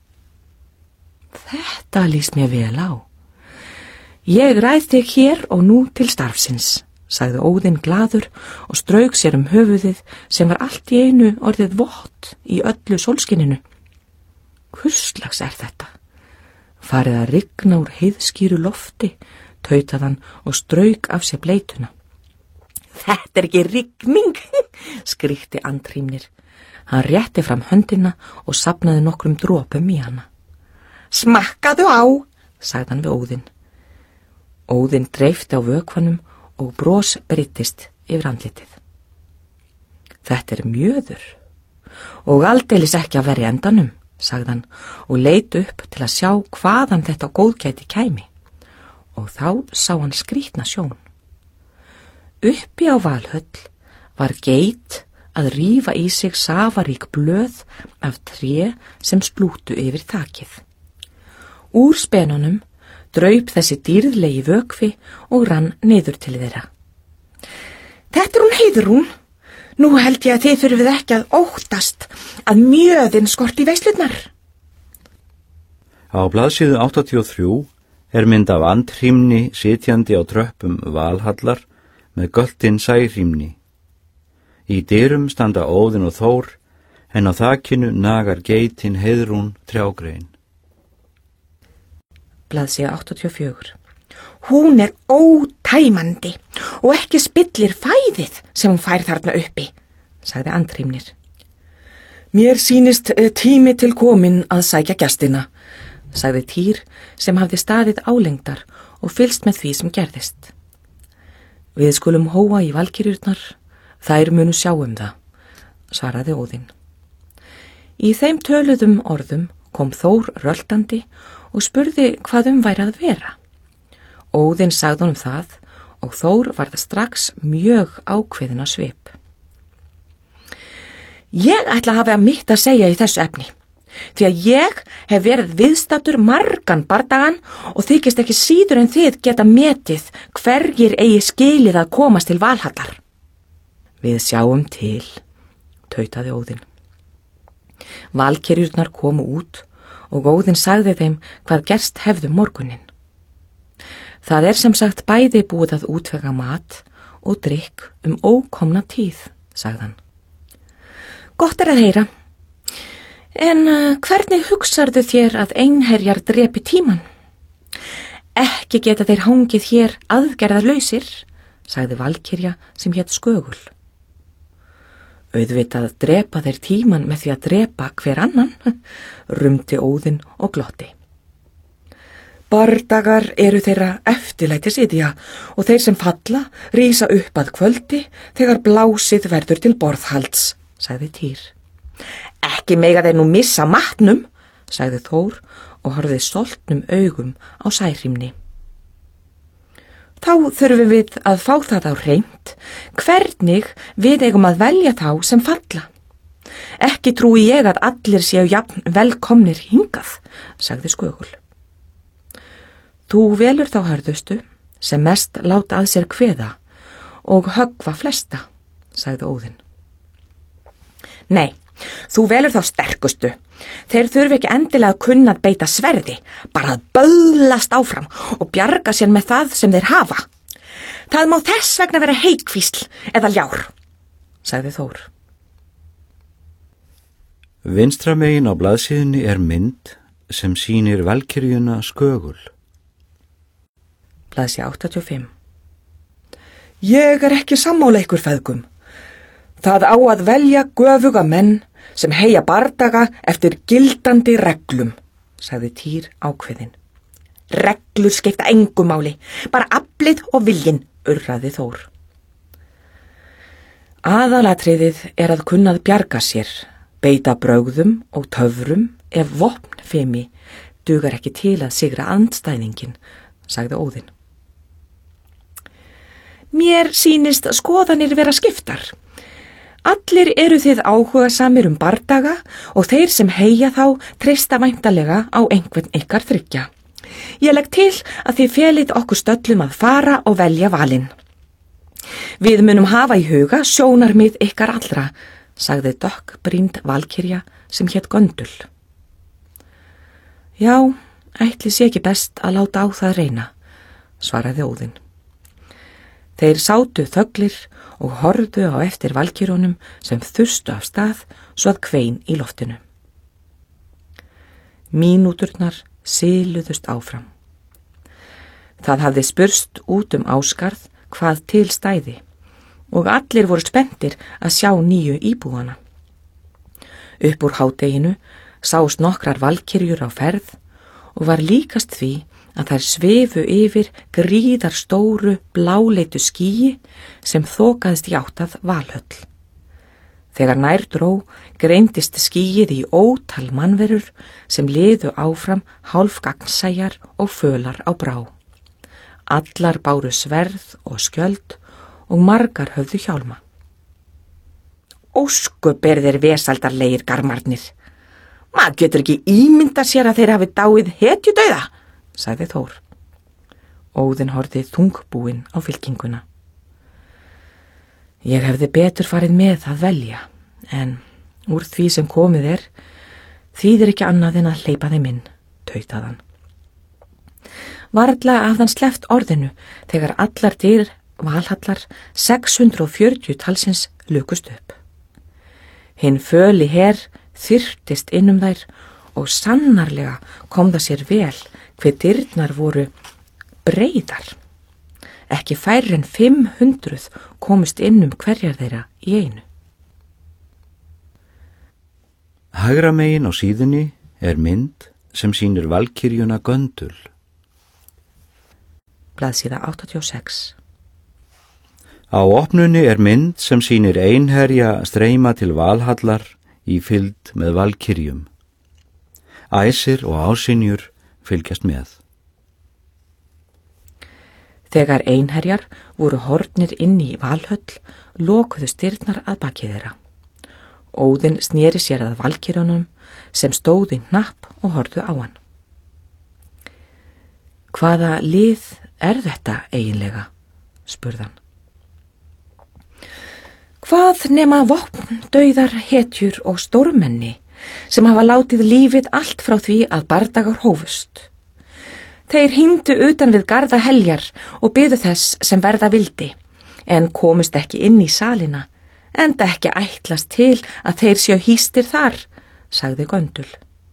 Þetta líst mér vel á. Ég ræð þig hér og nú til starfsins, sagði Óðinn glaður og strauk sér höfuðið sem var allt í einu orðið vott í öllu sólskininu. Hvurslags þetta? Farið að rigna úr heiðskýru lofti, tautaði hann og strauk af sér bleituna. Þetta ekki rigning, skríkti Andhrímnir. Hann rétti fram höndina og safnaði nokkrum dropum í hana. Smakkaðu á, sagði hann við Óðinn. Óðinn dreifti á vökvanum og bros breiddist yfir andlitið. Þetta mjöður og aldeilis ekki að vera í endanum, sagði hann og leit upp til að sjá hvaðan þetta góðgæti kæmi. Og þá sá hann skrýtna sjón. Uppi á Valhöll var geit að rífa í sig safarík blöð af tré sem splútu yfir þakið. Úr spenunum draup þessi dýrðlegi vökvi og rann niður til þeirra. Þetta hún Heiðrún. Nú held ég að þið þurfið ekki að óttast að mjöðin skorti veislurnar. Á blaðsíðu 83 mynd af Andhrímni sitjandi á tröppum Valhallar með göltin Sæhrímni. Í dyrum standa Óðinn og Þór, en á þakinu nagar geitin Heiðrún trjágrein. Blaðsíða 84. Hún ótæmandi og ekki spillir fæðið sem hún fær þarna uppi, sagði Andhrímnir. Mér sýnist tími til komin að sækja gestina, sagði Týr sem hafði staðið álengdar og fylgst með því sem gerðist. Við skulum hóa í valkyrjurnar, þær munu sjá það, svaraði Óðinn. Í þeim töluðum orðum kom Þór röltandi og spurði hvað væri að vera. Óðinn sagði honum það og Þór varð strax mjög ákveðin á svip. Ég ætla að hafa mitt að segja í þessu efni, því að ég hef verið viðstaddur margan bardagan og þykist ekki síður en þið geta metið hverjir eigi skilið að komast til Valhallar. Við sjáum til, tautaði Óðinn. Valkyrjurnar komu út og Óðinn sagði þeim hvað gerst hefðu morguninn. Það sem sagt bæði búið að útvega mat og drykk ókomna tíð, sagði hann. Gott að heyra. En hvernig hugsarðu þér að einherjar drepi tíman? Ekki geta þeir hangið hér aðgerðarlausir, sagði valkyrja sem hét Skögul. Auðvitað drepa þeir tíman með því að drepa hver annan, rumdi Óðinn og glotti. Bardagar eru þeirra eftirlætisidja og þeir sem falla rísa upp að kvöldi þegar blásið verður til borðhalds, sagði Týr. Ekki mega þeir nú missa matnum, sagði Þór og horfði stoltnum augum á Særhrímni. Þá þurfum við að fá það á hreint, hvernig við eigum að velja þá sem falla. Ekki trúi ég að allir séu jafn velkomnir hingað, sagði Skögul. Þú velur þá hörðustu, sem mest láta að sér kveða og höggva flesta, sagði Óðinn. Nei, þú velur þá sterkustu. Þeir þurfi ekki endilega að kunna að beita sverði, bara að böðlast áfram og bjarga sér með það sem þeir hafa. Það má þess vegna vera heikvísl eða ljár, sagði Þór. Vinstra megin á blaðsíðunni mynd sem sýnir valkyrjuna Skögul. Blaðsíða 85. Ég ekki sammála ykkur feðgum. Það á að velja göfuga menn sem heyja bardaga eftir gildandi reglum, sagði Týr ákveðinn. Reglur skipta engu máli, bara aflið og viljinn, urraði Þór. Aðalatriðið að kunna að bjarga sér, beita brögðum og töfrum ef vopn fimi dugar ekki til að sigra andstæðingin, sagði Óðinn. Mér sýnist skoðanir vera skiptar. Allir eru þið áhugasamir bardaga og þeir sem heyja þá treysta væntanlega á einhvern ykkar þriggja. Ég legg til að þið felið okkur stöllum að fara og velja valinn. Við munum hafa í huga sjónarmið ykkar allra, sagði dökkbrýnd valkyrja sem hét Göndul. Já, ætli sé ekki best að láta á það reyna, svaraði Óðinn. Þeir sátu þöglir og horfðu á eftir valkyrjónum sem þustu af stað svo að kvein í loftinu. Mínúturnar siluðust áfram. Það hafði spurst út Ásgarð hvað til stæði og allir voru spenntir að sjá nýju íbúana. Upp úr hádeginu sást nokkrar valkyrjur á ferð og var líkast því að þær svifu yfir gríðarstóru bláleitu skýi sem þokaðist í átt að Valhöll. Þegar nær dró greindist skýið í ótal mannverur sem liðu áfram hálfgagnsæjar og fölar á brá. Allar báru sverð og skjöld og margar höfðu hjálma. Ósköp þeir vesaldarlegir garmarnir. Maður getur ekki ímynda sér að þeir hafi dáið hetjudauða, sagði Þór. Óðinn horfði þungbúinn á fylkinguna. Ég hefði betur farið með að velja, en úr því sem komið þýðir ekki annað en að hleypa þeim inn, tautaði hann. Varla hafði hann sleppt orðinu þegar allar dyr Valhallar 640 talsins lukust upp. Hinn föli her þyrtist inn þær og sannarlega kom það sér vel hve dyrnar voru breiðar. Ekki færri en 500 komist inn hverjar þeirra í einu. Hægra megin á síðunni mynd sem sýnir valkyrjuna Göndul. Blaðsíða 86. Á opnunni mynd sem sýnir einherja streyma til Valhallar í fylgd með valkyrjum. Æsir og ásynjur fylgjast með. Þegar einherjar voru horfnir inn í Valhöll, lokuðu dyrnar að baki þeirra. Óðinn sneri sér að valkyrjunum sem stóði hnapp og horfðu á hann. Hvaða lið þetta eiginlega? Spurði hann. Hvað nema vopn, dauðar, hetjur og stórmenni sem hafa látið lífið allt frá því að bardagar hófust. Þeir hímdu utan við garða heljar og biðu þess sem verða vildi, en komust ekki inn í salina, enda ekki ætlast til að þeir séu hýstir þar, sagði Göndul.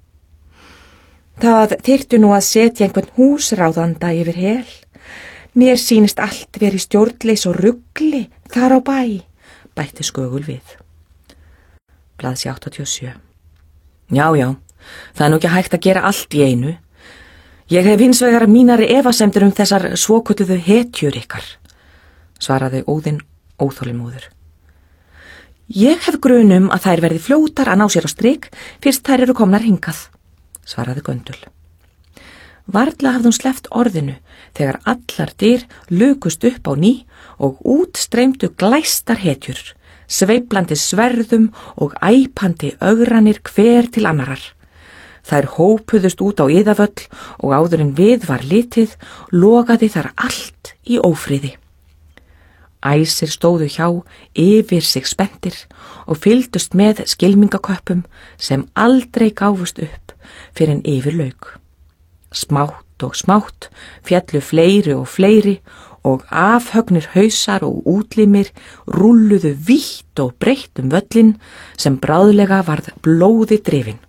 Það þyrftu nú að setja einhvern húsráðanda yfir hel. Mér sýnist allt verið stjórnleys og rugli þar á bæ, bætti Skögul við. Blaðsíða 87. Já, það er nú ekki hægt að gera allt í einu. Ég hef hins vegar mínari efasemdir þessar svokölluðu hetjur ykkar, svaraði Óðinn óþolinmóður. Ég hef grunum að þær verði fljótar að ná sér á strik fyrst þær eru komnar hingað, svaraði Göndul. Varla hafði hún sleppt orðinu þegar allar dyr lukust upp á ný og út streymdu glæstar hetjur, sveiflandi sverðum og æpandi ögranir hver til annarar. Þær hópuðust út á iðavöll og áður en við var litið logaði þar allt í ófriði. Æsir stóðu hjá yfir sig spenntir og fylgdust með skylmingaköppum sem aldrei gáfust upp fyrir en yfir lauk. Smátt og smátt fjallu fleiri og fleiri og afhögnir hausar og útlimir rúlluðu vítt og breitt völlin sem bráðlega varð blóði drifin.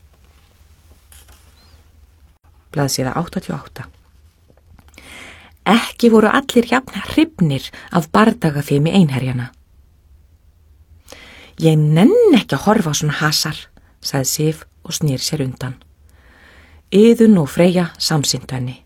Blaðsíða 88. Ekki voru allir jafn hrifnir af bardagafimi einherjana. Ég nenn ekki að horfa á svona hasar, sagði Sif og snýr sér undan. Iðunn og Freyja samsinntu henni.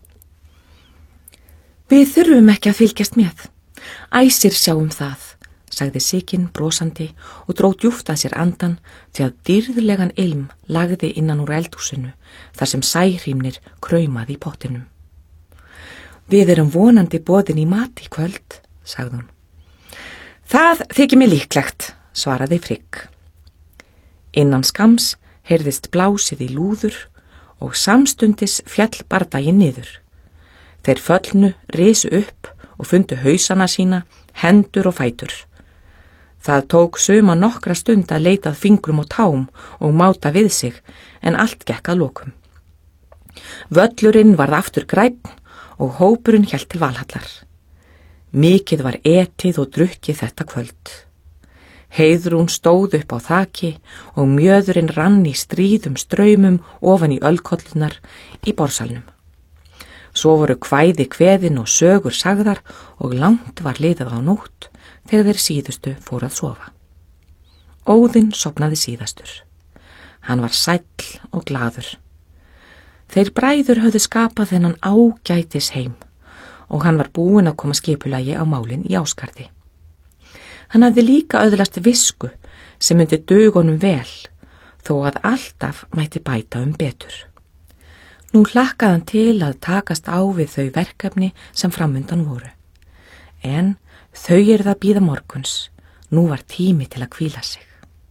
Við þurfum ekki að fylgjast með. Æsir sjáum það, sagði Sigyn brosandi og dró djúpt að sér andan því að dýrðlegan ilm lagði innan úr eldhúsinu þar sem sæhrímnir kraumaði í pottinum. Við erum vonandi boðin í mat í kvöld, sagði hún. Það þykir mér líklegt, svaraði Frigg. Innan skams heyrðist blásið í lúður og samstundis fjall bardaginn niður. Þeir föllnu risu upp og fundu hausana sína, hendur og fætur. Það tók suma nokkra stund að leitað fingrum og tám og máta við sig, en allt gekk að lokum. Völlurinn varð aftur grænn og hópurinn hélt til Valhallar. Mikið var etið og drukkið þetta kvöld. Heiðrún stóð upp á þaki og mjöðurinn rann í stríðum straumum ofan í ölkollunar í borsalnum. Svo voru kvæði kveðin og sögur sagðar og langt var liðað á nótt þegar þeir síðustu fóru að sofa. Óðinn sofnaði síðastur. Hann var sæll og glaður. Þeir bræður höfðu skapað þennan ágætis heim og hann var búinn að koma skipulagi á málin í Ásgarði. Hann hafði líka öðlast visku sem myndi dugunum vel þó að alltaf mætti bæta betur. Nú hlakkaði hann til að takast á við þau verkefni sem framundan voru. En þau eru það bíða morguns. Nú var tími til að hvíla sig.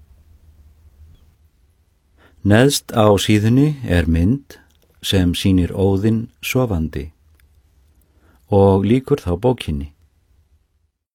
Neðst á síðunni er mynd sem sýnir Óðinn sofandi og lýkur þá bókinni.